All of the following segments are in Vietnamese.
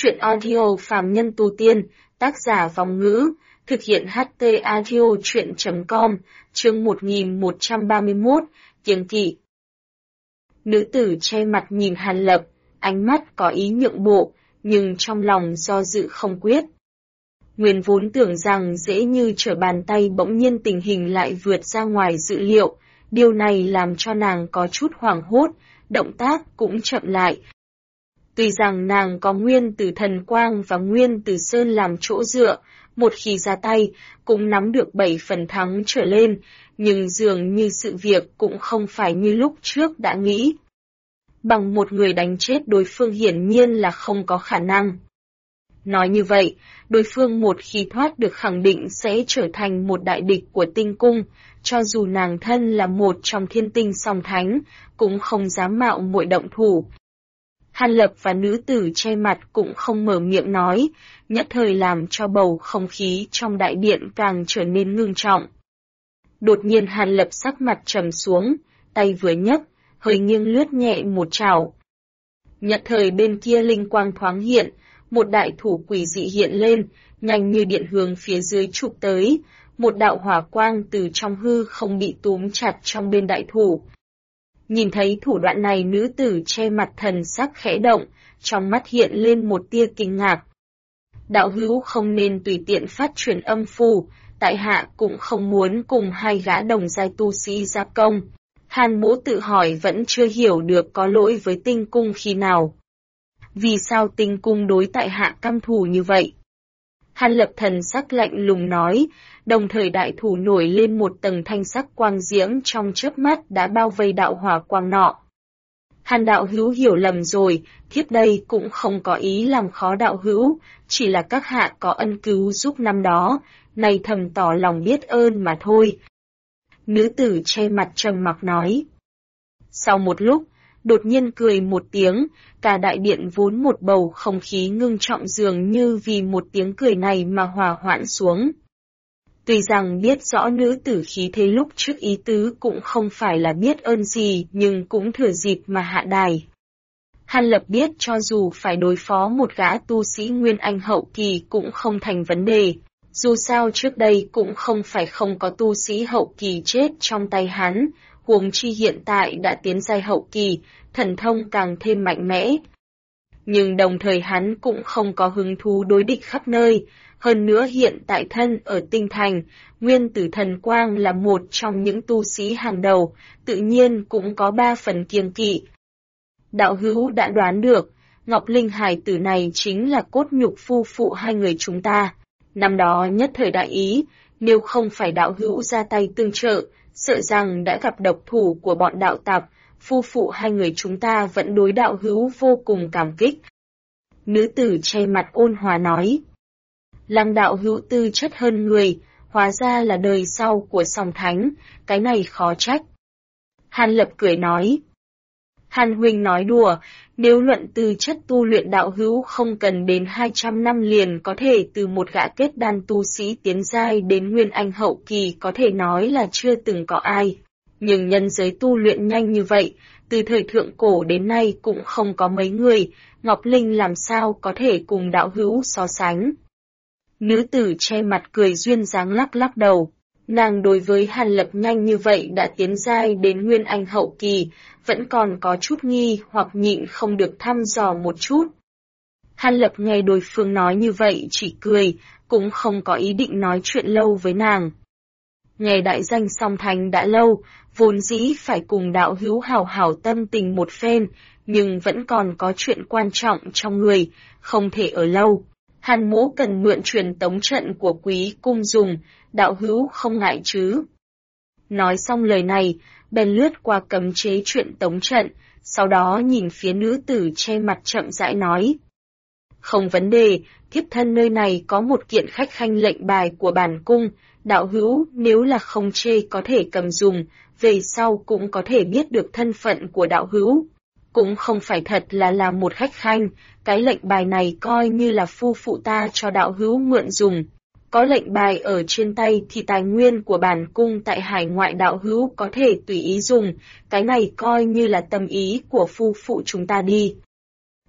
Chuyện audio phàm nhân tu tiên, tác giả Vòng Ngữ, thực hiện HT audio chuyện.com, chương 1131, kiêng kỵ. Nữ tử che mặt nhìn Hàn Lập, ánh mắt có ý nhượng bộ, nhưng trong lòng do dự không quyết. Nguyên vốn tưởng rằng dễ như trở bàn tay, bỗng nhiên tình hình lại vượt ra ngoài dự liệu, điều này làm cho nàng có chút hoảng hốt, động tác cũng chậm lại. Tuy rằng nàng có Nguyên Tử Thần Quang và Nguyên Tử Sơn làm chỗ dựa, một khi ra tay, cũng nắm được 7 phần thắng trở lên, nhưng dường như sự việc cũng không phải như lúc trước đã nghĩ. Bằng một người đánh chết đối phương hiển nhiên là không có khả năng. Nói như vậy, đối phương một khi thoát được khẳng định sẽ trở thành một đại địch của tinh cung, cho dù nàng thân là một trong thiên tinh song thánh, cũng không dám mạo muội động thủ. Hàn Lập và nữ tử che mặt cũng không mở miệng nói, nhất thời làm cho bầu không khí trong đại điện càng trở nên ngưng trọng. Đột nhiên Hàn Lập sắc mặt trầm xuống, tay vừa nhấc, hơi nghiêng lướt nhẹ một chảo. Nhất thời bên kia linh quang thoáng hiện, một đại thủ quỷ dị hiện lên, nhanh như điện hướng phía dưới chụp tới, một đạo hỏa quang từ trong hư không bị túm chặt trong bên đại thủ. Nhìn thấy thủ đoạn này, nữ tử che mặt thần sắc khẽ động, trong mắt hiện lên một tia kinh ngạc. Đạo hữu không nên tùy tiện phát truyền âm phù, tại hạ cũng không muốn cùng hai gã đồng giai tu sĩ giáp công. Hàn Mỗ tự hỏi vẫn chưa hiểu được có lỗi với tinh cung khi nào. Vì sao tinh cung đối tại hạ căm thù như vậy? Hàn Lập thần sắc lạnh lùng nói, đồng thời đại thủ nổi lên một tầng thanh sắc quang diễm trong chớp mắt đã bao vây đạo hỏa quang nọ. Hàn đạo hữu hiểu lầm rồi, thiếp đây cũng không có ý làm khó đạo hữu, chỉ là các hạ có ân cứu giúp năm đó, nay thầm tỏ lòng biết ơn mà thôi. Nữ tử che mặt trầm mặc nói. Sau một lúc, đột nhiên cười một tiếng, cả đại điện vốn một bầu không khí ngưng trọng dường như vì một tiếng cười này mà hòa hoãn xuống. Tuy rằng biết rõ nữ tử khí thế lúc trước ý tứ cũng không phải là biết ơn gì, nhưng cũng thừa dịp mà hạ đài. Hàn Lập biết cho dù phải đối phó một gã tu sĩ Nguyên Anh hậu kỳ cũng không thành vấn đề, dù sao trước đây cũng không phải không có tu sĩ hậu kỳ chết trong tay hắn, huống chi hiện tại đã tiến giai hậu kỳ, thần thông càng thêm mạnh mẽ. Nhưng đồng thời hắn cũng không có hứng thú đối địch khắp nơi, hơn nữa hiện tại thân ở tinh thành, Nguyên Tử Thần Quang là một trong những tu sĩ hàng đầu, tự nhiên cũng có 3 phần kiêng kỵ. Đạo hữu đã đoán được, Ngọc Linh hài tử này chính là cốt nhục phu phụ hai người chúng ta. Năm đó nhất thời đại ý, nếu không phải đạo hữu ra tay tương trợ, sợ rằng đã gặp độc thủ của bọn đạo tặc, phu phụ hai người chúng ta vẫn đối đạo hữu vô cùng cảm kích. Nữ tử che mặt ôn hòa nói. Lăng đạo hữu tư chất hơn người, hóa ra là đời sau của song thánh, cái này khó trách. Hàn Lập cười nói. Hàn huynh nói đùa, nếu luận tư chất tu luyện đạo hữu không cần đến 200 năm liền có thể từ một gã kết đan tu sĩ tiến giai đến Nguyên Anh hậu kỳ, có thể nói là chưa từng có ai. Nhưng nhân giới tu luyện nhanh như vậy, từ thời thượng cổ đến nay cũng không có mấy người, Ngọc Linh làm sao có thể cùng đạo hữu so sánh. Nữ tử che mặt cười duyên dáng lắc lắc đầu. Nàng đối với Hàn Lập nhanh như vậy đã tiến giai đến Nguyên Anh hậu kỳ, vẫn còn có chút nghi hoặc nhịn không được thăm dò một chút. Hàn Lập nghe đối phương nói như vậy chỉ cười, cũng không có ý định nói chuyện lâu với nàng. Nghe đại danh song thánh đã lâu, vốn dĩ phải cùng đạo hữu hảo hảo tâm tình một phen, nhưng vẫn còn có chuyện quan trọng trong người, không thể ở lâu. Hàn Mỗ cần mượn truyền tống trận của quý cung dùng, đạo hữu không ngại chứ. Nói xong lời này, bèn lướt qua cấm chế truyền tống trận, sau đó nhìn phía nữ tử che mặt chậm rãi nói. Không vấn đề, thiếp thân nơi này có một kiện khách khanh lệnh bài của bản cung, đạo hữu nếu là không chê có thể cầm dùng, về sau cũng có thể biết được thân phận của đạo hữu. Cũng không phải thật là một khách khanh, cái lệnh bài này coi như là phu phụ ta cho đạo hữu mượn dùng. Có lệnh bài ở trên tay thì tài nguyên của bản cung tại hải ngoại đạo hữu có thể tùy ý dùng, cái này coi như là tâm ý của phu phụ chúng ta đi.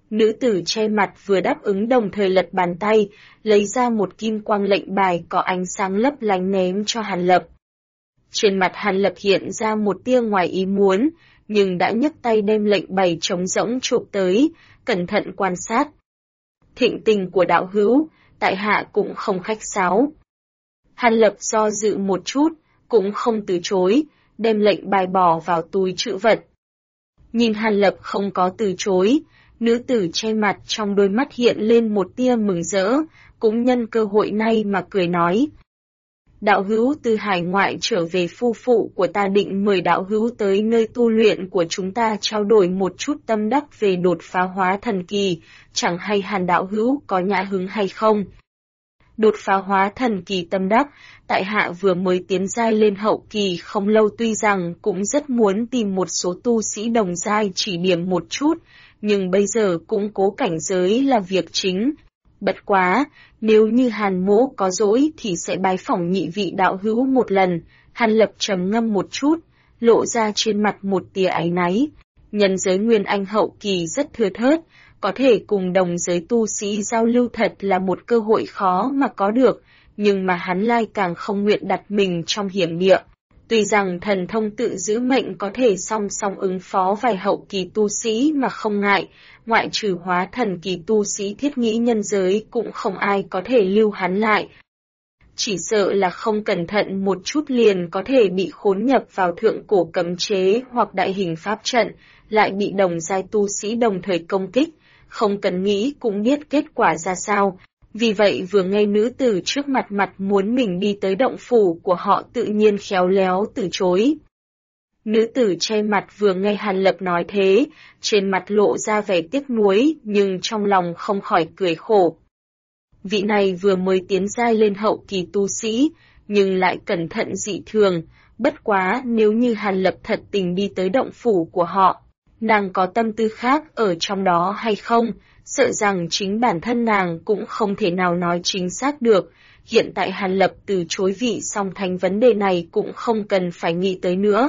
Nữ tử che mặt vừa đáp ứng đồng thời lật bàn tay, lấy ra một kim quang lệnh bài có ánh sáng lấp lánh ném cho Hàn Lập. Trên mặt Hàn Lập hiện ra một tia ngoài ý muốn, nhưng đã nhấc tay đem lệnh bài trống rỗng chụp tới, cẩn thận quan sát. Thịnh tình của đạo hữu, tại hạ cũng không khách sáo. Hàn Lập do dự một chút, cũng không từ chối, đem lệnh bài bỏ vào túi trữ vật. Nhìn Hàn Lập không có từ chối, nữ tử che mặt trong đôi mắt hiện lên một tia mừng rỡ, cũng nhân cơ hội này mà cười nói. Đạo hữu từ hải ngoại trở về, phu phụ của ta định mời đạo hữu tới nơi tu luyện của chúng ta trao đổi một chút tâm đắc về đột phá hóa thần kỳ, chẳng hay Hàn đạo hữu có nhã hứng hay không? Đột phá hóa thần kỳ tâm đắc, tại hạ vừa mới tiến giai lên hậu kỳ không lâu, tuy rằng cũng rất muốn tìm một số tu sĩ đồng giai chỉ điểm một chút, nhưng bây giờ củng cố cảnh giới là việc chính. Bất quá, nếu như Hàn mỗ có dỗi thì sẽ bái phỏng nhị vị đạo hữu một lần. Hàn Lập trầm ngâm một chút, lộ ra trên mặt một tia áy náy. Nhân giới Nguyên Anh hậu kỳ rất thưa thớt, có thể cùng đồng giới tu sĩ giao lưu thật là một cơ hội khó mà có được, nhưng mà hắn lại càng không nguyện đặt mình trong hiểm địa. Tuy rằng thần thông tự giữ mệnh có thể song song ứng phó vài hậu kỳ tu sĩ mà không ngại, ngoại trừ hóa thần kỳ tu sĩ thiết nghĩ nhân giới cũng không ai có thể lưu hắn lại. Chỉ sợ là không cẩn thận một chút liền có thể bị khốn nhập vào thượng cổ cấm chế hoặc đại hình pháp trận, lại bị đồng giai tu sĩ đồng thời công kích, không cần nghĩ cũng biết kết quả ra sao. Vì vậy vừa nghe nữ tử trước mặt muốn mình đi tới động phủ của họ, tự nhiên khéo léo từ chối. Nữ tử che mặt vừa nghe Hàn Lập nói thế, trên mặt lộ ra vẻ tiếc nuối, nhưng trong lòng không khỏi cười khổ. Vị này vừa mới tiến giai lên hậu kỳ tu sĩ, nhưng lại cẩn thận dị thường, bất quá nếu như Hàn Lập thật tình đi tới động phủ của họ, nàng có tâm tư khác ở trong đó hay không, sợ rằng chính bản thân nàng cũng không thể nào nói chính xác được. Hiện tại Hàn Lập từ chối vị song thánh vấn đề này cũng không cần phải nghĩ tới nữa.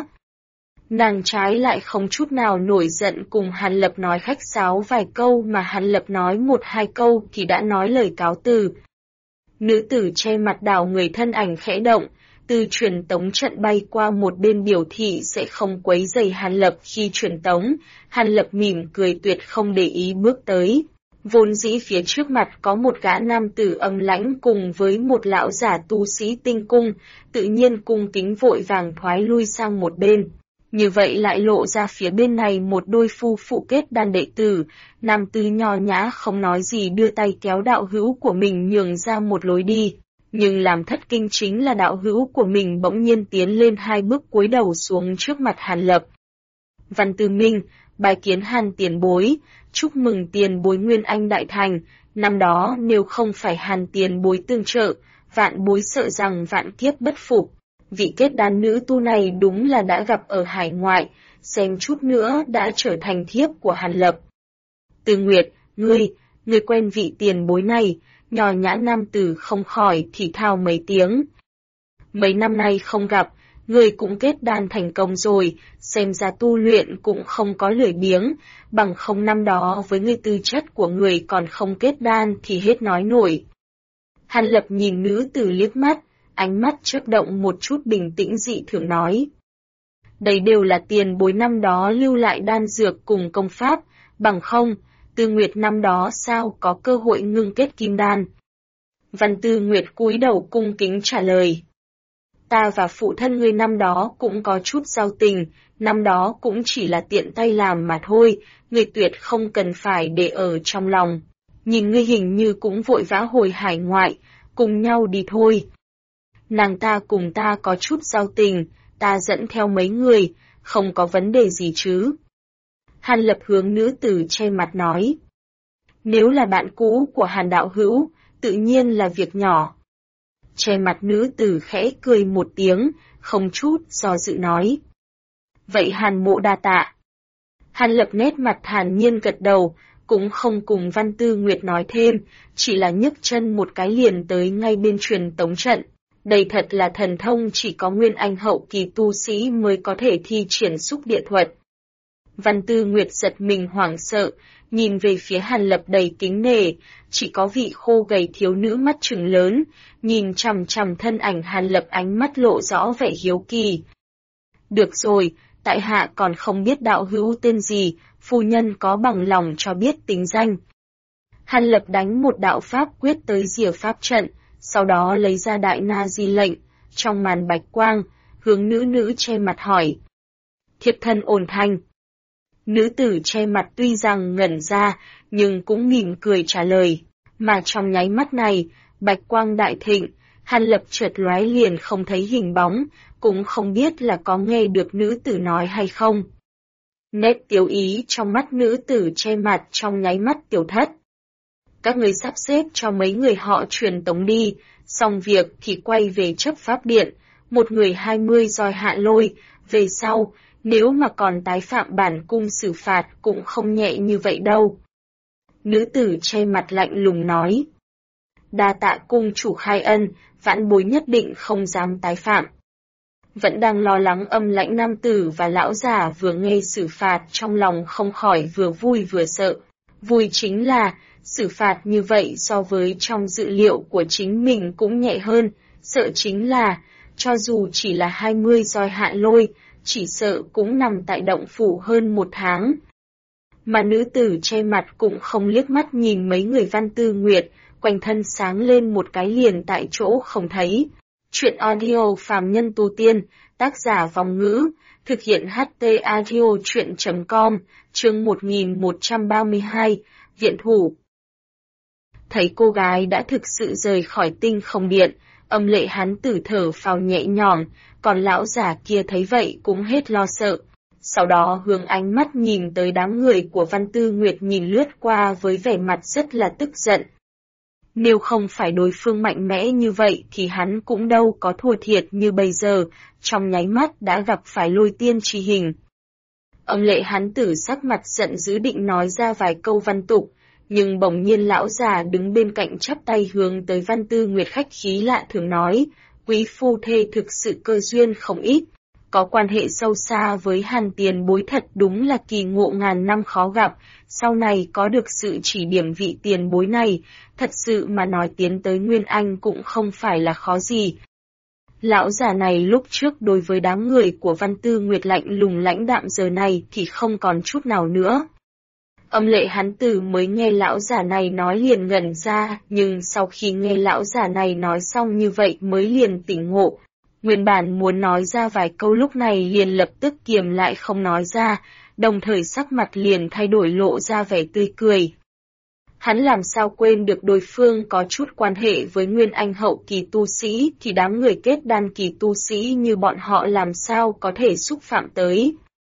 Nàng trái lại không chút nào nổi giận cùng Hàn Lập nói khách sáo vài câu, mà Hàn Lập nói một hai câu thì đã nói lời cáo từ. Nữ tử che mặt đảo người thân ảnh khẽ động, từ truyền tống trận bay qua một bên biểu thị sẽ không quấy rầy Hàn Lập khi truyền tống. Hàn Lập mỉm cười tuyệt không để ý bước tới. Vốn dĩ phía trước mặt có một gã nam tử âm lãnh cùng với một lão giả tu sĩ tinh cung, tự nhiên cung kính vội vàng thoái lui sang một bên. Như vậy lại lộ ra phía bên này một đôi phu phụ kết đan đệ tử, nam tử nho nhã không nói gì đưa tay kéo đạo hữu của mình nhường ra một lối đi. Nhưng làm thất kinh chính là đạo hữu của mình bỗng nhiên tiến lên hai bước cúi đầu xuống trước mặt Hàn Lập. Văn Tư Minh, bài kiến Hàn tiền bối, chúc mừng tiền bối Nguyên Anh đại thành, năm đó nếu không phải Hàn tiền bối tương trợ, vạn bối sợ rằng vạn kiếp bất phục. Vị kết đan nữ tu này đúng là đã gặp ở hải ngoại, xem chút nữa đã trở thành thiếp của Hàn Lập. Tư Nguyệt, ngươi quen vị tiền bối này, nho nhã nam tử không khỏi thì thào mấy tiếng. Mấy năm nay không gặp, ngươi cũng kết đan thành công rồi, xem ra tu luyện cũng không có lười biếng, bằng không năm đó với ngươi tư chất của người còn không kết đan thì hết nói nổi. Hàn Lập nhìn nữ tử liếc mắt, ánh mắt chớp động một chút bình tĩnh dị thường nói. Đây đều là tiền bối năm đó lưu lại đan dược cùng công pháp, bằng không, Tư Nguyệt năm đó sao có cơ hội ngưng kết kim đan. Văn Tư Nguyệt cúi đầu cung kính trả lời. Ta và phụ thân ngươi năm đó cũng có chút giao tình, năm đó cũng chỉ là tiện tay làm mà thôi, ngươi tuyệt không cần phải để ở trong lòng. Nhìn ngươi hình như cũng vội vã hồi hải ngoại, cùng nhau đi thôi. Nàng ta cùng ta có chút giao tình, ta dẫn theo mấy người, không có vấn đề gì chứ. Hàn Lập hướng nữ tử che mặt nói. Nếu là bạn cũ của Hàn đạo hữu, tự nhiên là việc nhỏ. Che mặt nữ tử khẽ cười một tiếng, không chút do dự nói. Vậy Hàn mộ đa tạ. Hàn Lập nét mặt thản nhiên gật đầu, cũng không cùng Văn Tư Nguyệt nói thêm, chỉ là nhấc chân một cái liền tới ngay bên truyền tống trận. Đây thật là thần thông chỉ có Nguyên Anh hậu kỳ tu sĩ mới có thể thi triển xúc địa thuật. Văn Tư Nguyệt giật mình hoảng sợ, nhìn về phía Hàn Lập đầy kính nể, chỉ có vị khô gầy thiếu nữ mắt trừng lớn, nhìn chằm chằm thân ảnh Hàn Lập ánh mắt lộ rõ vẻ hiếu kỳ. Được rồi, tại hạ còn không biết đạo hữu tên gì, phu nhân có bằng lòng cho biết tính danh. Hàn Lập đánh một đạo pháp quyết tới rìa pháp trận, sau đó lấy ra đại na di lệnh, trong màn bạch quang, hướng nữ che mặt hỏi. Thiếp thân ổn thành. Nữ tử che mặt tuy rằng ngẩn ra, nhưng cũng mỉm cười trả lời, mà trong nháy mắt này, bạch quang đại thịnh, Hàn Lập chợt lóe liền không thấy hình bóng, cũng không biết là có nghe được nữ tử nói hay không. Nét tiếu ý trong mắt nữ tử che mặt trong nháy mắt tiểu thất. Các người sắp xếp cho mấy người họ truyền tống đi, xong việc thì quay về chấp pháp điện, một người 20 roi hạ lôi, về sau, nếu mà còn tái phạm bản cung xử phạt cũng không nhẹ như vậy đâu. Nữ tử che mặt lạnh lùng nói. Đa tạ cung chủ khai ân, vãn bối nhất định không dám tái phạm. Vẫn đang lo lắng âm lãnh nam tử và lão già vừa nghe xử phạt trong lòng không khỏi vừa vui vừa sợ. Vui chính là, xử phạt như vậy so với trong dự liệu của chính mình cũng nhẹ hơn, sợ chính là, cho dù chỉ là 20 roi hạ lôi, chỉ sợ cũng nằm tại động phủ hơn 1 tháng. Mà nữ tử che mặt cũng không liếc mắt nhìn mấy người Văn Tư Nguyệt, quanh thân sáng lên một cái liền tại chỗ không thấy. Chuyện audio phàm nhân tu tiên, tác giả Vong Ngữ, thực hiện HT audio chuyện.com, chương 1132, viện thủ. Thấy cô gái đã thực sự rời khỏi tinh không điện, Âm Lệ hắn tử thở phào nhẹ nhõm, còn lão già kia thấy vậy cũng hết lo sợ. Sau đó hướng ánh mắt nhìn tới đám người của Văn Tư Nguyệt nhìn lướt qua với vẻ mặt rất là tức giận. Nếu không phải đối phương mạnh mẽ như vậy thì hắn cũng đâu có thua thiệt như bây giờ, trong nháy mắt đã gặp phải lôi tiên chi hình. Âm Lệ hắn tử sắc mặt giận dữ định nói ra vài câu văn tục, nhưng bỗng nhiên lão già đứng bên cạnh chắp tay hướng tới Văn Tư Nguyệt khách khí lạ thường nói, quý phu thê thực sự cơ duyên không ít, có quan hệ sâu xa với Hàn tiền bối thật đúng là kỳ ngộ ngàn năm khó gặp, sau này có được sự chỉ điểm vị tiền bối này, thật sự mà nói tiến tới Nguyên Anh cũng không phải là khó gì. Lão già này lúc trước đối với đám người của Văn Tư Nguyệt lạnh lùng lãnh đạm giờ này thì không còn chút nào nữa. Âm Lệ hắn tử mới nghe lão già này nói liền ngẩn ra, nhưng sau khi nghe lão già này nói xong như vậy mới liền tỉnh ngộ. Nguyên bản muốn nói ra vài câu lúc này liền lập tức kiềm lại không nói ra, đồng thời sắc mặt liền thay đổi lộ ra vẻ tươi cười. Hắn làm sao quên được đối phương có chút quan hệ với Nguyên Anh hậu kỳ tu sĩ thì đám người kết đan kỳ tu sĩ như bọn họ làm sao có thể xúc phạm tới.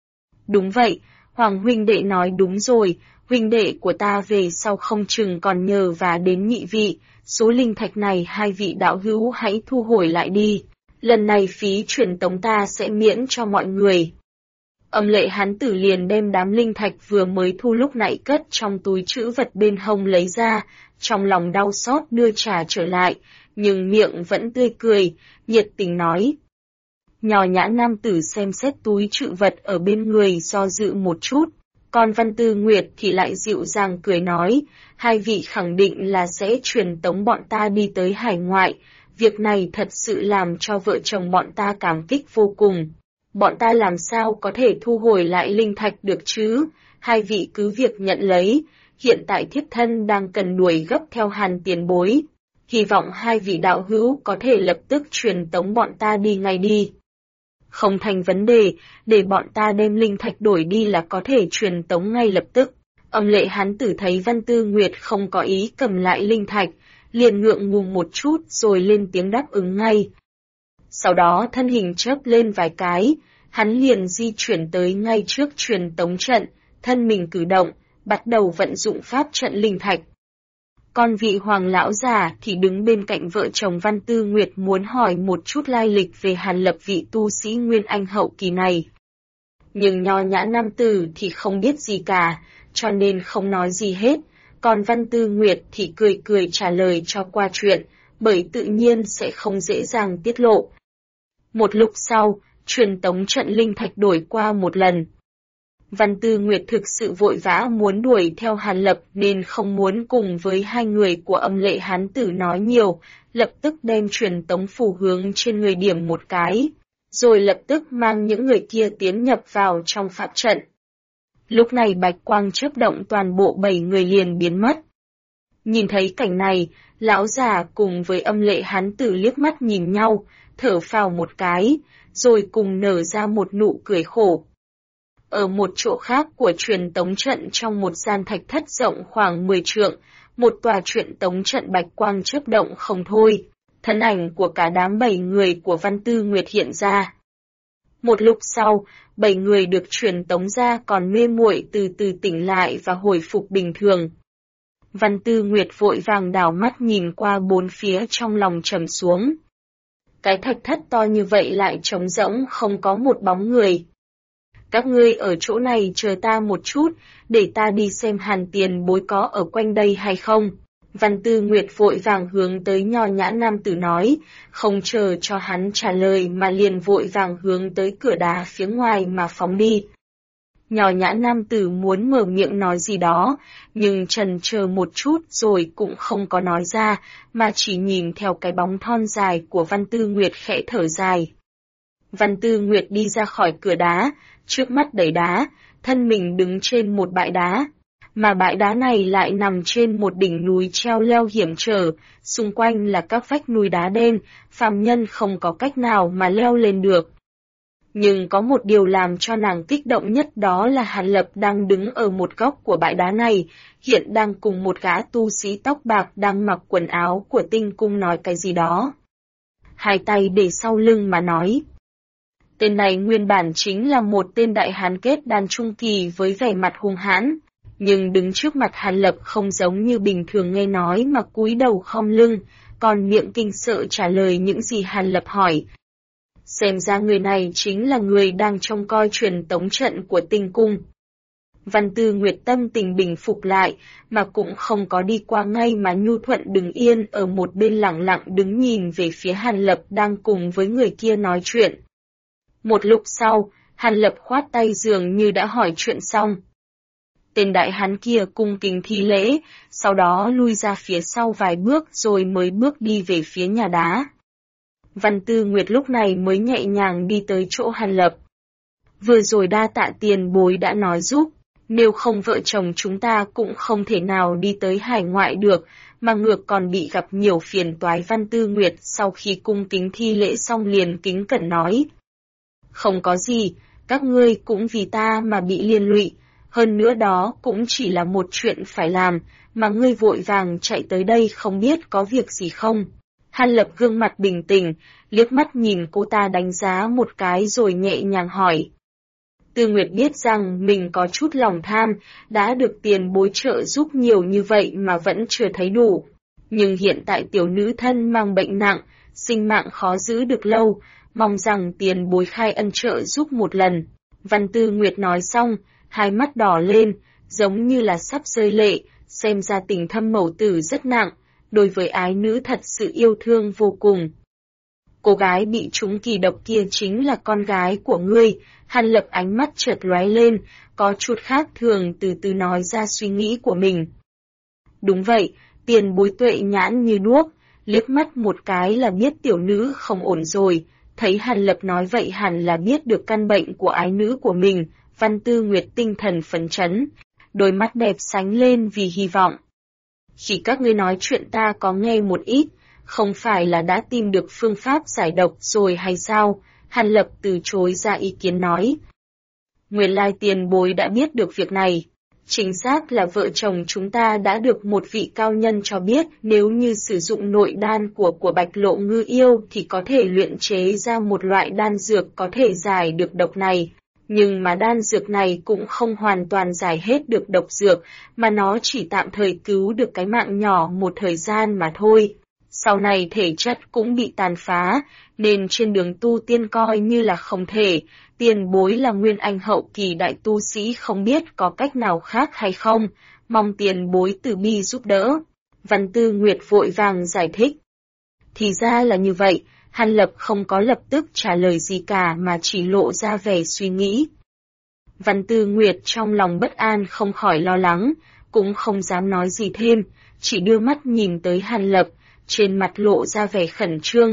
Đúng vậy, Hoàng huynh đệ nói đúng rồi, huynh đệ của ta về sau không chừng còn nhờ và đến nhị vị, số linh thạch này hai vị đạo hữu hãy thu hồi lại đi, lần này phí truyền tống ta sẽ miễn cho mọi người. Âm Lệ hắn tử liền đem đám linh thạch vừa mới thu lúc nãy cất trong túi trữ vật bên hông lấy ra, trong lòng đau xót đưa trả trở lại, nhưng miệng vẫn tươi cười, nhiệt tình nói. Nhỏ nhã nam tử xem xét túi trữ vật ở bên người do dự một chút, còn Văn Tư Nguyệt thì lại dịu dàng cười nói, hai vị khẳng định là sẽ truyền tống bọn ta đi tới hải ngoại, việc này thật sự làm cho vợ chồng bọn ta cảm kích vô cùng. Bọn ta làm sao có thể thu hồi lại linh thạch được chứ, hai vị cứ việc nhận lấy, hiện tại thiếp thân đang cần đuổi gấp theo Hàn tiền bối. Hy vọng hai vị đạo hữu có thể lập tức truyền tống bọn ta đi ngay đi. Không thành vấn đề, để bọn ta đem linh thạch đổi đi là có thể truyền tống ngay lập tức. Âm Lệ hắn tử thấy Văn Tư Nguyệt không có ý cầm lại linh thạch, liền ngượng ngùng một chút rồi lên tiếng đáp ứng ngay. Sau đó thân hình chớp lên vài cái, hắn liền di chuyển tới ngay trước truyền tống trận, thân mình cử động, bắt đầu vận dụng pháp trận linh thạch. Còn vị hoàng lão già thì đứng bên cạnh vợ chồng Văn Tư Nguyệt muốn hỏi một chút lai lịch về Hàn Lập vị tu sĩ Nguyên Anh hậu kỳ này. Nhưng nho nhã nam tử thì không biết gì cả, cho nên không nói gì hết, còn Văn Tư Nguyệt thì cười cười trả lời cho qua chuyện, bởi tự nhiên sẽ không dễ dàng tiết lộ. Một lúc sau, truyền tống trận linh thạch đổi qua một lần. Văn Tư Nguyệt thực sự vội vã muốn đuổi theo Hàn Lập nên không muốn cùng với hai người của Âm Lệ Hán Tử nói nhiều, lập tức đem truyền tống phù hướng trên người điểm một cái, rồi lập tức mang những người kia tiến nhập vào trong pháp trận. Lúc này bạch quang chớp động, toàn bộ 7 người liền biến mất. Nhìn thấy cảnh này, lão già cùng với Âm Lệ Hán Tử liếc mắt nhìn nhau, thở phào một cái, rồi cùng nở ra một nụ cười khổ. Ở một chỗ khác của truyền tống trận, trong một gian thạch thất rộng khoảng 10 trượng, một tòa truyền tống trận bạch quang chớp động không thôi, thân ảnh của cả đám 7 người của Văn Tư Nguyệt hiện ra. Một lúc sau, 7 người được truyền tống ra còn mê muội từ từ tỉnh lại và hồi phục bình thường. Văn Tư Nguyệt vội vàng đảo mắt nhìn qua bốn phía, trong lòng trầm xuống. Cái thạch thất to như vậy lại trống rỗng, không có một bóng người. Các ngươi ở chỗ này chờ ta một chút, để ta đi xem Hàn tiền bối có ở quanh đây hay không. Văn Tư Nguyệt vội vàng hướng tới nho nhã nam tử nói, không chờ cho hắn trả lời mà liền vội vàng hướng tới cửa đá phía ngoài mà phóng đi. Nho nhã nam tử muốn mở miệng nói gì đó, nhưng chần chờ một chút rồi cũng không có nói ra, mà chỉ nhìn theo cái bóng thon dài của Văn Tư Nguyệt khẽ thở dài. Văn Tư Nguyệt đi ra khỏi cửa đá, trước mắt đầy đá, thân mình đứng trên một bãi đá. Mà bãi đá này lại nằm trên một đỉnh núi treo leo hiểm trở, xung quanh là các vách núi đá đen, phàm nhân không có cách nào mà leo lên được. Nhưng có một điều làm cho nàng kích động nhất, đó là Hàn Lập đang đứng ở một góc của bãi đá này, hiện đang cùng một gã tu sĩ tóc bạc đang mặc quần áo của Tinh Cung nói cái gì đó. Hai tay để sau lưng mà nói. Tên này nguyên bản chính là một tên đại hán kết đan trung kỳ với vẻ mặt hung hãn, nhưng đứng trước mặt Hàn Lập không giống như bình thường nghe nói mà cúi đầu khom lưng, còn miệng kinh sợ trả lời những gì Hàn Lập hỏi. Xem ra người này chính là người đang trông coi truyền tống trận của Tinh Cung. Văn Tư Nguyệt tâm tình bình phục lại, mà cũng không có đi qua ngay mà nhu thuận đứng yên ở một bên lặng lặng đứng nhìn về phía Hàn Lập đang cùng với người kia nói chuyện. Một lúc sau, Hàn Lập khoát tay dường như đã hỏi chuyện xong. Tên đại hán kia cung kính thi lễ, sau đó lui ra phía sau vài bước rồi mới bước đi về phía nhà đá. Văn Tư Nguyệt lúc này mới nhẹ nhàng đi tới chỗ Hàn Lập. Vừa rồi đa tạ tiền bối đã nói giúp, nếu không vợ chồng chúng ta cũng không thể nào đi tới hải ngoại được, mà ngược còn bị gặp nhiều phiền toái. Văn Tư Nguyệt sau khi cung kính thi lễ xong liền kính cẩn nói. Không có gì, các ngươi cũng vì ta mà bị liên lụy, hơn nữa đó cũng chỉ là một chuyện phải làm, mà ngươi vội vàng chạy tới đây không biết có việc gì không. Hàn Lập gương mặt bình tĩnh, liếc mắt nhìn cô ta đánh giá một cái rồi nhẹ nhàng hỏi. Tư Nguyệt biết rằng mình có chút lòng tham, đã được tiền bối trợ giúp nhiều như vậy mà vẫn chưa thấy đủ. Nhưng hiện tại tiểu nữ thân mang bệnh nặng, sinh mạng khó giữ được lâu, mong rằng tiền bối khai ân trợ giúp một lần. Văn Tư Nguyệt nói xong, hai mắt đỏ lên, giống như là sắp rơi lệ, xem ra tình thâm mẫu tử rất nặng, đối với ái nữ thật sự yêu thương vô cùng. Cô gái bị trúng kỳ độc kia chính là con gái của ngươi. Hàn Lập ánh mắt chợt lóe lên, có chút khác thường, từ từ nói ra suy nghĩ của mình. Đúng vậy, tiền bối tuệ nhãn như đuốc, liếc mắt một cái là biết tiểu nữ không ổn rồi. Thấy Hàn Lập nói vậy hẳn là biết được căn bệnh của ái nữ của mình. Văn Tư Nguyệt tinh thần phấn chấn, đôi mắt đẹp sáng lên vì hy vọng. Khi các ngươi nói chuyện ta có nghe một ít, không phải là đã tìm được phương pháp giải độc rồi hay sao? Hàn Lập từ chối ra ý kiến nói. Nguyên lai tiền bối đã biết được việc này. Chính xác là vợ chồng chúng ta đã được một vị cao nhân cho biết nếu như sử dụng nội đan của Bạch Lộ Ngư Yêu thì có thể luyện chế ra một loại đan dược có thể giải được độc này. Nhưng mà đan dược này cũng không hoàn toàn giải hết được độc dược, mà nó chỉ tạm thời cứu được cái mạng nhỏ một thời gian mà thôi. Sau này thể chất cũng bị tàn phá, nên trên đường tu tiên coi như là không thể. Tiền bối là nguyên anh hậu kỳ đại tu sĩ, không biết có cách nào khác hay không, mong tiền bối từ bi giúp đỡ. Văn Tư Nguyệt vội vàng giải thích. Thì ra là như vậy. Hàn Lập không có lập tức trả lời gì cả mà chỉ lộ ra vẻ suy nghĩ. Văn Tư Nguyệt trong lòng bất an không khỏi lo lắng, cũng không dám nói gì thêm, chỉ đưa mắt nhìn tới Hàn Lập, trên mặt lộ ra vẻ khẩn trương.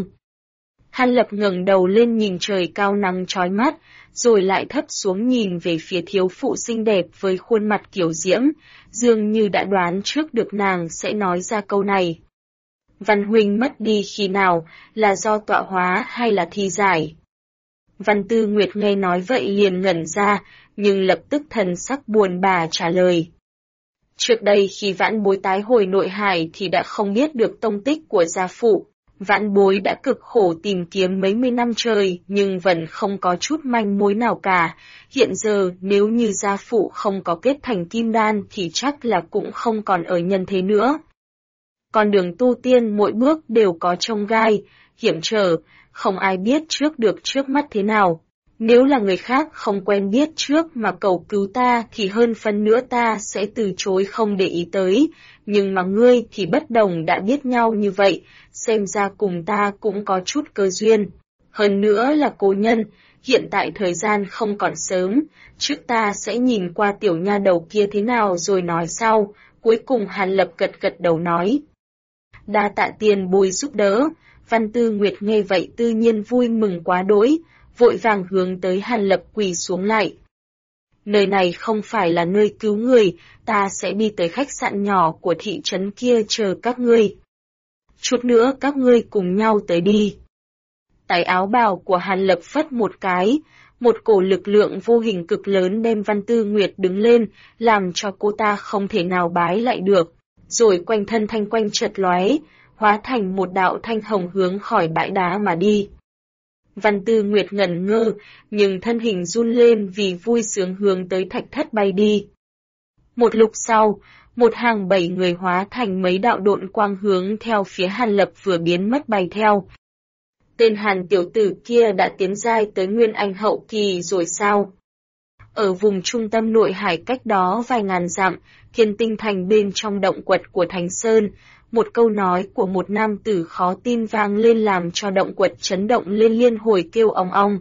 Hàn Lập ngẩng đầu lên nhìn trời cao nắng chói mắt, rồi lại thấp xuống nhìn về phía thiếu phụ xinh đẹp với khuôn mặt kiều diễm, dường như đã đoán trước được nàng sẽ nói ra câu này. Văn huynh mất đi khi nào, là do tọa hóa hay là thi giải? Văn Tư Nguyệt nghe nói vậy liền ngẩn ra, nhưng lập tức thần sắc buồn bã trả lời. Trước đây khi vãn bối tái hồi nội hải thì đã không biết được tông tích của gia phụ. Vãn bối đã cực khổ tìm kiếm mấy mươi năm trời nhưng vẫn không có chút manh mối nào cả. Hiện giờ nếu như gia phụ không có kết thành kim đan thì chắc là cũng không còn ở nhân thế nữa. Con đường tu tiên mỗi bước đều có chông gai, hiểm trở, không ai biết trước được trước mắt thế nào. Nếu là người khác không quen biết trước mà cầu cứu ta thì hơn phân nữa ta sẽ từ chối không để ý tới, nhưng mà ngươi thì bất đồng đã biết nhau như vậy, xem ra cùng ta cũng có chút cơ duyên. Hơn nữa là cố nhân, hiện tại thời gian không còn sớm, trước ta sẽ nhìn qua tiểu nha đầu kia thế nào rồi nói sau, cuối cùng Hàn Lập gật gật đầu nói. Đa tạ tiền bối giúp đỡ, Văn Tư Nguyệt nghe vậy tự nhiên vui mừng quá đỗi, vội vàng hướng tới Hàn Lập quỳ xuống lại. Nơi này không phải là nơi cứu người, ta sẽ đi tới khách sạn nhỏ của thị trấn kia chờ các ngươi. Chút nữa các ngươi cùng nhau tới đi. Tay áo bào của Hàn Lập phất một cái, một cổ lực lượng vô hình cực lớn đem Văn Tư Nguyệt đứng lên, làm cho cô ta không thể nào bái lại được, rồi quanh thân thanh quanh chợt lóe, hóa thành một đạo thanh hồng hướng khỏi bãi đá mà đi. Văn Tư Nguyệt ngẩn ngơ, nhưng thân hình run lên vì vui sướng hướng tới thạch thất bay đi. Một lúc sau, một hàng 7 người hóa thành mấy đạo độn quang hướng theo phía Hàn Lập vừa biến mất bay theo. Tên Hàn tiểu tử kia đã tiến giai tới Nguyên Anh hậu kỳ rồi sao? Ở vùng trung tâm nội hải cách đó vài ngàn dặm, Thiên Tinh Thành bên trong động quật của Thành Sơn, một câu nói của một nam tử khó tin vang lên làm cho động quật chấn động lên liên hồi kêu ong ong.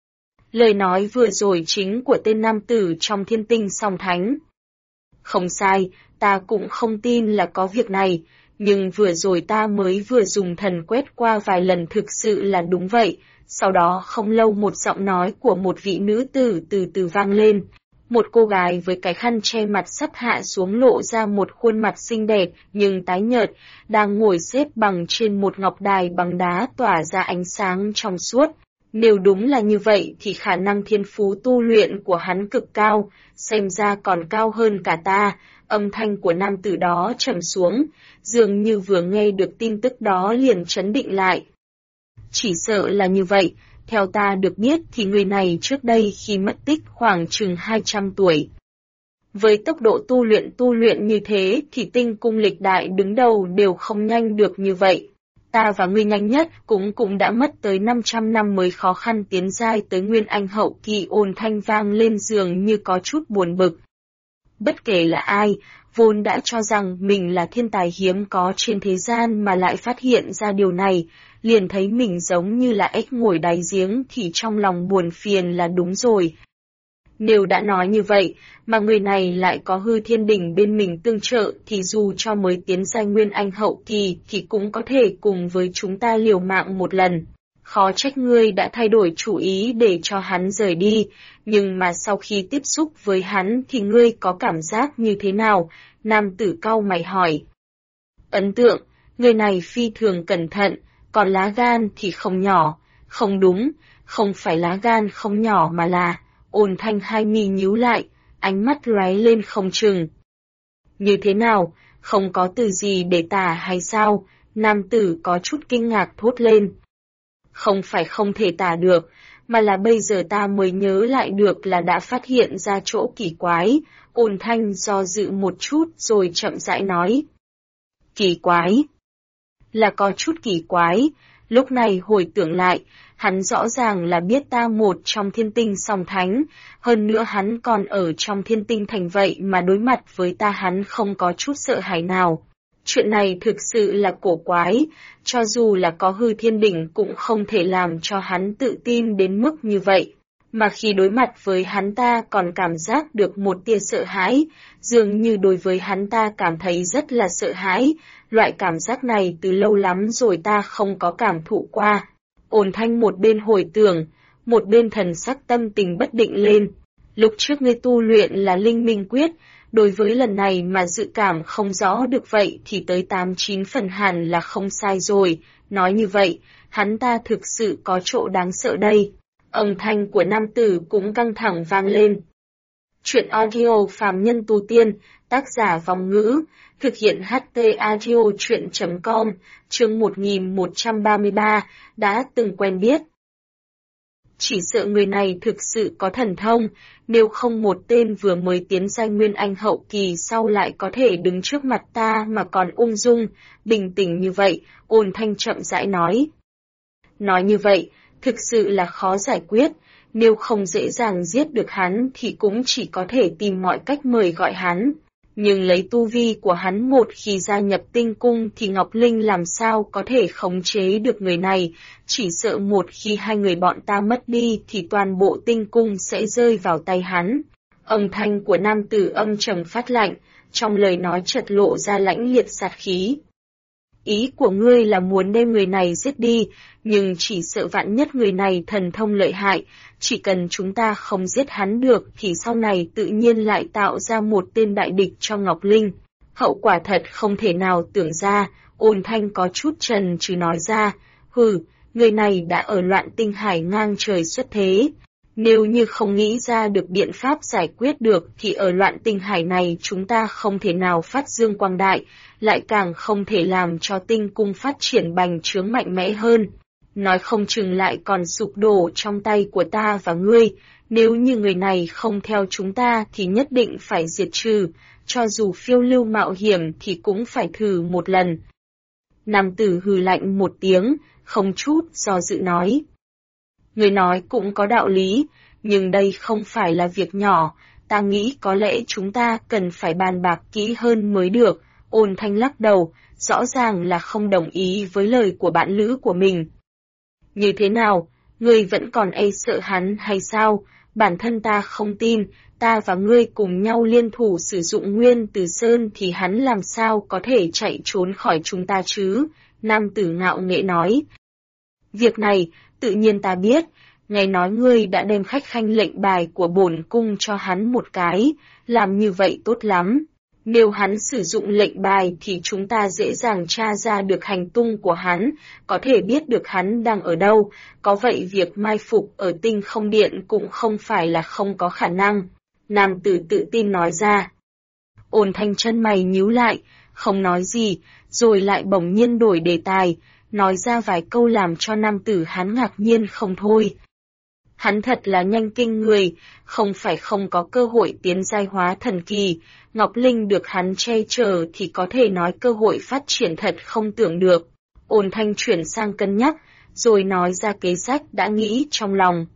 Lời nói vừa rồi chính của tên nam tử trong Thiên Tinh Song Thánh. Không sai, ta cũng không tin là có việc này, nhưng vừa rồi ta mới vừa dùng thần quét qua vài lần thực sự là đúng vậy. Sau đó không lâu một giọng nói của một vị nữ tử từ từ vang lên. Một cô gái với cái khăn che mặt sắp hạ xuống lộ ra một khuôn mặt xinh đẹp nhưng tái nhợt, đang ngồi xếp bằng trên một ngọc đài bằng đá tỏa ra ánh sáng trong suốt. Nếu đúng là như vậy thì khả năng thiên phú tu luyện của hắn cực cao, xem ra còn cao hơn cả ta. Âm thanh của nam tử đó trầm xuống, dường như vừa nghe được tin tức đó liền chấn định lại. Chỉ sợ là như vậy, theo ta được biết thì người này trước đây khi mất tích khoảng chừng 200 tuổi. Với tốc độ tu luyện như thế thì tinh cung lịch đại đứng đầu đều không nhanh được như vậy. Ta và ngươi nhanh nhất cũng đã mất tới 500 năm mới khó khăn tiến giai tới Nguyên Anh hậu kỳ. Ồn thanh vang lên dường như có chút buồn bực. Bất kể là ai, vốn đã cho rằng mình là thiên tài hiếm có trên thế gian mà lại phát hiện ra điều này, liền thấy mình giống như là ếch ngồi đáy giếng thì trong lòng buồn phiền là đúng rồi. Nếu đã nói như vậy, mà người này lại có Hư Thiên Đỉnh bên mình tương trợ thì dù cho mới tiến giai Nguyên Anh hậu kỳ thì cũng có thể cùng với chúng ta liều mạng một lần. Khó trách ngươi đã thay đổi chủ ý để cho hắn rời đi, nhưng mà sau khi tiếp xúc với hắn thì ngươi có cảm giác như thế nào? Nam tử cau mày hỏi. Ấn tượng, người này phi thường cẩn thận, còn lá gan thì không nhỏ. Không đúng, không phải lá gan không nhỏ mà là... Ôn thanh hai mi nhíu lại, ánh mắt lóe lên không chừng. Như thế nào, không có từ gì để tả hay sao? Nam tử có chút kinh ngạc thốt lên. Không phải không thể tả được, mà là bây giờ ta mới nhớ lại được là đã phát hiện ra chỗ kỳ quái. Ôn thanh do dự một chút rồi chậm rãi nói. Kỳ quái? Là có chút kỳ quái. Lúc này hồi tưởng lại, hắn rõ ràng là biết ta một trong Thiên Tinh Song Thánh, hơn nữa hắn còn ở trong Thiên Tinh Thành vậy mà đối mặt với ta hắn không có chút sợ hãi nào. Chuyện này thực sự là cổ quái, cho dù là có Hư Thiên Đỉnh cũng không thể làm cho hắn tự tin đến mức như vậy. Mà khi đối mặt với hắn ta còn cảm giác được một tia sợ hãi, dường như đối với hắn ta cảm thấy rất là sợ hãi, loại cảm giác này từ lâu lắm rồi ta không có cảm thụ qua. Ôn Thanh một bên hồi tưởng, một bên thần sắc tâm tình bất định lên. Lúc trước ngươi tu luyện là linh minh quyết, đối với lần này mà dự cảm không rõ được vậy thì tới 8-9 phần hẳn là không sai rồi, nói như vậy, hắn ta thực sự có chỗ đáng sợ đây. Âm thanh của nam tử cũng căng thẳng vang lên. Chuyện audio phàm nhân tu tiên, tác giả Vòng Ngữ, thực hiện HT audio chuyện.com, chương 1133, đã từng quen biết. Chỉ sợ người này thực sự có thần thông, nếu không một tên vừa mới tiến giai Nguyên Anh hậu kỳ sau lại có thể đứng trước mặt ta mà còn ung dung, bình tĩnh như vậy, Ôn Thanh chậm rãi nói. Nói như vậy, thực sự là khó giải quyết, nếu không dễ dàng giết được hắn thì cũng chỉ có thể tìm mọi cách mời gọi hắn. Nhưng lấy tu vi của hắn một khi gia nhập tinh cung thì Ngọc Linh làm sao có thể khống chế được người này, chỉ sợ một khi hai người bọn ta mất đi thì toàn bộ tinh cung sẽ rơi vào tay hắn. Âm thanh của nam tử âm trầm phát lạnh, trong lời nói chợt lộ ra lãnh liệt sát khí. Ý của ngươi là muốn đem người này giết đi, nhưng chỉ sợ vạn nhất người này thần thông lợi hại, chỉ cần chúng ta không giết hắn được thì sau này tự nhiên lại tạo ra một tên đại địch cho Ngọc Linh. Hậu quả thật không thể nào tưởng ra, Ôn Thanh có chút chần chừ nói ra, người này đã ở Loạn Tinh Hải ngang trời xuất thế. Nếu như không nghĩ ra được biện pháp giải quyết được thì ở Loạn Tinh Hải này chúng ta không thể nào phát dương quang đại, lại càng không thể làm cho tinh cung phát triển bành trướng mạnh mẽ hơn. Nói không chừng lại còn sụp đổ trong tay của ta và ngươi, nếu như người này không theo chúng ta thì nhất định phải diệt trừ, cho dù phiêu lưu mạo hiểm thì cũng phải thử một lần. Nam tử hừ lạnh một tiếng, không chút do dự nói. Người nói cũng có đạo lý, nhưng đây không phải là việc nhỏ, ta nghĩ có lẽ chúng ta cần phải bàn bạc kỹ hơn mới được. Ôn Thanh lắc đầu, rõ ràng là không đồng ý với lời của bạn lữ của mình. Như thế nào, ngươi vẫn còn sợ hắn hay sao? Bản thân ta không tin, ta và ngươi cùng nhau liên thủ sử dụng Nguyên Từ Sơn thì hắn làm sao có thể chạy trốn khỏi chúng ta chứ? Nam tử ngạo nghễ nói. Việc này, tự nhiên ta biết, nghe nói ngươi đã đem khách khanh lệnh bài của bổn cung cho hắn một cái, làm như vậy tốt lắm. Nếu hắn sử dụng lệnh bài thì chúng ta dễ dàng tra ra được hành tung của hắn, có thể biết được hắn đang ở đâu, có vậy việc mai phục ở Tinh Không Điện cũng không phải là không có khả năng. Nam tử tự tin nói ra. Ôn Thanh chân mày nhíu lại, không nói gì, rồi lại bỗng nhiên đổi đề tài, nói ra vài câu làm cho nam tử hắn ngạc nhiên không thôi. Hắn thật là nhanh kinh người, không phải không có cơ hội tiến giai hóa thần kỳ, Ngọc Linh được hắn che chở thì có thể nói cơ hội phát triển thật không tưởng được. Ôn Thanh chuyển sang cân nhắc, rồi nói ra kế sách đã nghĩ trong lòng.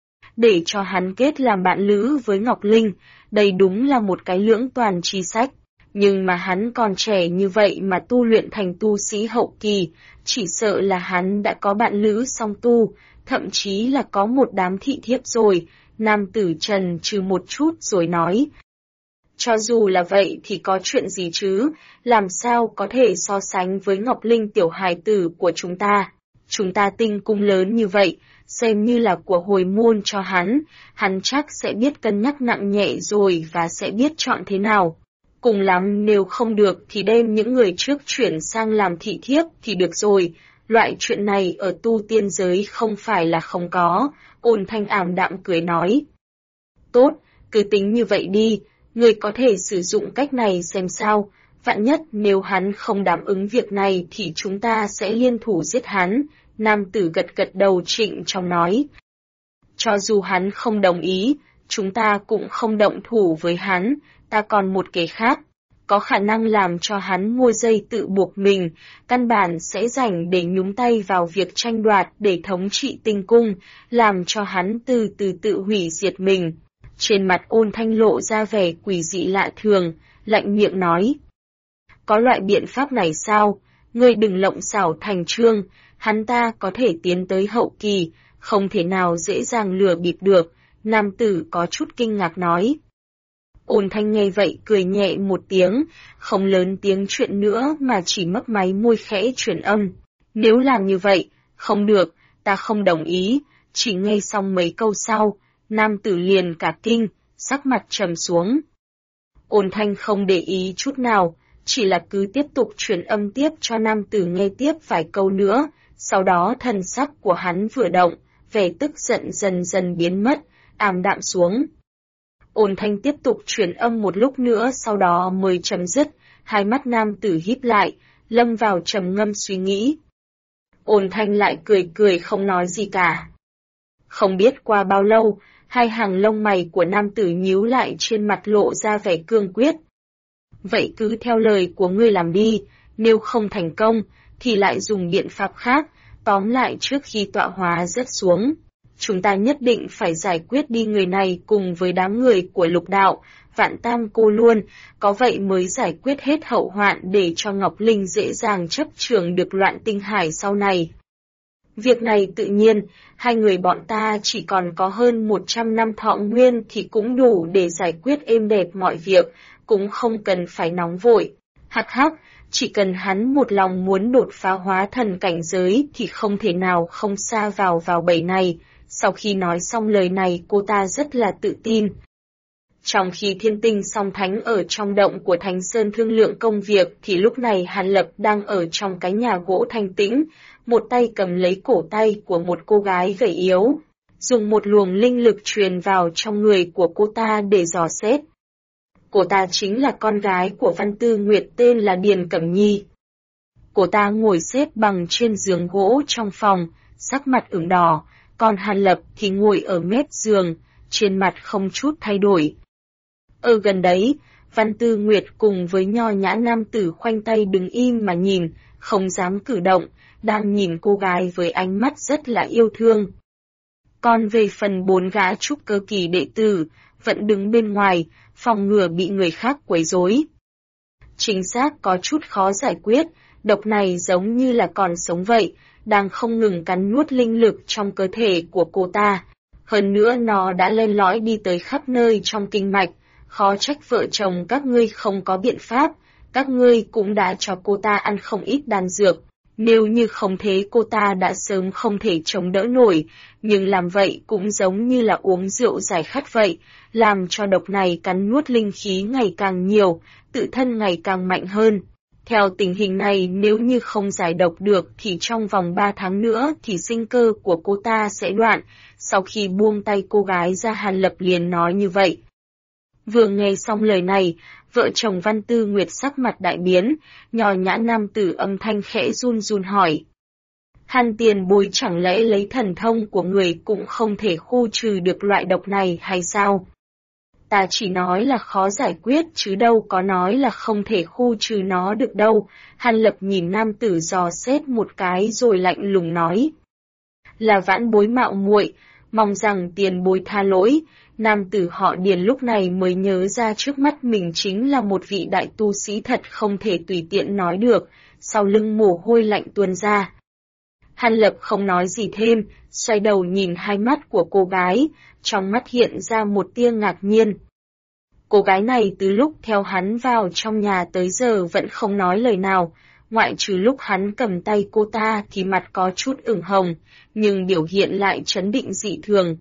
Để cho hắn kết làm bạn lữ với Ngọc Linh, đây đúng là một cái lưỡng toàn chi sách. Nhưng mà hắn còn trẻ như vậy mà tu luyện thành tu sĩ hậu kỳ, chỉ sợ là hắn đã có bạn lữ song tu, thậm chí là có một đám thị thiếp rồi. Nam tử trần trừ một chút rồi nói. Cho dù là vậy thì có chuyện gì chứ, làm sao có thể so sánh với Ngọc Linh tiểu hài tử của chúng ta. Chúng ta tinh cung lớn như vậy, xem như là của hồi môn cho hắn chắc sẽ biết cân nhắc nặng nhẹ rồi và sẽ biết chọn thế nào. Cùng lắm nếu không được thì đem những người trước chuyển sang làm thị thiếp thì được rồi, loại chuyện này ở tu tiên giới không phải là không có. Ôn Thanh ảm đạm cười nói. Tốt, cứ tính như vậy đi, người có thể sử dụng cách này xem sao, vạn nhất nếu hắn không đáp ứng việc này thì chúng ta sẽ liên thủ giết hắn. Nam tử gật gật đầu trịnh trọng nói. Cho dù hắn không đồng ý, chúng ta cũng không động thủ với hắn, ta còn một kế khác, có khả năng làm cho hắn mua dây tự buộc mình, căn bản sẽ rảnh để nhúng tay vào việc tranh đoạt để thống trị tinh cung, làm cho hắn từ từ tự hủy diệt mình. Trên mặt Ôn Thanh lộ ra vẻ quỷ dị lạ thường, lạnh miệng nói. Có loại biện pháp này sao? Ngươi đừng lộng xảo thành trương, hắn ta có thể tiến tới hậu kỳ, không thể nào dễ dàng lừa bịp được. Nam tử có chút kinh ngạc nói. Ôn Thanh nghe vậy cười nhẹ một tiếng, không lớn tiếng chuyện nữa mà chỉ mấp máy môi khẽ truyền âm. Nếu làm như vậy, không được, ta không đồng ý. Chỉ nghe xong mấy câu sau, nam tử liền cả kinh, sắc mặt trầm xuống. Ôn Thanh không để ý chút nào, chỉ là cứ tiếp tục truyền âm tiếp cho nam tử nghe tiếp vài câu nữa, sau đó thần sắc của hắn vừa động, vẻ tức giận dần dần biến mất, ảm đạm xuống. Ôn Thanh tiếp tục truyền âm một lúc nữa sau đó mới chấm dứt, hai mắt nam tử híp lại, lâm vào trầm ngâm suy nghĩ. Ôn Thanh lại cười cười không nói gì cả. Không biết qua bao lâu, hai hàng lông mày của nam tử nhíu lại trên mặt lộ ra vẻ cương quyết. Vậy cứ theo lời của ngươi làm đi, nếu không thành công, thì lại dùng biện pháp khác, tóm lại trước khi tọa hóa rớt xuống. Chúng ta nhất định phải giải quyết đi người này cùng với đám người của lục đạo, vạn tam cô luôn, có vậy mới giải quyết hết hậu hoạn để cho Ngọc Linh dễ dàng chấp trường được Loạn Tinh Hải sau này. Việc này tự nhiên, hai người bọn ta chỉ còn có hơn 100 năm thọ nguyên thì cũng đủ để giải quyết êm đẹp mọi việc, cũng không cần phải nóng vội. Hắc hắc, chỉ cần hắn một lòng muốn đột phá hóa thần cảnh giới thì không thể nào không xa vào bẫy này. Sau khi nói xong lời này cô ta rất là tự tin. Trong khi Thiên Tinh Song Thánh ở trong động của Thánh Sơn thương lượng công việc thì lúc này Hàn Lập đang ở trong cái nhà gỗ thanh tĩnh, một tay cầm lấy cổ tay của một cô gái gầy yếu, dùng một luồng linh lực truyền vào trong người của cô ta để dò xét. Cô ta chính là con gái của Văn Tư Nguyệt tên là Điền Cẩm Nhi. Cô ta ngồi xếp bằng trên giường gỗ trong phòng, sắc mặt ửng đỏ, còn Hàn Lập thì ngồi ở mép giường, trên mặt không chút thay đổi. Ở gần đấy, Văn Tư Nguyệt cùng với nho nhã nam tử khoanh tay đứng im mà nhìn, không dám cử động, đang nhìn cô gái với ánh mắt rất là yêu thương. Còn về phần 4 gã trúc cơ kỳ đệ tử, vẫn đứng bên ngoài, phòng ngừa bị người khác quấy rối. Chính xác có chút khó giải quyết, độc này giống như là còn sống vậy, đang không ngừng cắn nuốt linh lực trong cơ thể của cô ta. Hơn nữa nó đã len lỏi đi tới khắp nơi trong kinh mạch, khó trách vợ chồng các ngươi không có biện pháp, các ngươi cũng đã cho cô ta ăn không ít đan dược. Nếu như không thế cô ta đã sớm không thể chống đỡ nổi, nhưng làm vậy cũng giống như là uống rượu giải khát vậy, làm cho độc này cắn nuốt linh khí ngày càng nhiều, tự thân ngày càng mạnh hơn. Theo tình hình này nếu như không giải độc được thì trong vòng 3 tháng nữa thì sinh cơ của cô ta sẽ đoạn. Sau khi buông tay cô gái ra Hàn Lập liền nói như vậy. Vừa nghe xong lời này, vợ chồng Văn Tư Nguyệt sắc mặt đại biến, nho nhã nam tử âm thanh khẽ run run hỏi. Hàn tiền bối chẳng lẽ lấy thần thông của người cũng không thể khu trừ được loại độc này hay sao? Ta chỉ nói là khó giải quyết chứ đâu có nói là không thể khu trừ nó được đâu. Hàn Lập nhìn nam tử dò xét một cái rồi lạnh lùng nói. Là vãn bối mạo muội, mong rằng tiền bối tha lỗi. Nam tử họ Điền lúc này mới nhớ ra trước mắt mình chính là một vị đại tu sĩ thật không thể tùy tiện nói được, sau lưng mồ hôi lạnh tuôn ra. Hàn Lập không nói gì thêm, xoay đầu nhìn hai mắt của cô gái, trong mắt hiện ra một tia ngạc nhiên. Cô gái này từ lúc theo hắn vào trong nhà tới giờ vẫn không nói lời nào, ngoại trừ lúc hắn cầm tay cô ta thì mặt có chút ửng hồng, nhưng biểu hiện lại trấn định dị thường.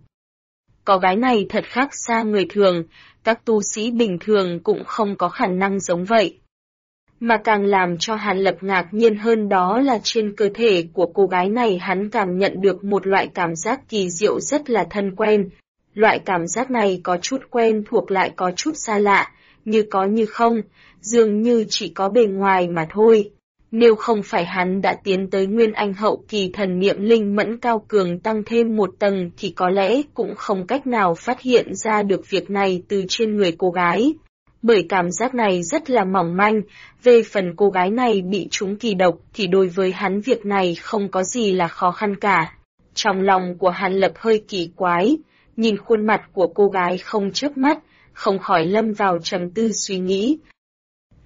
Cô gái này thật khác xa người thường, các tu sĩ bình thường cũng không có khả năng giống vậy. Mà càng làm cho Hàn Lập ngạc nhiên hơn đó là trên cơ thể của cô gái này hắn cảm nhận được một loại cảm giác kỳ diệu rất là thân quen. Loại cảm giác này có chút quen thuộc lại có chút xa lạ, như có như không, dường như chỉ có bề ngoài mà thôi. Nếu không phải hắn đã tiến tới Nguyên Anh hậu kỳ thần niệm linh mẫn cao cường tăng thêm một tầng thì có lẽ cũng không cách nào phát hiện ra được việc này từ trên người cô gái. Bởi cảm giác này rất là mỏng manh, về phần cô gái này bị trúng kỳ độc thì đối với hắn việc này không có gì là khó khăn cả. Trong lòng của Hàn Lập hơi kỳ quái, nhìn khuôn mặt của cô gái không chớp mắt, không khỏi lâm vào trầm tư suy nghĩ.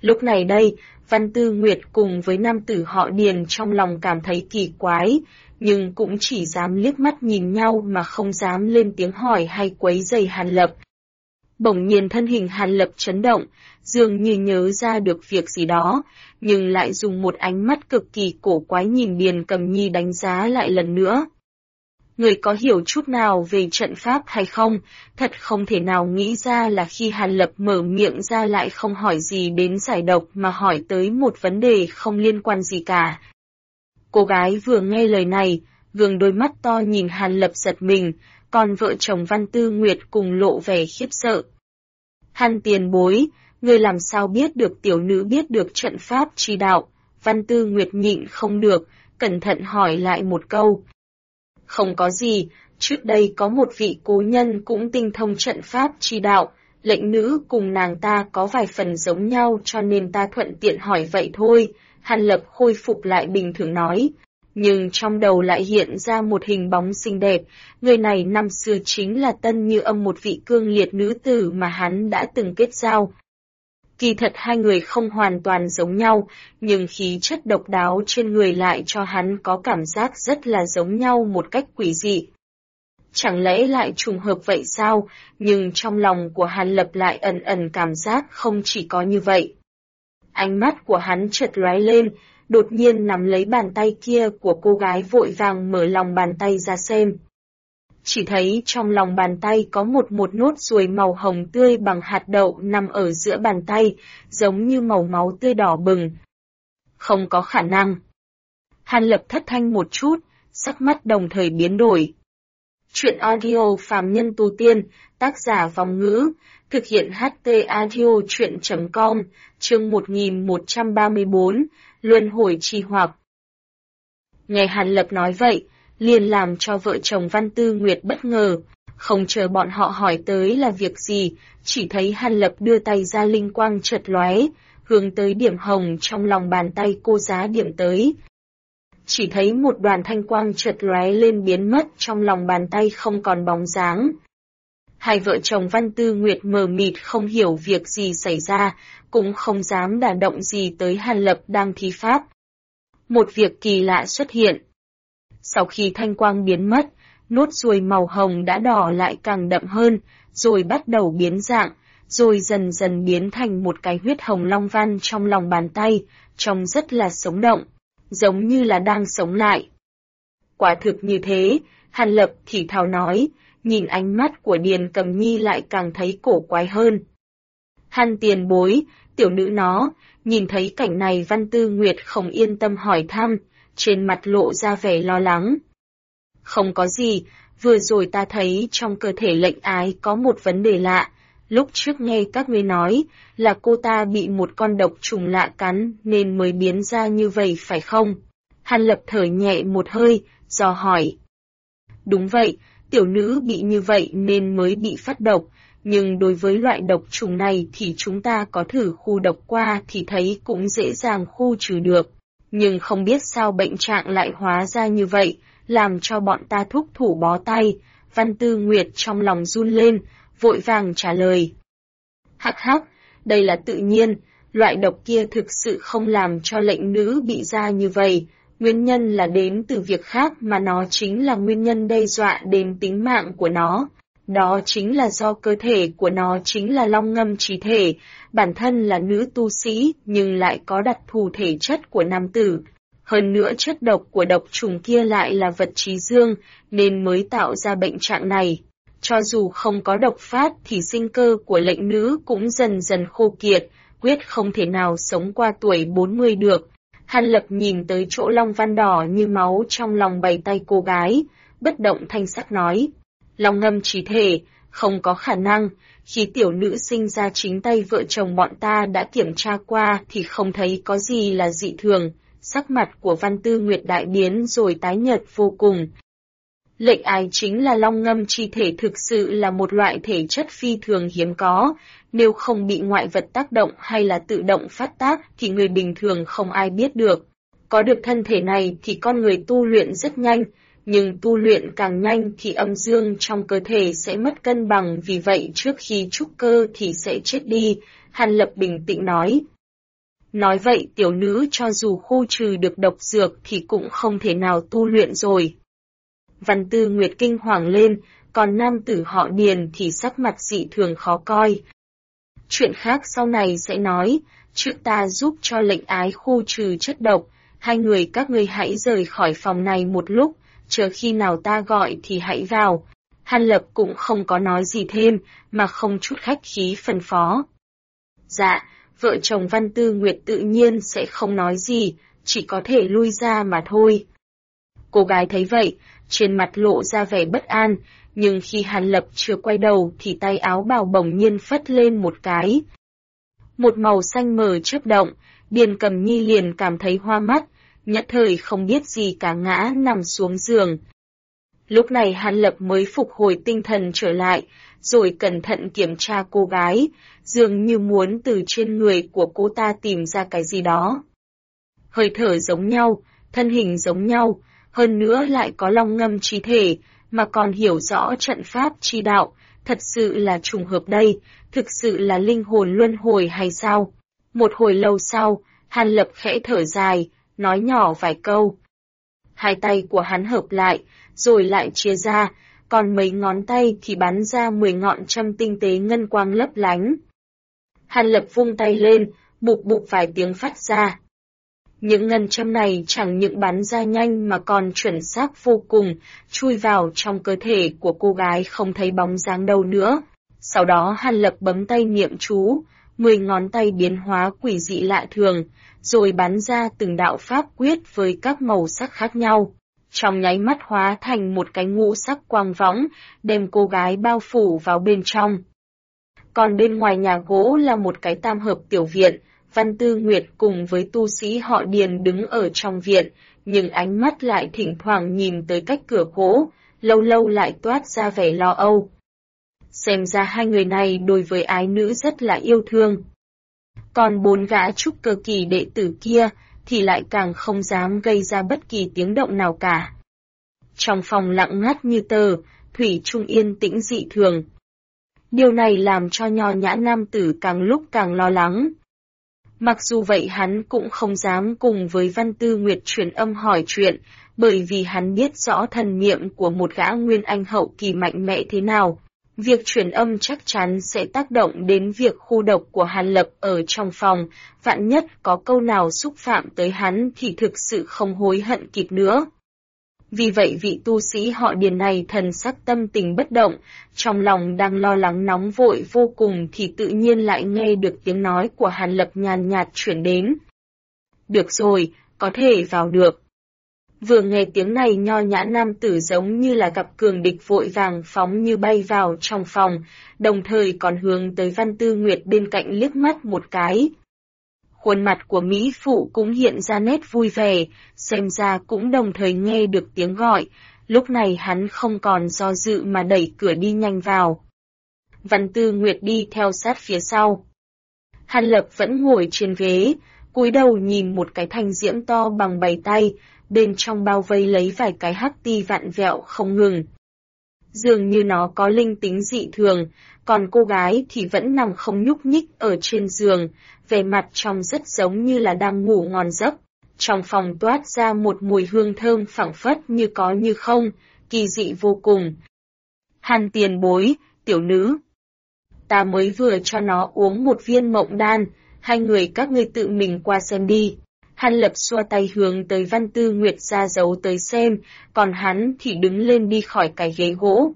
Lúc này đây, Văn Tư Nguyệt cùng với nam tử họ Điền trong lòng cảm thấy kỳ quái, nhưng cũng chỉ dám liếc mắt nhìn nhau mà không dám lên tiếng hỏi hay quấy rầy Hàn Lập. Bỗng nhiên thân hình Hàn Lập chấn động, dường như nhớ ra được việc gì đó, nhưng lại dùng một ánh mắt cực kỳ cổ quái nhìn Điền Cầm Nhi đánh giá lại lần nữa. Người có hiểu chút nào về trận pháp hay không? Thật không thể nào nghĩ ra là khi Hàn Lập mở miệng ra lại không hỏi gì đến giải độc mà hỏi tới một vấn đề không liên quan gì cả. Cô gái vừa nghe lời này, gương đôi mắt to nhìn Hàn Lập giật mình, còn vợ chồng Văn Tư Nguyệt cùng lộ vẻ khiếp sợ. Hàn tiền bối, người làm sao biết được tiểu nữ biết được trận pháp chi đạo? Văn Tư Nguyệt nhịn không được, cẩn thận hỏi lại một câu. Không có gì, trước đây có một vị cố nhân cũng tinh thông trận pháp chi đạo, lệnh nữ cùng nàng ta có vài phần giống nhau cho nên ta thuận tiện hỏi vậy thôi, Hàn Lập khôi phục lại bình thường nói. Nhưng trong đầu lại hiện ra một hình bóng xinh đẹp, người này năm xưa chính là Tân Như Âm, một vị cương liệt nữ tử mà hắn đã từng kết giao. Kỳ thật hai người không hoàn toàn giống nhau, nhưng khí chất độc đáo trên người lại cho hắn có cảm giác rất là giống nhau một cách quỷ dị. Chẳng lẽ lại trùng hợp vậy sao? Nhưng trong lòng của Hàn Lập lại ẩn ẩn cảm giác không chỉ có như vậy. Ánh mắt của hắn chợt lóe lên, đột nhiên nắm lấy bàn tay kia của cô gái, vội vàng mở lòng bàn tay ra xem. Chỉ thấy trong lòng bàn tay có một nốt ruồi màu hồng tươi bằng hạt đậu nằm ở giữa bàn tay, giống như màu máu tươi đỏ bừng. Không có khả năng. Hàn Lập thất thanh một chút, sắc mắt đồng thời biến đổi. Chuyện audio phàm nhân tu tiên, tác giả Vong Ngữ, thực hiện HT audio chuyện.com, chương 1134, Luân hồi chi hoặc. Nghe Hàn Lập nói vậy, liền làm cho vợ chồng Văn Tư Nguyệt bất ngờ, không chờ bọn họ hỏi tới là việc gì, chỉ thấy Hàn Lập đưa tay ra, linh quang chợt lóe, hướng tới điểm hồng trong lòng bàn tay cô giá điểm tới. Chỉ thấy một đoàn thanh quang chợt lóe lên biến mất trong lòng bàn tay không còn bóng dáng. Hai vợ chồng Văn Tư Nguyệt mờ mịt không hiểu việc gì xảy ra, cũng không dám đả động gì tới Hàn Lập đang thi pháp. Một việc kỳ lạ xuất hiện. Sau khi thanh quang biến mất, nốt ruồi màu hồng đã đỏ lại càng đậm hơn, rồi bắt đầu biến dạng, rồi dần dần biến thành một cái huyết hồng long văn trong lòng bàn tay, trông rất là sống động, giống như là đang sống lại. Quả thực như thế, Hàn Lập thì thào nói, nhìn ánh mắt của Điền Cầm Nhi lại càng thấy cổ quái hơn. Hàn tiền bối, tiểu nữ nó, nhìn thấy cảnh này Văn Tư Nguyệt không yên tâm hỏi thăm, trên mặt lộ ra vẻ lo lắng. Không có gì, vừa rồi ta thấy trong cơ thể lệnh ái có một vấn đề lạ, lúc trước nghe các ngươi nói là cô ta bị một con độc trùng lạ cắn nên mới biến ra như vậy phải không? Hàn Lập thở nhẹ một hơi, dò hỏi. Đúng vậy, tiểu nữ bị như vậy nên mới bị phát độc, nhưng đối với loại độc trùng này thì chúng ta có thử khu độc qua thì thấy cũng dễ dàng khu trừ được. Nhưng không biết sao bệnh trạng lại hóa ra như vậy, làm cho bọn ta thúc thủ bó tay. Văn Tư Nguyệt trong lòng run lên, vội vàng trả lời. Hắc hắc, đây là tự nhiên, loại độc kia thực sự không làm cho lệnh nữ bị ra như vậy. Nguyên nhân là đến từ việc khác mà nó chính là nguyên nhân đe dọa đến tính mạng của nó. Đó chính là do cơ thể của nó chính là long ngâm trí thể, bản thân là nữ tu sĩ nhưng lại có đặc thù thể chất của nam tử. Hơn nữa chất độc của độc trùng kia lại là vật trí dương nên mới tạo ra bệnh trạng này. Cho dù không có độc phát thì sinh cơ của lệnh nữ cũng dần dần khô kiệt, quyết không thể nào sống qua tuổi 40 được. Hàn Lập nhìn tới chỗ long văn đỏ như máu trong lòng bàn tay cô gái, bất động thanh sắc nói. Long ngâm trí thể, không có khả năng, khi tiểu nữ sinh ra chính tay vợ chồng bọn ta đã kiểm tra qua thì không thấy có gì là dị thường, sắc mặt của Văn Tư Nguyệt đại biến rồi tái nhợt vô cùng. Lệnh ái chính là long ngâm chi thể thực sự là một loại thể chất phi thường hiếm có, nếu không bị ngoại vật tác động hay là tự động phát tác thì người bình thường không ai biết được. Có được thân thể này thì con người tu luyện rất nhanh, nhưng tu luyện càng nhanh thì âm dương trong cơ thể sẽ mất cân bằng, vì vậy trước khi trúc cơ thì sẽ chết đi, Hàn Lập bình tĩnh nói. Nói vậy tiểu nữ cho dù khu trừ được độc dược thì cũng không thể nào tu luyện rồi. Văn Tư Nguyệt kinh hoàng lên, còn nam tử họ Điền thì sắc mặt dị thường khó coi. Chuyện khác sau này sẽ nói, trước ta giúp cho lệnh ái khu trừ chất độc, hai người các ngươi hãy rời khỏi phòng này một lúc, chờ khi nào ta gọi thì hãy vào. Hàn Lập cũng không có nói gì thêm, mà không chút khách khí phân phó. Dạ, vợ chồng Văn Tư Nguyệt tự nhiên sẽ không nói gì, chỉ có thể lui ra mà thôi. Cô gái thấy vậy, trên mặt lộ ra vẻ bất an, nhưng khi Hàn Lập chưa quay đầu thì tay áo bào bỗng nhiên phất lên một cái. Một màu xanh mờ chớp động, Điền Cầm Nhi liền cảm thấy hoa mắt, nhất thời không biết gì cả ngã nằm xuống giường. Lúc này Hàn Lập mới phục hồi tinh thần trở lại, rồi cẩn thận kiểm tra cô gái, dường như muốn từ trên người của cô ta tìm ra cái gì đó. Hơi thở giống nhau, thân hình giống nhau, hơn nữa lại có long ngâm chi thể, mà còn hiểu rõ trận pháp chi đạo, thật sự là trùng hợp đây, thực sự là linh hồn luân hồi hay sao? Một hồi lâu sau, Hàn Lập khẽ thở dài, nói nhỏ vài câu. Hai tay của hắn hợp lại, rồi lại chia ra, còn mấy ngón tay thì bắn ra 10 ngọn châm tinh tế ngân quang lấp lánh. Hàn Lập vung tay lên, bụp bụp vài tiếng phát ra. Những ngân châm này chẳng những bắn ra nhanh mà còn chuẩn xác vô cùng, chui vào trong cơ thể của cô gái không thấy bóng dáng đâu nữa. Sau đó Hàn Lập bấm tay niệm chú, 10 ngón tay biến hóa quỷ dị lạ thường, rồi bắn ra từng đạo pháp quyết với các màu sắc khác nhau. Trong nháy mắt hóa thành một cái ngũ sắc quang võng, đem cô gái bao phủ vào bên trong. Còn bên ngoài nhà gỗ là một cái tam hợp tiểu viện, Văn Tư Nguyệt cùng với tu sĩ họ Điền đứng ở trong viện, nhưng ánh mắt lại thỉnh thoảng nhìn tới cách cửa gỗ, lâu lâu lại toát ra vẻ lo âu. Xem ra hai người này đối với ái nữ rất là yêu thương. Còn 4 gã trúc cơ kỳ đệ tử kia thì lại càng không dám gây ra bất kỳ tiếng động nào cả. Trong phòng lặng ngắt như tờ, thủy chung yên tĩnh dị thường. Điều này làm cho nho nhã nam tử càng lúc càng lo lắng. Mặc dù vậy hắn cũng không dám cùng với Văn Tư Nguyệt truyền âm hỏi chuyện, bởi vì hắn biết rõ thần niệm của một gã nguyên anh hậu kỳ mạnh mẽ thế nào. Việc truyền âm chắc chắn sẽ tác động đến việc khu độc của Hàn Lập ở trong phòng, vạn nhất có câu nào xúc phạm tới hắn thì thực sự không hối hận kịp nữa. Vì vậy vị tu sĩ họ Điền này thần sắc tâm tình bất động, trong lòng đang lo lắng nóng vội vô cùng thì tự nhiên lại nghe được tiếng nói của Hàn Lập nhàn nhạt chuyển đến. Được rồi, có thể vào được. Vừa nghe tiếng này nho nhã nam tử giống như là gặp cường địch vội vàng phóng như bay vào trong phòng, đồng thời còn hướng tới Văn Tư Nguyệt bên cạnh liếc mắt một cái. Khuôn mặt của Mỹ Phụ cũng hiện ra nét vui vẻ, xem ra cũng đồng thời nghe được tiếng gọi, lúc này hắn không còn do dự mà đẩy cửa đi nhanh vào. Văn Tư Nguyệt đi theo sát phía sau. Hàn Lập vẫn ngồi trên ghế, cúi đầu nhìn một cái thanh diễm to bằng 7 tay, bên trong bao vây lấy vài cái hắc ti vặn vẹo không ngừng. Dường như nó có linh tính dị thường, còn cô gái thì vẫn nằm không nhúc nhích ở trên giường, vẻ mặt trông rất giống như là đang ngủ ngon giấc. Trong phòng toát ra một mùi hương thơm phảng phất như có như không, kỳ dị vô cùng. Hàn tiền bối, tiểu nữ. Ta mới vừa cho nó uống một viên mộng đan, hai người các ngươi tự mình qua xem đi. Hàn Lập xua tay hướng tới Văn Tư Nguyệt ra dấu tới xem, còn hắn thì đứng lên đi khỏi cái ghế gỗ.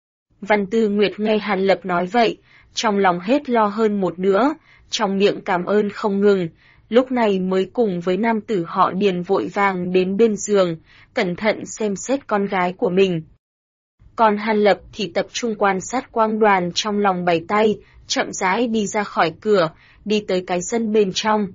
Văn Tư Nguyệt nghe Hàn Lập nói vậy, trong lòng hết lo hơn một nữa, trong miệng cảm ơn không ngừng, lúc này mới cùng với nam tử họ Điền vội vàng đến bên giường, cẩn thận xem xét con gái của mình. Còn Hàn Lập thì tập trung quan sát quang đoàn trong lòng 7 tay, chậm rãi đi ra khỏi cửa, đi tới cái sân bên trong.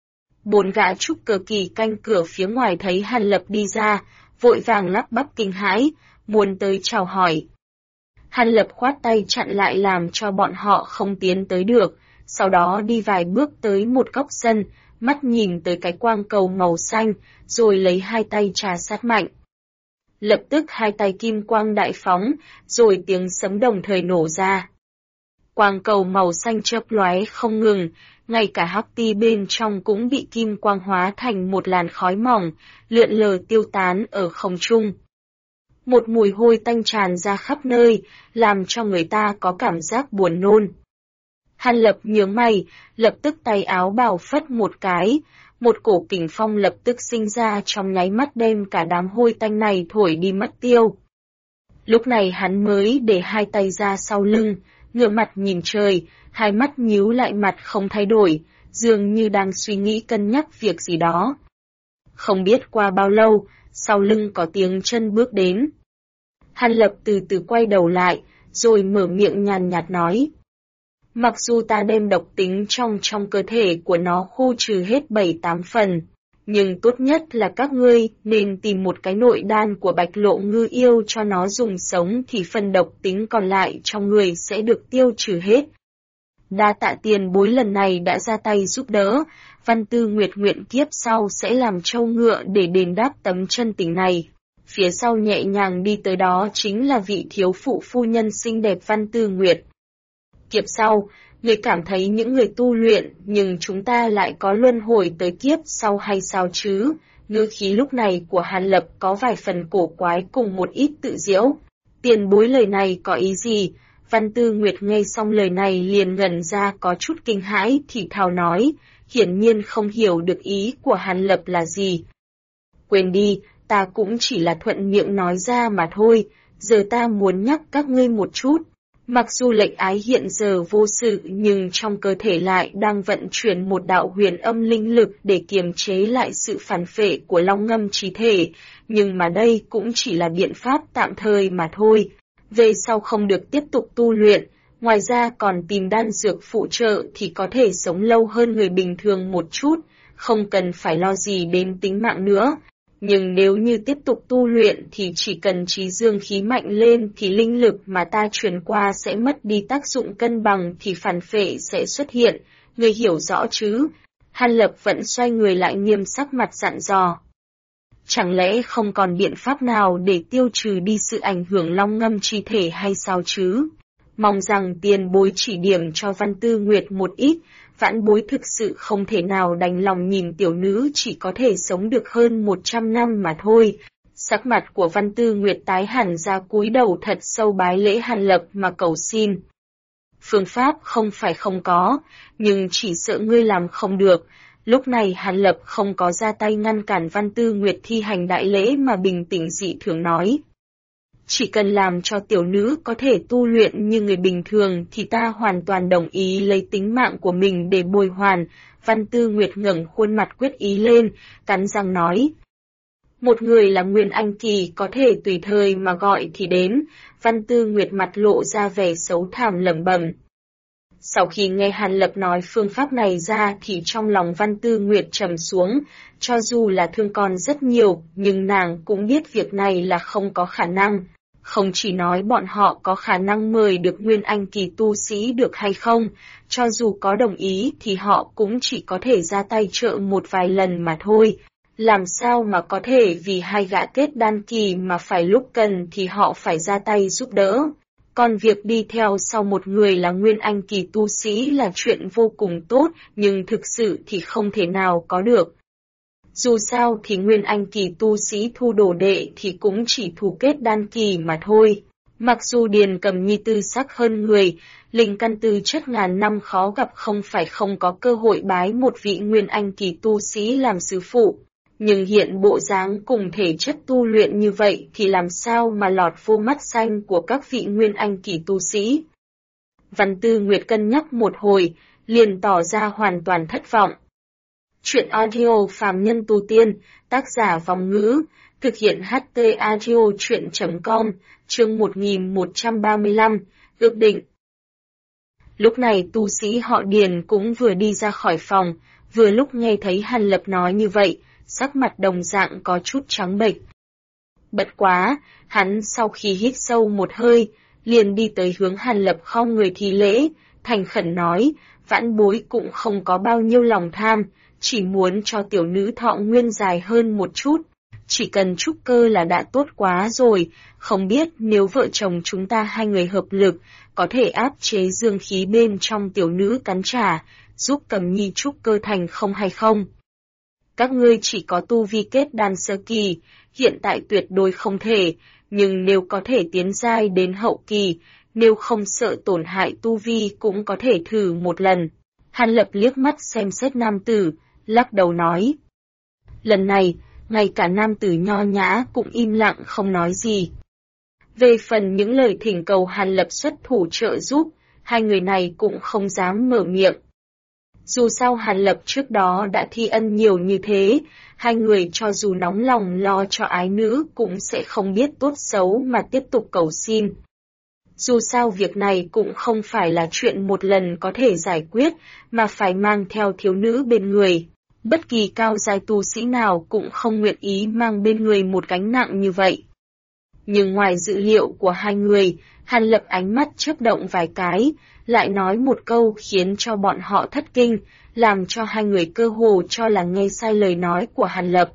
4 gã trúc cơ kỳ canh cửa phía ngoài thấy Hàn Lập đi ra, vội vàng lắp bắp kinh hãi, muốn tới chào hỏi. Hàn Lập khoát tay chặn lại làm cho bọn họ không tiến tới được, sau đó đi vài bước tới một góc sân, mắt nhìn tới cái quang cầu màu xanh, rồi lấy hai tay trà sát mạnh. Lập tức hai tay kim quang đại phóng, rồi tiếng sấm đồng thời nổ ra. Quang cầu màu xanh chớp lóe không ngừng, ngay cả hắc ti bên trong cũng bị kim quang hóa thành một làn khói mỏng, lượn lờ tiêu tán ở không trung. Một mùi hôi tanh tràn ra khắp nơi, làm cho người ta có cảm giác buồn nôn. Hàn Lập nhướng mày, lập tức tay áo bào phất một cái, một cổ kình phong lập tức sinh ra trong nháy mắt đem cả đám hôi tanh này thổi đi mất tiêu. Lúc này hắn mới để hai tay ra sau lưng, ngửa mặt nhìn trời, hai mắt nhíu lại mặt không thay đổi, dường như đang suy nghĩ cân nhắc việc gì đó. Không biết qua bao lâu, sau lưng có tiếng chân bước đến. Hàn Lập từ từ quay đầu lại, rồi mở miệng nhàn nhạt nói. Mặc dù ta đem độc tính trong cơ thể của nó khu trừ hết 7-8 phần, nhưng tốt nhất là các ngươi nên tìm một cái nội đan của Bạch Lộ Ngư Yêu cho nó dùng sống thì phần độc tính còn lại trong người sẽ được tiêu trừ hết. Đa tạ tiền bối lần này đã ra tay giúp đỡ, Văn Tư Nguyệt nguyện kiếp sau sẽ làm trâu ngựa để đền đáp tấm chân tình này. Phía sau nhẹ nhàng đi tới đó chính là vị thiếu phụ phu nhân xinh đẹp Văn Tư Nguyệt. Kiếp sau, người cảm thấy những người tu luyện, nhưng chúng ta lại có luân hồi tới kiếp sau hay sao chứ? Ngữ khí lúc này của Hàn Lập có vài phần cổ quái cùng một ít tự giễu. Tiền bối lời này có ý gì? Văn Tư Nguyệt nghe xong lời này liền ngẩn ra có chút kinh hãi thì thào nói, hiển nhiên không hiểu được ý của Hàn Lập là gì. Quên đi, ta cũng chỉ là thuận miệng nói ra mà thôi, giờ ta muốn nhắc các ngươi một chút. Mặc dù lệnh ái hiện giờ vô sự nhưng trong cơ thể lại đang vận chuyển một đạo huyền âm linh lực để kiềm chế lại sự phản phệ của long ngâm trí thể, nhưng mà đây cũng chỉ là biện pháp tạm thời mà thôi. Về sau không được tiếp tục tu luyện, ngoài ra còn tìm đan dược phụ trợ thì có thể sống lâu hơn người bình thường một chút, không cần phải lo gì đến tính mạng nữa. Nhưng nếu như tiếp tục tu luyện thì chỉ cần trí dương khí mạnh lên thì linh lực mà ta truyền qua sẽ mất đi tác dụng cân bằng thì phản phệ sẽ xuất hiện, người hiểu rõ chứ? Hàn Lập vẫn xoay người lại nghiêm sắc mặt dặn dò. Chẳng lẽ không còn biện pháp nào để tiêu trừ đi sự ảnh hưởng long ngâm chi thể hay sao chứ? Mong rằng tiền bối chỉ điểm cho Văn Tư Nguyệt một ít, vãn bối thực sự không thể nào đành lòng nhìn tiểu nữ chỉ có thể sống được hơn 100 năm mà thôi. Sắc mặt của Văn Tư Nguyệt tái hẳn ra cúi đầu thật sâu bái lễ Hàn Lập mà cầu xin. Phương pháp không phải không có, nhưng chỉ sợ ngươi làm không được. Lúc này Hàn Lập không có ra tay ngăn cản Văn Tư Nguyệt thi hành đại lễ mà bình tĩnh dị thường nói. Chỉ cần làm cho tiểu nữ có thể tu luyện như người bình thường thì ta hoàn toàn đồng ý lấy tính mạng của mình để bồi hoàn. Văn Tư Nguyệt ngẩng khuôn mặt quyết ý lên, cắn răng nói. Một người là Nguyên Anh Kỳ có thể tùy thời mà gọi thì đến. Văn Tư Nguyệt mặt lộ ra vẻ xấu thảm lẩm bẩm. Sau khi nghe Hàn Lập nói phương pháp này ra thì trong lòng Văn Tư Nguyệt trầm xuống, cho dù là thương con rất nhiều, nhưng nàng cũng biết việc này là không có khả năng. Không chỉ nói bọn họ có khả năng mời được Nguyên Anh Kỳ tu sĩ được hay không, cho dù có đồng ý thì họ cũng chỉ có thể ra tay trợ một vài lần mà thôi. Làm sao mà có thể vì hai gã kết đan kỳ mà phải lúc cần thì họ phải ra tay giúp đỡ. Còn việc đi theo sau một người là Nguyên Anh Kỳ tu sĩ là chuyện vô cùng tốt, nhưng thực sự thì không thể nào có được. Dù sao thì Nguyên Anh Kỳ tu sĩ thu đồ đệ thì cũng chỉ thu kết đan kỳ mà thôi. Mặc dù Điền Cầm Nhi tư sắc hơn người, linh căn tư chất ngàn năm khó gặp không phải không có cơ hội bái một vị Nguyên Anh Kỳ tu sĩ làm sư phụ. Nhưng hiện bộ dáng cùng thể chất tu luyện như vậy thì làm sao mà lọt vô mắt xanh của các vị Nguyên Anh Kỳ tu sĩ. Văn Tư Nguyệt cân nhắc một hồi, liền tỏ ra hoàn toàn thất vọng. Chuyện audio phàm nhân tu tiên, tác giả Vong Ngữ, thực hiện HT audio chuyện.com, chương 1135, ước định. Lúc này tu sĩ họ Điền cũng vừa đi ra khỏi phòng, vừa lúc nghe thấy Hàn Lập nói như vậy, sắc mặt đồng dạng có chút trắng bệch. Bất quá, hắn sau khi hít sâu một hơi, liền đi tới hướng Hàn Lập khom người thi lễ, thành khẩn nói, vãn bối cũng không có bao nhiêu lòng tham, chỉ muốn cho tiểu nữ thọ nguyên dài hơn một chút, chỉ cần trúc cơ là đã tốt quá rồi, không biết nếu vợ chồng chúng ta hai người hợp lực, có thể áp chế dương khí bên trong tiểu nữ cắn trả, giúp Cẩm Nhi trúc cơ thành không hay không? Các ngươi chỉ có tu vi kết đan sơ kỳ, hiện tại tuyệt đối không thể, nhưng nếu có thể tiến giai đến hậu kỳ, nếu không sợ tổn hại tu vi cũng có thể thử một lần. Hàn Lập liếc mắt xem xét nam tử, lắc đầu nói. Lần này, ngay cả nam tử nho nhã cũng im lặng không nói gì. Về phần những lời thỉnh cầu Hàn Lập xuất thủ trợ giúp, hai người này cũng không dám mở miệng. Dù sao Hàn Lập trước đó đã thi ân nhiều như thế, hai người cho dù nóng lòng lo cho ái nữ cũng sẽ không biết tốt xấu mà tiếp tục cầu xin. Dù sao việc này cũng không phải là chuyện một lần có thể giải quyết, mà phải mang theo thiếu nữ bên người. Bất kỳ cao giai tu sĩ nào cũng không nguyện ý mang bên người một gánh nặng như vậy. Nhưng ngoài dự liệu của hai người, Hàn Lập ánh mắt chớp động vài cái, lại nói một câu khiến cho bọn họ thất kinh, làm cho hai người cơ hồ cho là nghe sai lời nói của Hàn Lập.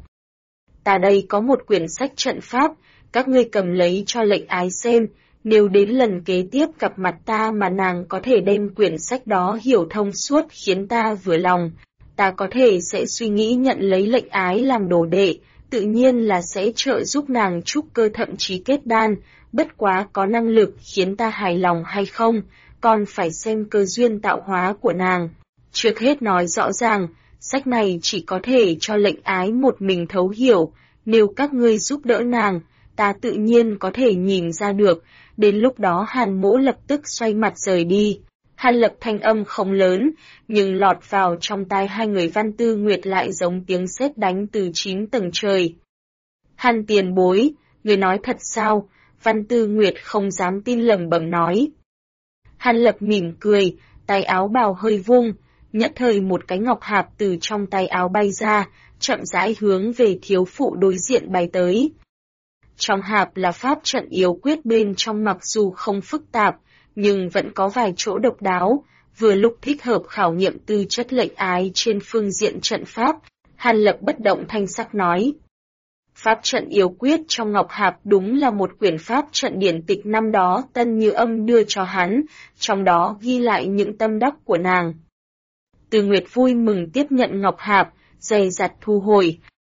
Ta đây có một quyển sách trận pháp, các ngươi cầm lấy cho lệnh ái xem, nếu đến lần kế tiếp gặp mặt ta mà nàng có thể đem quyển sách đó hiểu thông suốt khiến ta vừa lòng, ta có thể sẽ suy nghĩ nhận lấy lệnh ái làm đồ đệ, tự nhiên là sẽ trợ giúp nàng trúc cơ thậm chí kết đan, bất quá có năng lực khiến ta hài lòng hay không, còn phải xem cơ duyên tạo hóa của nàng. Trước hết nói rõ ràng, sách này chỉ có thể cho lệnh ái một mình thấu hiểu, nếu các ngươi giúp đỡ nàng, ta tự nhiên có thể nhìn ra được, đến lúc đó Hàn Mỗ lập tức xoay mặt rời đi. Hàn Lập thanh âm không lớn, nhưng lọt vào trong tai hai người Văn Tư Nguyệt lại giống tiếng sét đánh từ 9 tầng trời. Hàn tiền bối, người nói thật sao? Văn Tư Nguyệt không dám tin lẩm bẩm nói. Hàn Lập mỉm cười, tay áo bào hơi vung, nhất thời một cái ngọc hạp từ trong tay áo bay ra, chậm rãi hướng về thiếu phụ đối diện bay tới. Trong hạp là pháp trận yếu quyết bên trong mặc dù không phức tạp, nhưng vẫn có vài chỗ độc đáo, vừa lúc thích hợp khảo nghiệm tư chất lệnh ái trên phương diện trận pháp. Hàn Lập bất động thanh sắc nói. Pháp trận yếu quyết trong ngọc hạp đúng là một quyển pháp trận điển tịch năm đó Tân Như Âm đưa cho hắn, trong đó ghi lại những tâm đắc của nàng. Từ Nguyệt vui mừng tiếp nhận ngọc hạp, dày dặt thu hồi.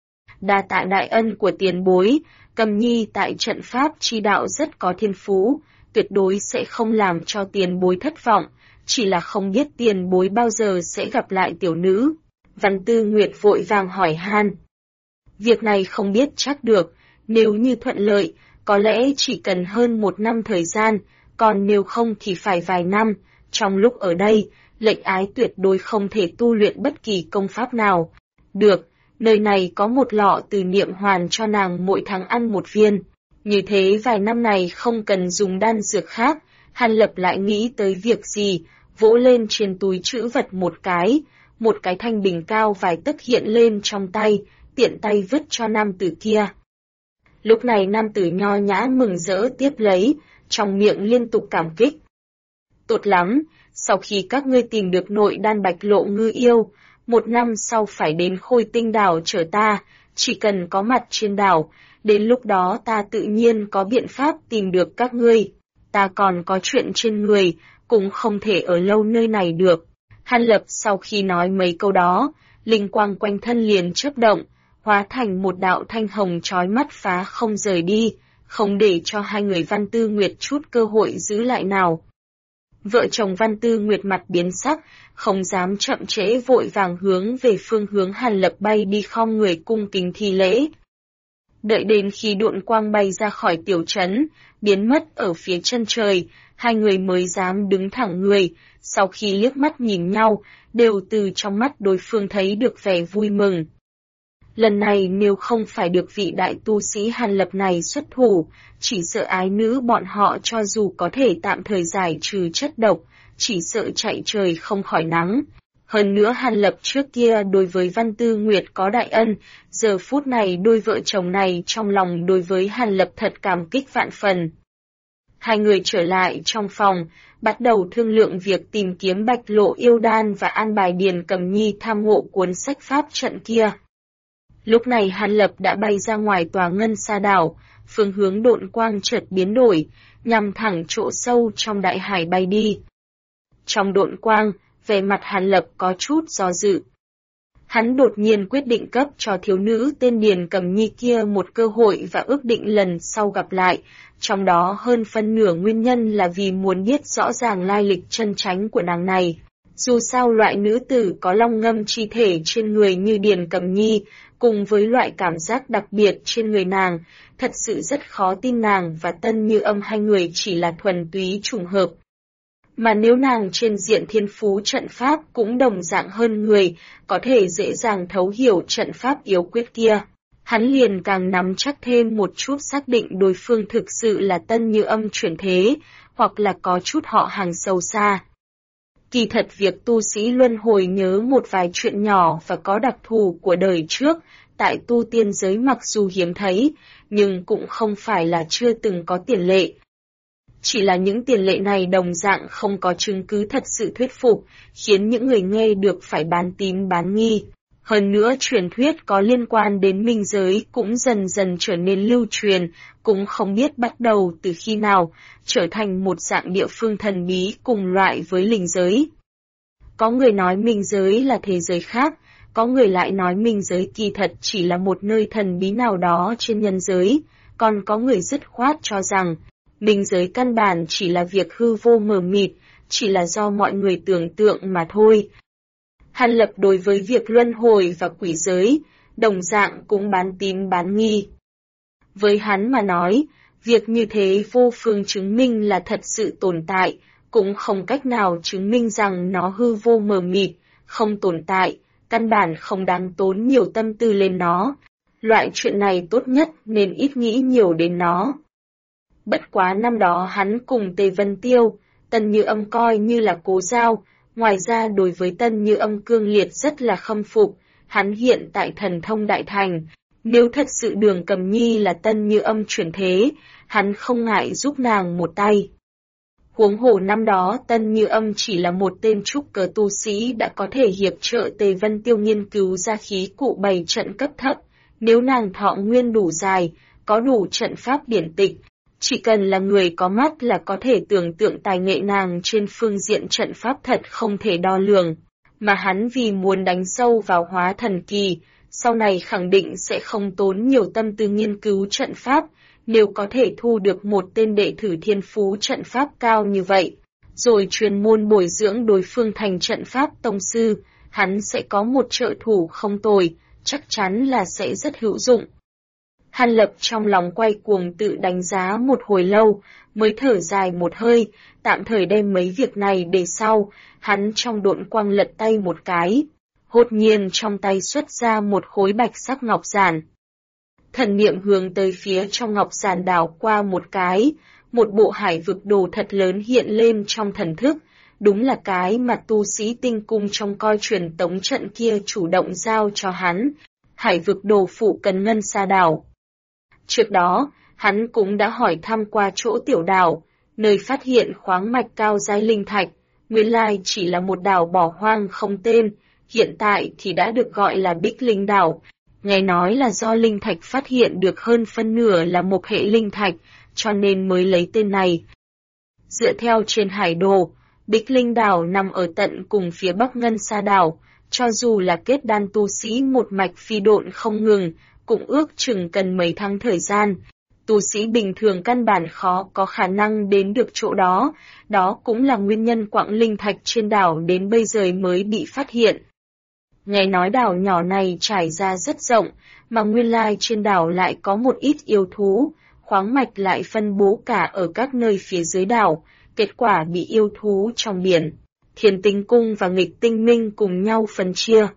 Đa tạ đại ân của tiền bối, Cẩm Nhi tại trận pháp chi đạo rất có thiên phú, tuyệt đối sẽ không làm cho tiền bối thất vọng, chỉ là không biết tiền bối bao giờ sẽ gặp lại tiểu nữ. Văn Tư Nguyệt vội vàng hỏi han. Việc này không biết chắc được, nếu như thuận lợi, có lẽ chỉ cần hơn 1 năm thời gian, còn nếu không thì phải vài năm. Trong lúc ở đây, lệnh ái tuyệt đối không thể tu luyện bất kỳ công pháp nào. Được, nơi này có một lọ từ niệm hoàn cho nàng mỗi tháng ăn một viên. Như thế vài năm này không cần dùng đan dược khác, Hàn Lập lại nghĩ tới việc gì, vỗ lên trên túi trữ vật một cái thanh bình cao vài tấc hiện lên trong tay, tiện tay vứt cho nam tử kia. Lúc này nam tử nho nhã mừng rỡ tiếp lấy, trong miệng liên tục cảm kích. Tốt lắm, sau khi các ngươi tìm được nội đan Bạch Lộ Ngư Yêu, 1 năm sau phải đến Khôi Tinh đảo chờ ta, chỉ cần có mặt trên đảo, đến lúc đó ta tự nhiên có biện pháp tìm được các ngươi. Ta còn có chuyện trên người, cũng không thể ở lâu nơi này được. Hàn Lập sau khi nói mấy câu đó, linh quang quanh thân liền chớp động, hóa thành một đạo thanh hồng chói mắt phá không rời đi, không để cho hai người Văn Tư Nguyệt chút cơ hội giữ lại nào. Vợ chồng Văn Tư Nguyệt mặt biến sắc, không dám chậm trễ vội vàng hướng về phương hướng Hàn Lập bay đi khom người cung kính thi lễ. Đợi đến khi độn quang bay ra khỏi tiểu trấn, biến mất ở phía chân trời, hai người mới dám đứng thẳng người, sau khi liếc mắt nhìn nhau, đều từ trong mắt đối phương thấy được vẻ vui mừng. Lần này nếu không phải được vị đại tu sĩ Hàn Lập này xuất thủ, chỉ sợ ái nữ bọn họ cho dù có thể tạm thời giải trừ chất độc, chỉ sợ chạy trời không khỏi nắng. Hơn nữa Hàn Lập trước kia đối với Văn Tư Nguyệt có đại ân, giờ phút này đôi vợ chồng này trong lòng đối với Hàn Lập thật cảm kích vạn phần. Hai người trở lại trong phòng, bắt đầu thương lượng việc tìm kiếm Bạch Lộ Yêu Đan và an bài Điền Cẩm Nhi tham ngộ cuốn sách pháp trận kia. Lúc này Hàn Lập đã bay ra ngoài tòa ngân sa đảo, phương hướng độn quang chợt biến đổi, nhằm thẳng chỗ sâu trong đại hải bay đi. Trong độn quang, Vẻ mặt Hàn Lập có chút do dự. Hắn đột nhiên quyết định cấp cho thiếu nữ tên Điền Cẩm Nhi kia một cơ hội và ước định lần sau gặp lại, trong đó hơn phân nửa nguyên nhân là vì muốn biết rõ ràng lai lịch chân chánh của nàng này. Dù sao loại nữ tử có long ngâm chi thể trên người như Điền Cẩm Nhi, cùng với loại cảm giác đặc biệt trên người nàng, thật sự rất khó tin nàng và Tân Như Âm hai người chỉ là thuần túy trùng hợp. Mà nếu nàng trên diện thiên phú trận pháp cũng đồng dạng hơn người, có thể dễ dàng thấu hiểu trận pháp yếu quyết kia, hắn liền càng nắm chắc thêm một chút xác định đối phương thực sự là Tân Như Âm chuyển thế, hoặc là có chút họ hàng sâu xa. Kỳ thật việc tu sĩ luân hồi nhớ một vài chuyện nhỏ và có đặc thù của đời trước, tại tu tiên giới mặc dù hiếm thấy, nhưng cũng không phải là chưa từng có tiền lệ. Chỉ là những tiền lệ này đồng dạng không có chứng cứ thật sự thuyết phục, khiến những người nghe được phải bán tín bán nghi. Hơn nữa truyền thuyết có liên quan đến minh giới cũng dần dần trở nên lưu truyền, cũng không biết bắt đầu từ khi nào, trở thành một dạng địa phương thần bí cùng loại với linh giới. Có người nói minh giới là thế giới khác, có người lại nói minh giới kỳ thật chỉ là một nơi thần bí nào đó trên nhân giới, còn có người dứt khoát cho rằng minh giới căn bản chỉ là việc hư vô mờ mịt, chỉ là do mọi người tưởng tượng mà thôi. Hàn Lập đối với việc luân hồi và quỷ giới, đồng dạng cũng bán tín bán nghi. Với hắn mà nói, việc như thế vô phương chứng minh là thật sự tồn tại, cũng không cách nào chứng minh rằng nó hư vô mờ mịt, không tồn tại, căn bản không đáng tốn nhiều tâm tư lên nó. Loại chuyện này tốt nhất nên ít nghĩ nhiều đến nó. Bất quá năm đó hắn cùng Tề Vân Tiêu, Tân Như Âm coi như là cố giao, ngoài ra đối với Tân Như Âm cương liệt rất là khâm phục, hắn hiện tại thần thông đại thành, nếu thật sự Đường Cẩm Nhi là Tân Như Âm chuyển thế, hắn không ngại giúp nàng một tay. Huống hồ năm đó Tân Như Âm chỉ là một tên trúc cơ tu sĩ đã có thể hiệp trợ Tề Vân Tiêu nghiên cứu ra khí cụ bày trận cấp thấp, nếu nàng thọ nguyên đủ dài, có đủ trận pháp điển tịch, chỉ cần là người có mắt là có thể tưởng tượng tài nghệ nàng trên phương diện trận pháp thật không thể đo lường, mà hắn vì muốn đánh sâu vào hóa thần kỳ, sau này khẳng định sẽ không tốn nhiều tâm tư nghiên cứu trận pháp, nếu có thể thu được một tên đệ tử thiên phú trận pháp cao như vậy, rồi chuyên môn bồi dưỡng đối phương thành trận pháp tông sư, hắn sẽ có một trợ thủ không tồi, chắc chắn là sẽ rất hữu dụng. Hàn Lập trong lòng quay cuồng tự đánh giá một hồi lâu, mới thở dài một hơi, tạm thời đem mấy việc này để sau, hắn trong độn quang lật tay một cái. Hốt nhiên trong tay xuất ra một khối bạch sắc ngọc giản. Thần niệm hướng tới phía trong ngọc giản đảo qua một cái, một bộ hải vực đồ thật lớn hiện lên trong thần thức, đúng là cái mà tu sĩ tinh cung trong coi truyền tống trận kia chủ động giao cho hắn, hải vực đồ phụ cần ngân sa đảo. Trước đó, hắn cũng đã hỏi thăm qua chỗ tiểu đảo, nơi phát hiện khoáng mạch cao giai linh thạch, nguyên lai chỉ là một đảo bỏ hoang không tên, hiện tại thì đã được gọi là Bích Linh đảo. Nghe nói là do linh thạch phát hiện được hơn phân nửa là một hệ linh thạch, cho nên mới lấy tên này. Dựa theo trên hải đồ, Bích Linh đảo nằm ở tận cùng phía bắc ngân sa đảo, cho dù là kết đan tu sĩ một mạch phi độn không ngừng, cũng ước chừng cần mấy tháng thời gian. Tu sĩ bình thường căn bản khó có khả năng đến được chỗ đó, đó cũng là nguyên nhân quặng linh thạch trên đảo đến bây giờ mới bị phát hiện. Nghe nói đảo nhỏ này trải ra rất rộng, mà nguyên lai trên đảo lại có một ít yêu thú, khoáng mạch lại phân bố cả ở các nơi phía dưới đảo, kết quả bị yêu thú trong biển, Thiên Tinh Cung và Nghịch Tinh Minh cùng nhau phân chia.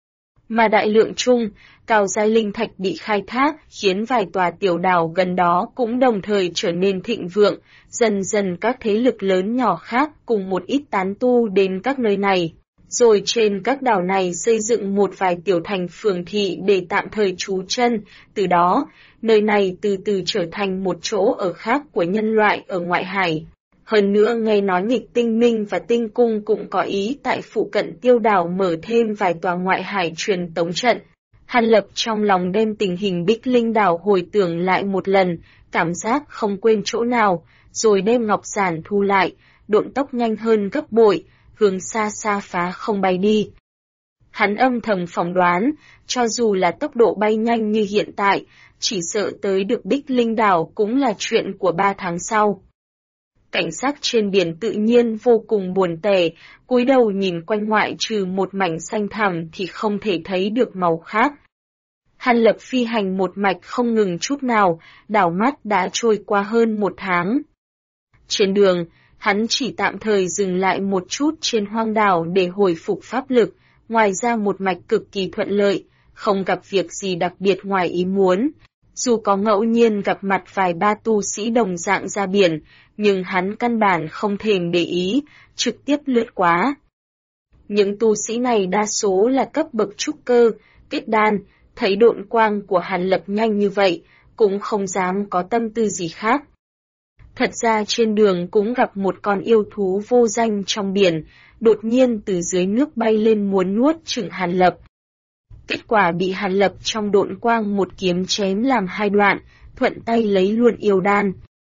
Mà đại lượng chung, cao giai linh thạch bị khai thác, khiến vài tòa tiểu đảo gần đó cũng đồng thời trở nên thịnh vượng, dần dần các thế lực lớn nhỏ khác cùng một ít tán tu đến các nơi này. Rồi trên các đảo này xây dựng một vài tiểu thành phường thị để tạm thời trú chân, từ đó, nơi này từ từ trở thành một chỗ ở khác của nhân loại ở ngoại hải. Hơn nữa nghe nói Nghịch Tinh Minh và Tinh Cung cũng có ý tại phụ cận tiêu đảo mở thêm vài tòa ngoại hải truyền tống trận. Hàn Lập trong lòng đem tình hình Bích Linh đảo hồi tưởng lại một lần, cảm giác không quên chỗ nào, rồi đem ngọc giản thu lại, độn tốc nhanh hơn gấp bội, hướng xa xa phá không bay đi. Hắn âm thầm phỏng đoán, cho dù là tốc độ bay nhanh như hiện tại, chỉ sợ tới được Bích Linh đảo cũng là chuyện của 3 tháng sau. Cảnh sắc trên biển tự nhiên vô cùng buồn tẻ, cúi đầu nhìn quanh ngoại trừ một mảnh xanh thẳm thì không thể thấy được màu khác. Hàn Lập phi hành một mạch không ngừng chút nào, đảo mắt đã trôi qua hơn 1 tháng. Trên đường, hắn chỉ tạm thời dừng lại một chút trên hoang đảo để hồi phục pháp lực, ngoài ra một mạch cực kỳ thuận lợi, không gặp việc gì đặc biệt ngoài ý muốn. Dù có ngẫu nhiên gặp mặt vài ba tu sĩ đồng dạng ra biển, nhưng hắn căn bản không thèm để ý, trực tiếp lướt qua. Những tu sĩ này đa số là cấp bậc trúc cơ, kết đan, thấy độn quang của Hàn Lập nhanh như vậy, cũng không dám có tâm tư gì khác. Thật ra trên đường cũng gặp một con yêu thú vô danh trong biển, đột nhiên từ dưới nước bay lên muốn nuốt chửng Hàn Lập. Kết quả bị Hàn Lập trong độn quang một kiếm chém làm 2 đoạn, thuận tay lấy luôn yêu đan.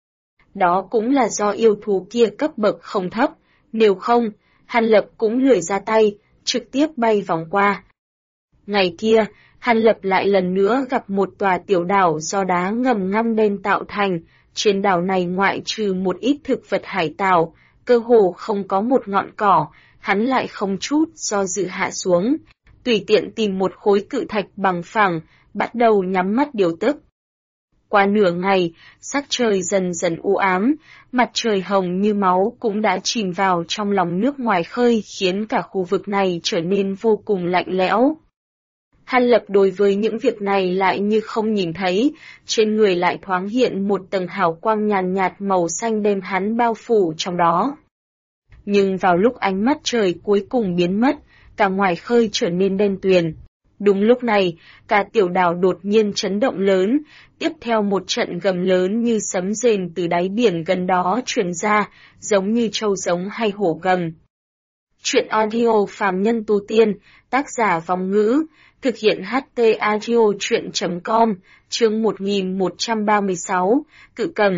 Đó cũng là do yêu thú kia cấp bậc không thấp, nếu không, Hàn Lập cũng lười ra tay, trực tiếp bay vòng qua. Ngày kia, Hàn Lập lại lần nữa gặp một tòa tiểu đảo do đá ngầm ngăm đen tạo thành, trên đảo này ngoại trừ một ít thực vật hải tảo, cơ hồ không có một ngọn cỏ, hắn lại không chút do dự hạ xuống, tùy tiện tìm một khối cự thạch bằng phẳng, bắt đầu nhắm mắt điều tức. Qua nửa ngày, sắc trời dần dần u ám, mặt trời hồng như máu cũng đã chìm vào trong lòng nước ngoài khơi khiến cả khu vực này trở nên vô cùng lạnh lẽo. Hàn Lập đối với những việc này lại như không nhìn thấy, trên người lại thoáng hiện một tầng hào quang nhàn nhạt màu xanh đem hắn bao phủ trong đó. Nhưng vào lúc ánh mắt trời cuối cùng biến mất, cả ngoài khơi trở nên đen tuyền. Đúng lúc này, cả tiểu đảo đột nhiên chấn động lớn, tiếp theo một trận gầm lớn như sấm rền từ đáy biển gần đó truyền ra, giống như trâu giống hay hổ gầm. Chuyện audio phàm nhân tu tiên, tác giả Vong Ngữ, thực hiện HT Audio Chuyện.com, chương 1136, Cự Cầm.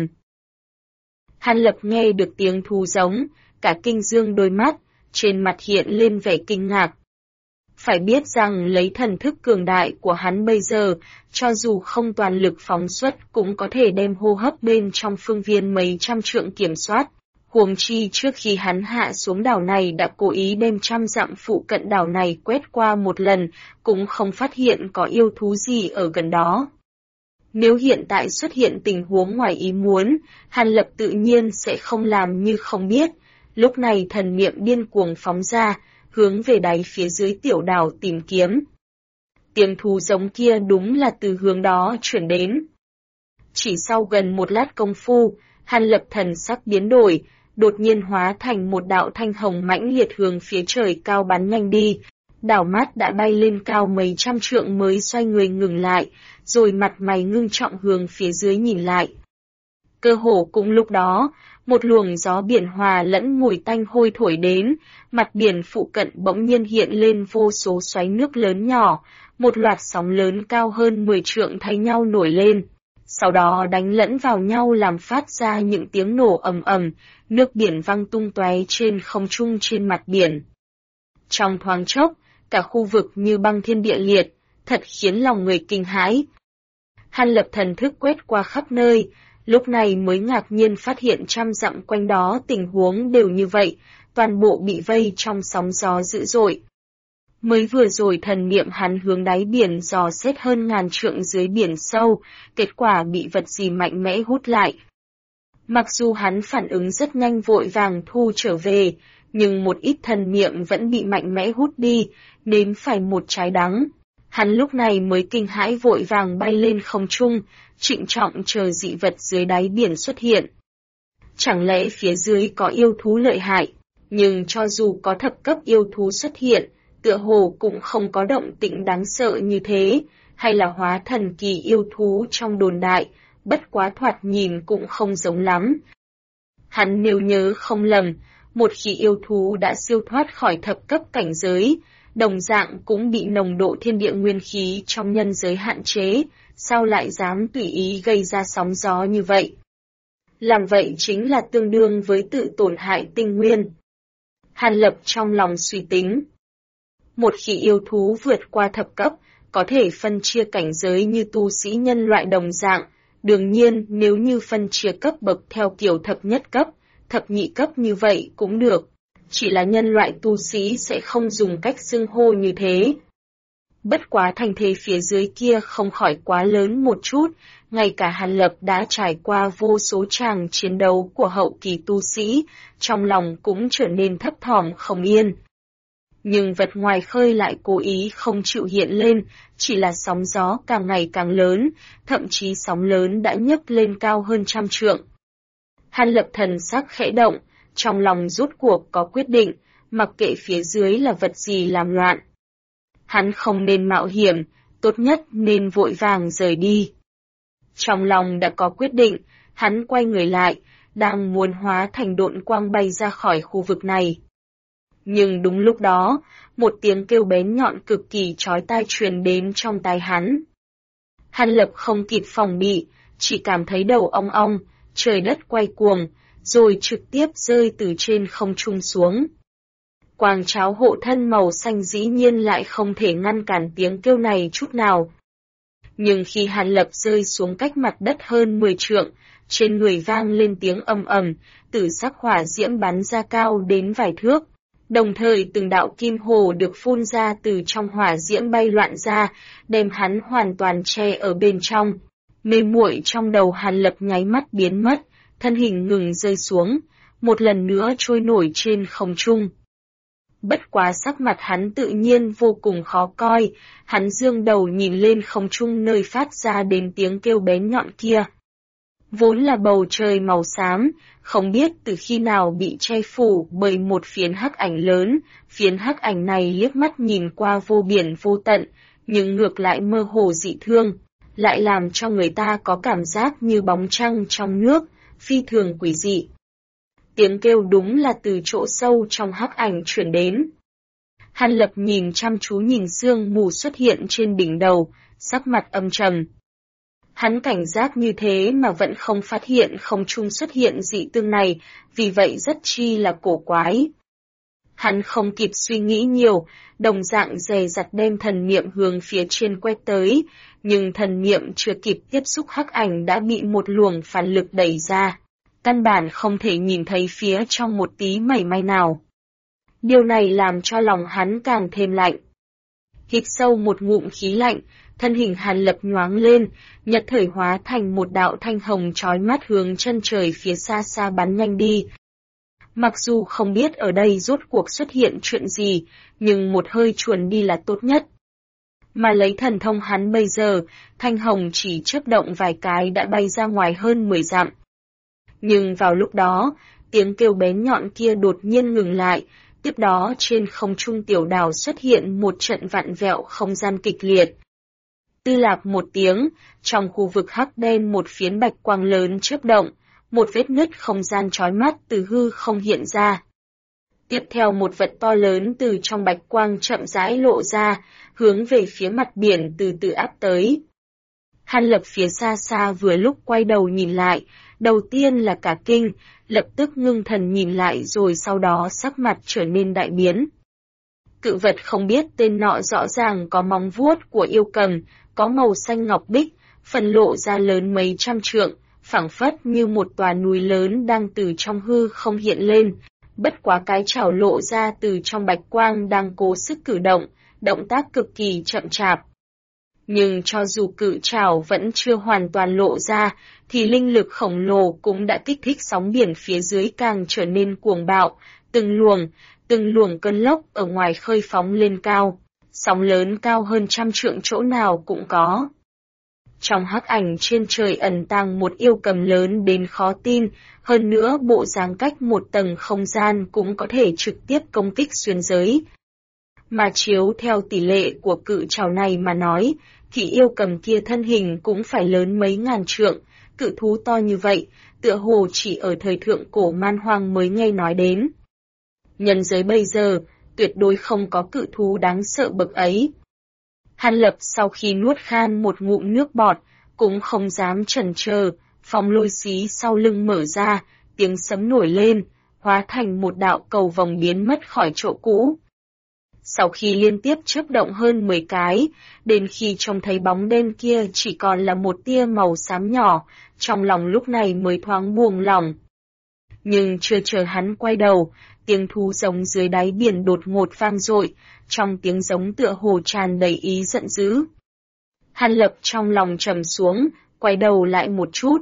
Hàn Lập nghe được tiếng thú giống, cả kinh dương đôi mắt, trên mặt hiện lên vẻ kinh ngạc. Phải biết rằng lấy thần thức cường đại của hắn bây giờ, cho dù không toàn lực phóng xuất cũng có thể đem hô hấp bên trong phương viên mấy trăm trượng kiểm soát. Huống chi trước khi hắn hạ xuống đảo này đã cố ý đem 100 dặm phụ cận đảo này quét qua một lần, cũng không phát hiện có yêu thú gì ở gần đó. Nếu hiện tại xuất hiện tình huống ngoài ý muốn, Hàn Lập tự nhiên sẽ không làm như không biết. Lúc này thần niệm điên cuồng phóng ra, hướng về đáy phía dưới tiểu đảo tìm kiếm. Tiếng thú giống kia đúng là từ hướng đó chuyển đến. Chỉ sau gần một lát công phu, Hàn Lập thần sắc biến đổi, đột nhiên hóa thành một đạo thanh hồng mãnh liệt hướng phía trời cao bắn nhanh đi. Đảo mắt đã bay lên cao mấy trăm trượng mới xoay người ngừng lại, rồi mặt mày ngưng trọng hướng phía dưới nhìn lại. Cơ hồ cũng lúc đó, một luồng gió biển hòa lẫn mùi tanh hôi thổi đến, mặt biển phụ cận bỗng nhiên hiện lên vô số xoáy nước lớn nhỏ, một loạt sóng lớn cao hơn 10 trượng thay nhau nổi lên. Sau đó đánh lẫn vào nhau làm phát ra những tiếng nổ ầm ầm, nước biển văng tung tóe trên không trung trên mặt biển. Trong thoáng chốc, cả khu vực như băng thiên địa liệt, thật khiến lòng người kinh hãi. Hàn Lập thần thức quét qua khắp nơi, lúc này mới ngạc nhiên phát hiện 100 dặm quanh đó tình huống đều như vậy, toàn bộ bị vây trong sóng gió dữ dội. Mới vừa rồi thần niệm hắn hướng đáy biển dò xét hơn 1000 trượng dưới biển sâu, kết quả bị vật gì mạnh mẽ hút lại. Mặc dù hắn phản ứng rất nhanh vội vàng thu trở về, nhưng một ít thần niệm vẫn bị mạnh mẽ hút đi, nếm phải một trái đắng. Hắn lúc này mới kinh hãi vội vàng bay lên không trung, trịnh trọng chờ dị vật dưới đáy biển xuất hiện. Chẳng lẽ phía dưới có yêu thú lợi hại, nhưng cho dù có thập cấp yêu thú xuất hiện, tựa hồ cũng không có động tĩnh đáng sợ như thế, hay là hóa thần kỳ yêu thú trong đồn đại, bất quá thoạt nhìn cũng không giống lắm. Hắn nếu nhớ không lầm, một khi yêu thú đã siêu thoát khỏi thập cấp cảnh giới, đồng dạng cũng bị nồng độ thiên địa nguyên khí trong nhân giới hạn chế, sao lại dám tùy ý gây ra sóng gió như vậy? Làm vậy chính là tương đương với tự tổn hại tinh nguyên. Hàn Lập trong lòng suy tính. Một khi yêu thú vượt qua thập cấp, có thể phân chia cảnh giới như tu sĩ nhân loại đồng dạng. Đương nhiên, nếu như phân chia cấp bậc theo kiểu thập nhất cấp, thập nhị cấp như vậy cũng được. Chỉ là nhân loại tu sĩ sẽ không dùng cách xưng hô như thế. Bất quá thành thế phía dưới kia không khỏi quá lớn một chút, ngay cả Hàn Lập đã trải qua vô số tràng chiến đấu của hậu kỳ tu sĩ, trong lòng cũng trở nên thấp thỏm không yên. Nhưng vật ngoài khơi lại cố ý không chịu hiện lên, chỉ là sóng gió càng ngày càng lớn, thậm chí sóng lớn đã nhấc lên cao hơn 100 trượng. Hàn Lập thần sắc khẽ động, trong lòng rốt cuộc có quyết định, mặc kệ phía dưới là vật gì làm loạn. Hắn không nên mạo hiểm, tốt nhất nên vội vàng rời đi. Trong lòng đã có quyết định, hắn quay người lại, đang muốn hóa thành độn quang bay ra khỏi khu vực này. Nhưng đúng lúc đó, một tiếng kêu bén nhọn cực kỳ chói tai truyền đến trong tai hắn. Hàn Lập không kịp phòng bị, chỉ cảm thấy đầu ong ong, trời đất quay cuồng, rồi trực tiếp rơi từ trên không trung xuống. Quang tráo hộ thân màu xanh dĩ nhiên lại không thể ngăn cản tiếng kêu này chút nào. Nhưng khi Hàn Lập rơi xuống cách mặt đất hơn 10 trượng, trên người vang lên tiếng ầm ầm, tử sắc hỏa diễm bắn ra cao đến vài thước. Đồng thời từng đạo kim hồ được phun ra từ trong hỏa diễm bay loạn ra, đem hắn hoàn toàn che ở bên trong. Mê muội trong đầu Hàn Lập nháy mắt biến mất, thân hình ngừng rơi xuống, một lần nữa trôi nổi trên không trung. Bất quá sắc mặt hắn tự nhiên vô cùng khó coi, hắn dương đầu nhìn lên không trung nơi phát ra đến tiếng kêu bén nhọn kia. Vốn là bầu trời màu xám, không biết từ khi nào bị che phủ bởi một phiến hắc ảnh lớn, phiến hắc ảnh này liếc mắt nhìn qua vô biển vô tận, nhưng ngược lại mơ hồ dị thương, lại làm cho người ta có cảm giác như bóng trăng trong nước, phi thường quỷ dị. Tiếng kêu đúng là từ chỗ sâu trong hắc ảnh truyền đến. Hàn Lập nhìn chăm chú nhìn sương mù xuất hiện trên đỉnh đầu, sắc mặt âm trầm. Hắn cảnh giác như thế mà vẫn không phát hiện không trung xuất hiện dị tương này, vì vậy rất chi là cổ quái. Hắn không kịp suy nghĩ nhiều, đồng dạng dè dặt đem thần niệm hướng phía trên quét tới, nhưng thần niệm chưa kịp tiếp xúc hắc ảnh đã bị một luồng phản lực đẩy ra. Căn bản không thể nhìn thấy phía trong một tí mảy may nào. Điều này làm cho lòng hắn càng thêm lạnh. Hít sâu một ngụm khí lạnh, thân hình Hàn Lập nhoáng lên, nhật thời hóa thành một đạo thanh hồng chói mắt hướng chân trời phía xa xa bắn nhanh đi. Mặc dù không biết ở đây rốt cuộc xuất hiện chuyện gì, nhưng một hơi chuồn đi là tốt nhất. Mà lấy thần thông hắn bây giờ, thanh hồng chỉ chớp động vài cái đã bay ra ngoài hơn 10 dặm. Nhưng vào lúc đó, tiếng kêu bén nhọn kia đột nhiên ngừng lại, tiếp đó trên không trung tiểu đảo xuất hiện một trận vặn vẹo không gian kịch liệt. Tư lạp một tiếng, trong khu vực hắc đen một phiến bạch quang lớn chớp động, một vết nứt không gian chói mắt từ hư không hiện ra. Tiếp theo một vật to lớn từ trong bạch quang chậm rãi lộ ra, hướng về phía mặt biển từ từ áp tới. Hàn Lập phía xa xa vừa lúc quay đầu nhìn lại, đầu tiên là cả kinh, lập tức ngưng thần nhìn lại rồi sau đó sắc mặt trở nên đại biến. Cự vật không biết tên nọ rõ ràng có móng vuốt của yêu cầm, có màu xanh ngọc bích, phần lộ ra lớn mấy trăm trượng, phảng phất như một tòa núi lớn đang từ trong hư không hiện lên. Bất quá cái chảo lộ ra từ trong bạch quang đang cố sức cử động, động tác cực kỳ chậm chạp. Nhưng cho dù cự trảo vẫn chưa hoàn toàn lộ ra, thì linh lực khổng lồ cũng đã kích thích sóng biển phía dưới càng trở nên cuồng bạo, từng luồng cơn lốc ở ngoài khơi phóng lên cao, sóng lớn cao hơn 100 trượng chỗ nào cũng có. Trong hắc ảnh trên trời ẩn tàng một yêu cầm lớn đến khó tin, hơn nữa bộ dáng cách một tầng không gian cũng có thể trực tiếp công kích xuyên giới. Mà chiếu theo tỷ lệ của cự trảo này mà nói, thì yêu cầm kia thân hình cũng phải lớn mấy ngàn trượng, cự thú to như vậy, tựa hồ chỉ ở thời thượng cổ man hoang mới nghe nói đến. Nhân giới bây giờ, tuyệt đối không có cự thú đáng sợ bậc ấy. Hàn Lập sau khi nuốt khan một ngụm nước bọt, cũng không dám chần chờ, phong lôi xí sau lưng mở ra, tiếng sấm nổi lên, hóa thành một đạo cầu vồng biến mất khỏi chỗ cũ. Sau khi liên tiếp chớp động hơn 10 cái, đến khi trông thấy bóng đen kia chỉ còn là một tia màu xám nhỏ, trong lòng lúc này mới thoáng buông lỏng. Nhưng chưa chờ hắn quay đầu, tiếng thú giống dưới đáy biển đột ngột vang dội, trong tiếng giống tựa hồ tràn đầy ý giận dữ. Hàn Lập trong lòng trầm xuống, quay đầu lại một chút.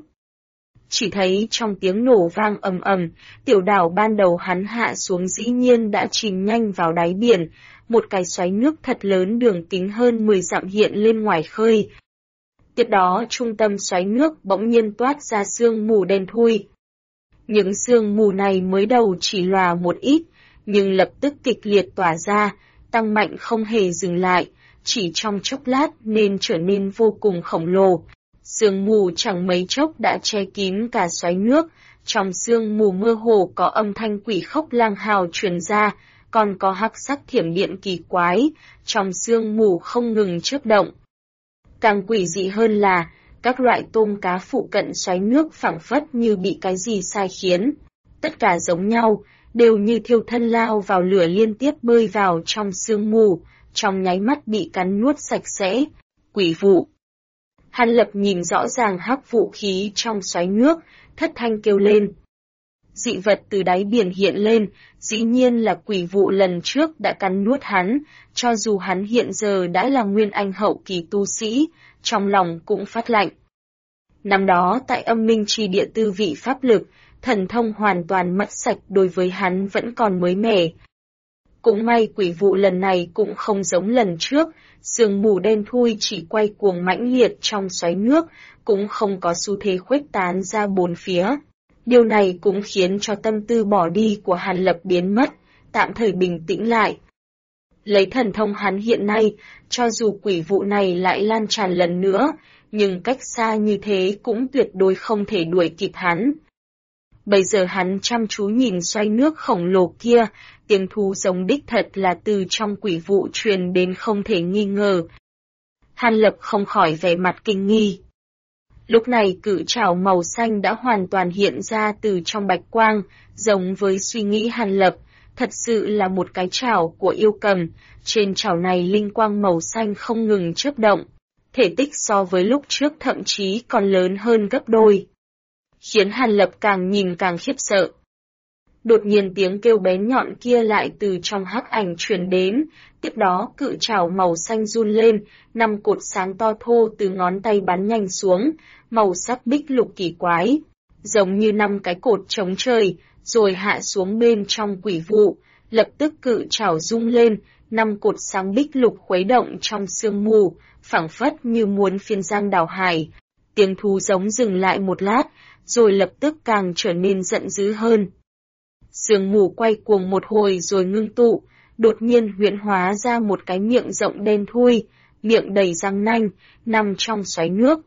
Chỉ thấy trong tiếng nổ vang ầm ầm, tiểu đảo ban đầu hắn hạ xuống dĩ nhiên đã chìm nhanh vào đáy biển, một cái xoáy nước thật lớn đường kính hơn 10 dặm hiện lên ngoài khơi. Tiếp đó trung tâm xoáy nước bỗng nhiên toát ra sương mù đen thui. Những sương mù này mới đầu chỉ lòa một ít, nhưng lập tức kịch liệt tỏa ra, tăng mạnh không hề dừng lại, chỉ trong chốc lát nên trở nên vô cùng khổng lồ. Sương mù chẳng mấy chốc đã che kín cả xoáy nước, trong sương mù mơ hồ có âm thanh quỷ khóc lang hào truyền ra, còn có hắc sắc thiểm điện kỳ quái, trong sương mù không ngừng chớp động. Càng quỷ dị hơn là, các loại tôm cá phụ cận xoáy nước phảng phất như bị cái gì sai khiến. Tất cả giống nhau, đều như thiêu thân lao vào lửa liên tiếp bơi vào trong sương mù, trong nháy mắt bị cắn nuốt sạch sẽ. Quỷ vụ. Hàn Lập nhìn rõ ràng hắc vũ khí trong xoáy nước, thất thanh kêu lên. Dị vật từ đáy biển hiện lên, dĩ nhiên là quỷ vụ lần trước đã cắn nuốt hắn, cho dù hắn hiện giờ đã là nguyên anh hậu kỳ tu sĩ, trong lòng cũng phát lạnh. Năm đó tại âm minh chi địa tư vị pháp lực, thần thông hoàn toàn mất sạch đối với hắn vẫn còn mới mẻ. Cũng may quỷ vụ lần này cũng không giống lần trước, sương mù đen thui chỉ quay cuồng mãnh liệt trong xoáy nước, cũng không có xu thế khuếch tán ra bốn phía. Điều này cũng khiến cho tâm tư bỏ đi của Hàn Lập biến mất, tạm thời bình tĩnh lại. Lấy thần thông hắn hiện nay, cho dù quỷ vụ này lại lan tràn lần nữa, nhưng cách xa như thế cũng tuyệt đối không thể đuổi kịp hắn. Bây giờ hắn chăm chú nhìn xoáy nước khổng lồ kia, tiếng thú giống đích thật là từ trong quỷ vụ truyền đến không thể nghi ngờ. Hàn Lập không khỏi vẻ mặt kinh nghi. Lúc này cự trảo màu xanh đã hoàn toàn hiện ra từ trong bạch quang, giống với suy nghĩ Hàn Lập, thật sự là một cái trảo của yêu cầm, trên trảo này linh quang màu xanh không ngừng chớp động, thể tích so với lúc trước thậm chí còn lớn hơn gấp đôi. Khiến Hàn Lập càng nhìn càng khiếp sợ. Đột nhiên tiếng kêu bén nhọn kia lại từ trong hắc ảnh truyền đến, tiếp đó cự trảo màu xanh run lên, 5 cột sáng to thô từ ngón tay bắn nhanh xuống, màu sắc bích lục kỳ quái, giống như 5 cái cột chống trời, rồi hạ xuống bên trong quỷ vụ, lập tức cự trảo rung lên, 5 cột sáng bích lục khuấy động trong sương mù, phảng phất như muốn phiên giang đảo hải. Tiếng thú giống dừng lại một lát, rồi lập tức càng trở nên giận dữ hơn. Sương mù quay cuồng một hồi rồi ngưng tụ, đột nhiên huyễn hóa ra một cái miệng rộng đen thui, miệng đầy răng nanh, nằm trong xoáy nước.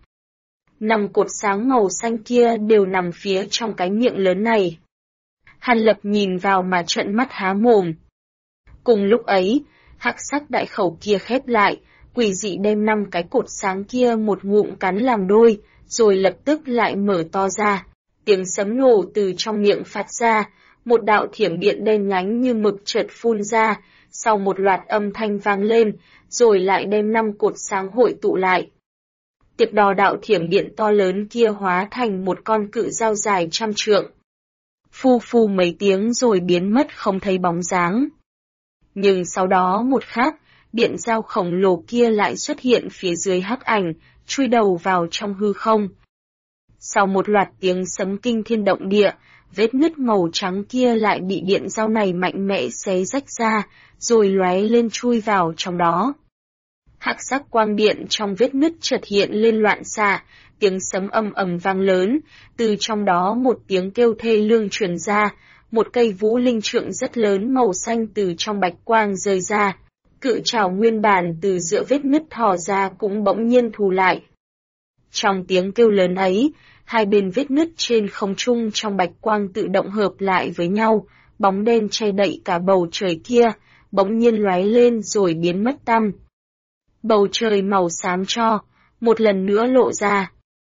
5 cột sáng màu xanh kia đều nằm phía trong cái miệng lớn này. Hàn Lập nhìn vào mà trợn mắt há mồm. Cùng lúc ấy, hắc sắc đại khẩu kia khép lại, quỷ dị đem 5 cái cột sáng kia một ngụm cắn làm đôi, rồi lập tức lại mở to ra. Tiếng sấm nổ từ trong miệng phát ra, một đạo thiểm điện đen nhánh như mực chợt phun ra, sau một loạt âm thanh vang lên, rồi lại đem 5 cột sáng hội tụ lại. Tiếp đó đạo thiểm điện to lớn kia hóa thành một con cự dao dài 100 trượng. Phu phu mấy tiếng rồi biến mất không thấy bóng dáng. Nhưng sau đó một khắc, điện dao khổng lồ kia lại xuất hiện phía dưới hắc ảnh, chui đầu vào trong hư không. Sau một loạt tiếng sấm kinh thiên động địa, vết nứt màu trắng kia lại bị điện dao này mạnh mẽ xé rách ra, rồi lóe lên chui vào trong đó. Hắc sắc quang điện trong vết nứt chợt hiện lên loạn xạ, tiếng sấm ầm ầm vang lớn, từ trong đó một tiếng kêu thê lương truyền ra, một cây vũ linh trượng rất lớn màu xanh từ trong bạch quang rơi ra. Cự trảo nguyên bản từ giữa vết nứt thò ra cũng bỗng nhiên thu lại. Trong tiếng kêu lớn ấy, hai bên vết nứt trên không trung trong bạch quang tự động hợp lại với nhau, bóng đen che đậy cả bầu trời kia, bỗng nhiên lóe lên rồi biến mất tăm. Bầu trời màu xám cho, một lần nữa lộ ra.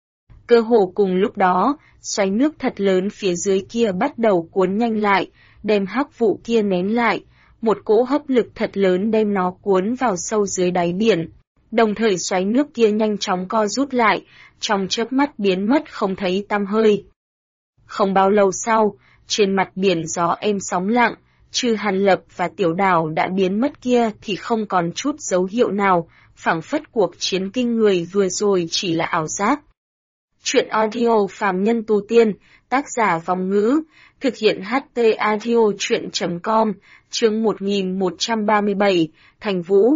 Cơ hồ cùng lúc đó, xoáy nước thật lớn phía dưới kia bắt đầu cuốn nhanh lại, đem hắc vụ kia nén lại, một cỗ hấp lực thật lớn đem nó cuốn vào sâu dưới đáy biển. Đồng thời xoáy nước kia nhanh chóng co rút lại, trong chớp mắt biến mất không thấy tăm hơi. Không bao lâu sau, trên mặt biển gió êm sóng lặng, trừ Hàn Lập và Tiểu Đào đã biến mất kia thì không còn chút dấu hiệu nào, phảng phất cuộc chiến kinh người vừa rồi chỉ là ảo giác. Chuyện audio phàm nhân tu tiên, tác giả Vong Ngữ, thực hiện HT audio chuyện.com, chương 1137, Thành Vũ.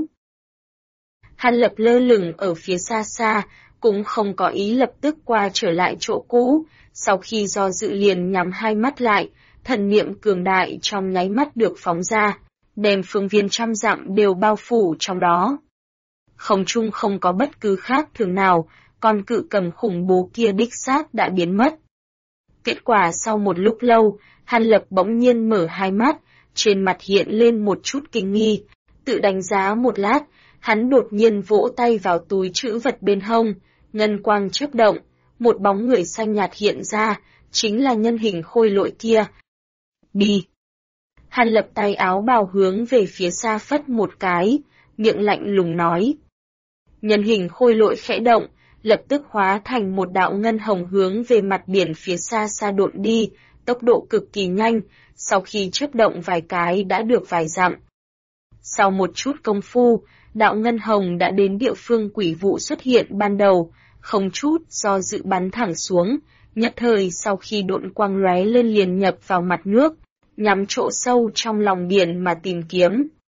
Hàn Lập lơ lửng ở phía xa xa, cũng không có ý lập tức qua trở lại chỗ cũ, sau khi do dự liền nhắm hai mắt lại, thần niệm cường đại trong nháy mắt được phóng ra, đem phương viên trăm dặm đều bao phủ trong đó. Không trung không có bất cứ khác thường nào, con cự cầm khủng bố kia đích xác đã biến mất. Kết quả sau một lúc lâu, Hàn Lập bỗng nhiên mở hai mắt, trên mặt hiện lên một chút kinh nghi, tự đánh giá một lát, hắn đột nhiên vỗ tay vào túi trữ vật bên hông, ngân quang chớp động, một bóng người xanh nhạt hiện ra, chính là nhân hình khôi lỗi kia. Đi! Hàn Lập tay áo bào hướng về phía xa phất một cái, miệng lạnh lùng nói. Nhân hình khôi lỗi khẽ động, lập tức hóa thành một đạo ngân hồng hướng về mặt biển phía xa xa độn đi, tốc độ cực kỳ nhanh, sau khi chớp động vài cái đã được vài dặm. Sau một chút công phu, đạo ngân hồng đã đến địa phương quỷ vụ xuất hiện ban đầu, không chút do dự bắn thẳng xuống, nhất thời sau khi độn quang lóe lên liền nhập vào mặt nước, nhắm chỗ sâu trong lòng biển mà tìm kiếm.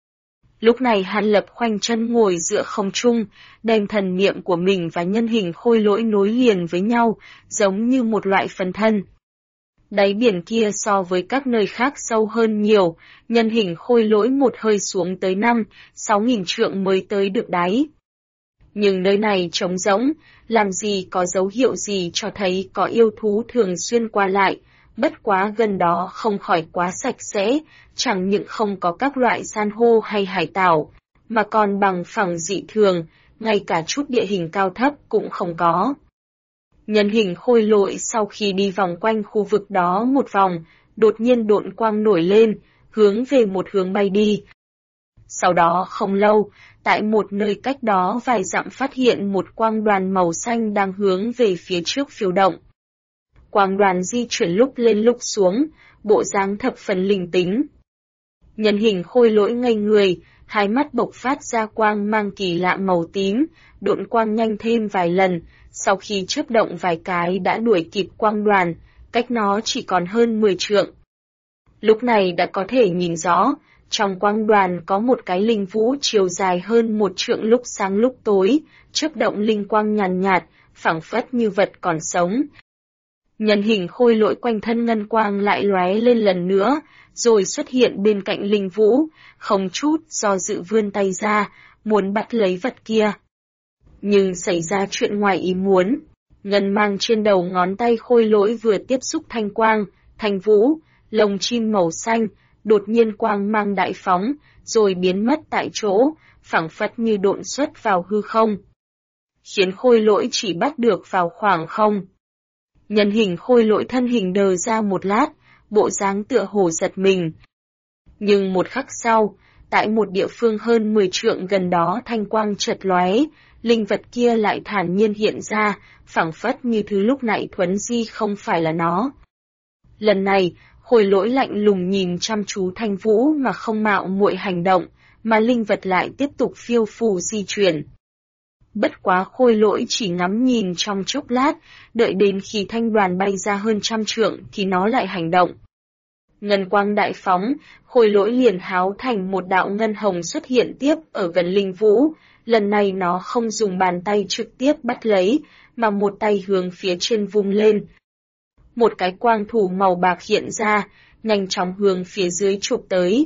Lúc này Hàn Lập khoanh chân ngồi giữa không trung, đem thần niệm của mình và nhân hình khôi lỗi nối liền với nhau, giống như một loại phần thân. Đáy biển kia so với các nơi khác sâu hơn nhiều, nhân hình khôi lỗi một hơi xuống tới 5-6 nghìn trượng mới tới được đáy. Nhưng nơi này trống rỗng, làm gì có dấu hiệu gì cho thấy có yêu thú thường xuyên qua lại, bất quá gần đó không khỏi quá sạch sẽ, chẳng những không có các loại san hô hay hải tảo, mà còn bằng phẳng dị thường, ngay cả chút địa hình cao thấp cũng không có. Nhân hình khôi lỗi sau khi đi vòng quanh khu vực đó một vòng, đột nhiên độn quang nổi lên, hướng về một hướng bay đi. Sau đó không lâu, tại một nơi cách đó vài dặm phát hiện một quang đoàn màu xanh đang hướng về phía trước phiêu động. Quang đoàn di chuyển lúc lên lúc xuống, bộ dáng thập phần linh tính. Nhân hình khôi lỗi ngây người, hai mắt bộc phát ra quang mang kỳ lạ màu tím, độn quang nhanh thêm vài lần, sau khi chớp động vài cái đã đuổi kịp quang đoàn, cách nó chỉ còn hơn 10 trượng. Lúc này đã có thể nhìn rõ, trong quang đoàn có một cái linh vũ chiều dài hơn 1 trượng lúc sáng lúc tối, chớp động linh quang nhàn nhạt, phảng phất như vật còn sống. Nhân hình khôi lỗi quanh thân ngân quang lại lóe lên lần nữa, rồi xuất hiện bên cạnh linh vũ, không chút do dự vươn tay ra, muốn bắt lấy vật kia. Nhưng xảy ra chuyện ngoài ý muốn, ngân mang trên đầu ngón tay khôi lỗi vừa tiếp xúc thanh quang, thanh vũ, lồng chim màu xanh, đột nhiên quang mang đại phóng, rồi biến mất tại chỗ, phảng phất như độn xuất vào hư không. Khiến khôi lỗi chỉ bắt được vào khoảng không. Nhân hình khôi lỗi thân hình đờ ra một lát, bộ dáng tựa hồ giật mình. Nhưng một khắc sau, tại một địa phương hơn 10 trượng gần đó thanh quang chợt lóe, linh vật kia lại thản nhiên hiện ra, phảng phất như thứ lúc nãy thuấn di không phải là nó. Lần này, khôi lỗi lạnh lùng nhìn chăm chú thanh vũ mà không mạo muội hành động, mà linh vật lại tiếp tục phiêu phù di chuyển. Bất quá khôi lỗi chỉ ngắm nhìn trong chốc lát, đợi đến khi thanh đoàn bay ra hơn 100 trượng thì nó lại hành động. Ngân quang đại phóng, khôi lỗi liền háo thành một đạo ngân hồng xuất hiện tiếp ở gần linh vũ, lần này nó không dùng bàn tay trực tiếp bắt lấy, mà một tay hướng phía trên vung lên. Một cái quang thủ màu bạc hiện ra, nhanh chóng hướng phía dưới chụp tới.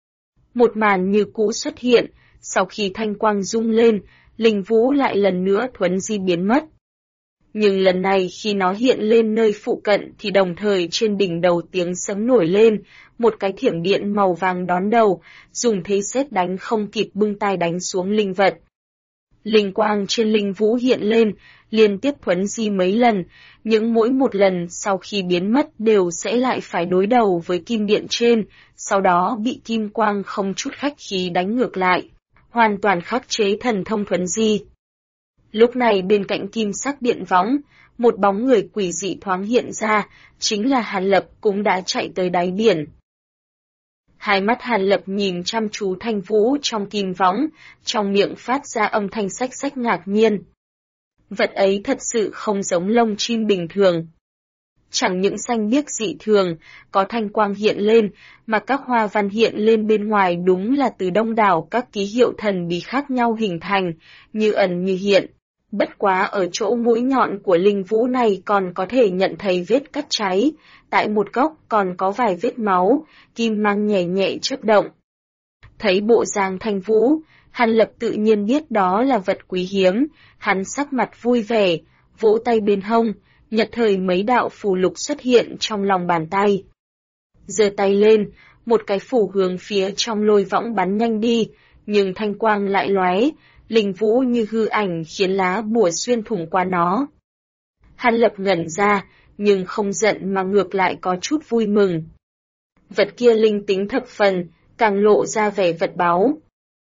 Một màn như cũ xuất hiện, sau khi thanh quang rung lên, linh vũ lại lần nữa thuấn di biến mất. Nhưng lần này khi nó hiện lên nơi phụ cận thì đồng thời trên đỉnh đầu tiếng sấm nổi lên, một cái thiểm điện màu vàng đón đầu, dùng thế sét đánh không kịp bưng tay đánh xuống linh vật. Linh quang trên linh vũ hiện lên, liên tiếp thuấn di mấy lần, những mỗi một lần sau khi biến mất đều sẽ lại phải đối đầu với kim điện trên, sau đó bị kim quang không chút khách khí đánh ngược lại, hoàn toàn khắc chế thần thông thuấn di. Lúc này bên cạnh kim sắc điện võng, một bóng người quỷ dị thoáng hiện ra, chính là Hàn Lập cũng đã chạy tới đáy biển. Hai mắt Hàn Lập nhìn chăm chú Thanh Vũ trong kim võng, trong miệng phát ra âm thanh xách xách ngạc nhiên. Vật ấy thật sự không giống lông chim bình thường. Chẳng những xanh biếc dị thường, có thanh quang hiện lên, mà các hoa văn hiện lên bên ngoài đúng là từ đông đảo các ký hiệu thần bí khác nhau hình thành, như ẩn như hiện. Bất quá ở chỗ mũi nhọn của linh vũ này còn có thể nhận thấy vết cắt cháy, tại một góc còn có vài vết máu, kim mang nhẹ nhẹ chớp động. Thấy bộ dáng Thanh Vũ, Hàn Lập tự nhiên biết đó là vật quý hiếm, hắn sắc mặt vui vẻ, vỗ tay bên hông, nhật thời mấy đạo phù lục xuất hiện trong lòng bàn tay. Giơ tay lên, một cái phù hướng phía trong lôi võng bắn nhanh đi, nhưng thanh quang lại lóe, linh vũ như hư ảnh khiến lá bùa xuyên thủng qua nó. Hàn Lập ngẩn ra, nhưng không giận mà ngược lại có chút vui mừng. Vật kia linh tính thập phần, càng lộ ra vẻ vật báu.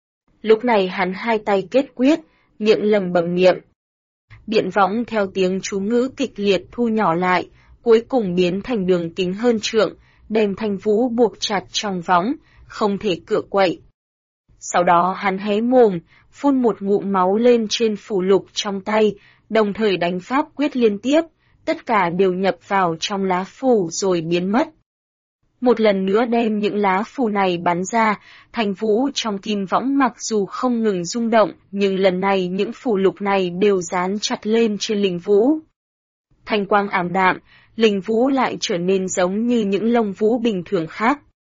Lúc này hắn hai tay kết quyết, miệng lầm bầm niệm. Điện võng theo tiếng chú ngữ kịch liệt thu nhỏ lại, cuối cùng biến thành đường kính hơn trượng, đem Thanh Vũ buộc chặt trong võng, không thể cựa quậy. Sau đó hắn hé mồm, phun một ngụm máu lên trên phù lục trong tay, đồng thời đánh pháp quyết liên tiếp, tất cả đều nhập vào trong lá phù rồi biến mất. Một lần nữa đem những lá phù này bắn ra, Thanh Vũ trong kim võng mặc dù không ngừng rung động, nhưng lần này những phù lục này đều dán chặt lên trên linh vũ. Thanh quang ảm đạm, linh vũ lại trở nên giống như những lông vũ bình thường khác.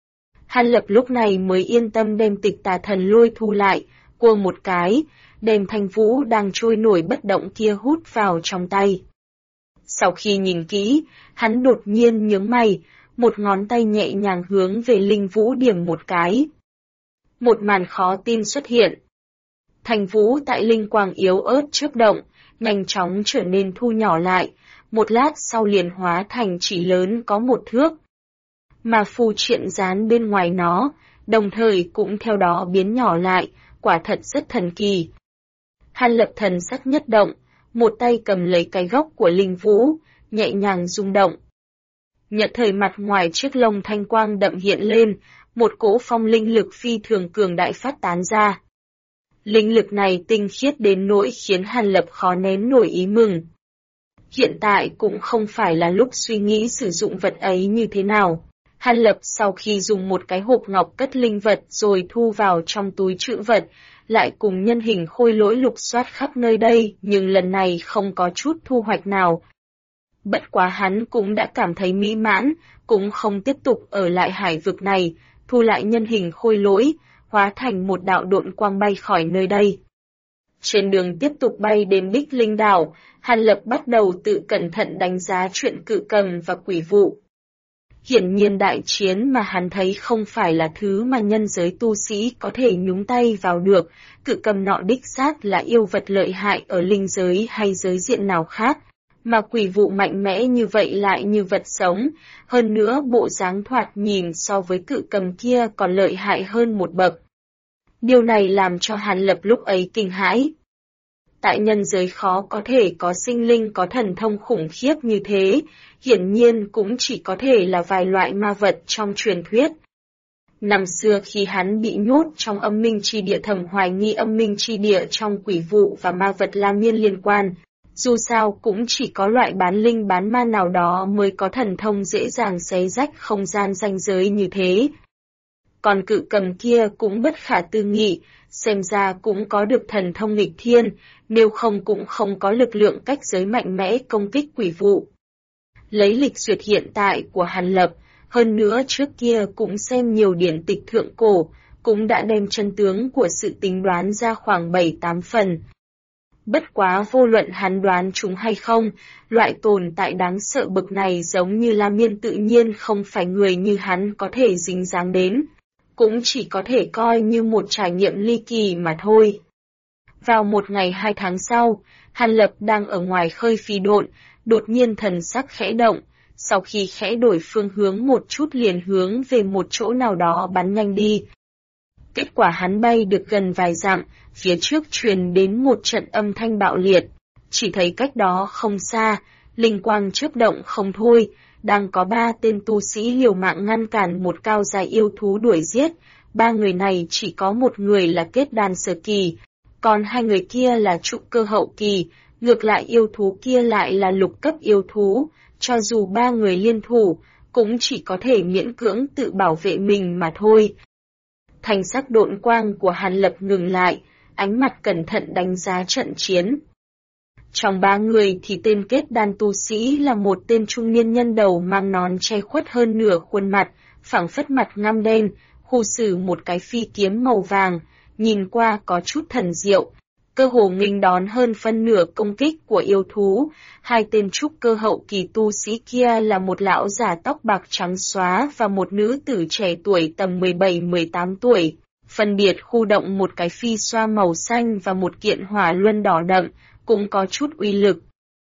Hàn Lập lúc này mới yên tâm đem Tịch Tà Thần Lôi thu lại, cua một cái, đem Thanh Vũ đang trôi nổi bất động kia hút vào trong tay. Sau khi nhìn kỹ, hắn đột nhiên nhướng mày, một ngón tay nhẹ nhàng hướng về linh vũ điểm một cái. Một màn khó tin xuất hiện. Thanh Vũ tại linh quang yếu ớt chớp động, nhanh chóng trở nên thu nhỏ lại, một lát sau liền hóa thành chỉ lớn có 1 thước. Mà phù triện dán bên ngoài nó, đồng thời cũng theo đó biến nhỏ lại, quả thật rất thần kỳ. Hàn Lập thần sắc nhất động, một tay cầm lấy cái gốc của linh vũ, nhẹ nhàng rung động. Nhận thời mặt ngoài chiếc lông thanh quang đậm hiện lên, một cỗ phong linh lực phi thường cường đại phát tán ra. Linh lực này tinh khiết đến nỗi khiến Hàn Lập khó nén nổi ý mừng. Hiện tại cũng không phải là lúc suy nghĩ sử dụng vật ấy như thế nào. Hàn Lập sau khi dùng một cái hộp ngọc cất linh vật rồi thu vào trong túi trữ vật, lại cùng nhân hình khôi lỗi lục soát khắp nơi đây, nhưng lần này không có chút thu hoạch nào. Bất quá hắn cũng đã cảm thấy mỹ mãn, cũng không tiếp tục ở lại hải vực này, thu lại nhân hình khôi lỗi, hóa thành một đạo độn quang bay khỏi nơi đây. Trên đường tiếp tục bay đến Bích Linh Đảo, Hàn Lập bắt đầu tự cẩn thận đánh giá chuyện cự cầm và quỷ vụ. Hiển nhiên đại chiến mà hắn thấy không phải là thứ mà nhân giới tu sĩ có thể nhúng tay vào được, cự cầm nọ đích xác là yêu vật lợi hại ở linh giới hay giới diện nào khác, mà quỷ vụ mạnh mẽ như vậy lại như vật sống, hơn nữa bộ dáng thoạt nhìn so với cự cầm kia còn lợi hại hơn một bậc. Điều này làm cho Hàn Lập lúc ấy kinh hãi. Tại nhân giới khó có thể có sinh linh có thần thông khủng khiếp như thế, hiển nhiên cũng chỉ có thể là vài loại ma vật trong truyền thuyết. Năm xưa khi hắn bị nhốt trong âm minh chi địa thầm hoài nghi âm minh chi địa trong quỷ vụ và ma vật la miên liên quan, dù sao cũng chỉ có loại bán linh bán ma nào đó mới có thần thông dễ dàng xé rách không gian ranh giới như thế. Còn cự cầm kia cũng bất khả tư nghị, xem ra cũng có được thần thông nghịch thiên, nếu không cũng không có lực lượng cách giới mạnh mẽ công kích quỷ vụ. Lấy lịch duyệt hiện tại của Hàn Lập, hơn nữa trước kia cũng xem nhiều điển tịch thượng cổ, cũng đã đem chân tướng của sự tính đoán ra khoảng 7-8 phần. Bất quá vô luận hắn đoán chúng hay không, loại tồn tại đáng sợ bậc này giống như La Miên tự nhiên không phải người như hắn có thể dính dáng đến, cũng chỉ có thể coi như một trải nghiệm ly kỳ mà thôi. Vào một ngày 2 tháng sau, Hàn Lập đang ở ngoài khơi phi độn, đột nhiên thần sắc khẽ động, sau khi khẽ đổi phương hướng một chút liền hướng về một chỗ nào đó bắn nhanh đi. Kết quả hắn bay được gần vài dặm, phía trước truyền đến một trận âm thanh bạo liệt, chỉ thấy cách đó không xa, linh quang chớp động không thôi, đang có 3 tên tu sĩ liều mạng ngăn cản một cao dài yêu thú đuổi giết, 3 người này chỉ có một người là kết đan sơ kỳ, còn 2 người kia là trụ cơ hậu kỳ, ngược lại yêu thú kia lại là lục cấp yêu thú, cho dù 3 người liên thủ, cũng chỉ có thể miễn cưỡng tự bảo vệ mình mà thôi. Thanh sắc độn quang của Hàn Lập ngừng lại, ánh mặt cẩn thận đánh giá trận chiến. Trong 3 người thì tên kết đan tu sĩ là một tên trung niên nhân đầu mang nón che khuất hơn nửa khuôn mặt, phảng phất mặt ngăm đen, khu xử một cái phi kiếm màu vàng, nhìn qua có chút thần diệu, cơ hồ nghênh đón hơn phân nửa công kích của yêu thú. 2 tên trúc cơ hậu kỳ tu sĩ kia là một lão già tóc bạc trắng xóa và một nữ tử trẻ tuổi tầm 17-18 tuổi, phân biệt khu động một cái phi xoa màu xanh và một kiện hỏa luân đỏ đậm, cũng có chút uy lực.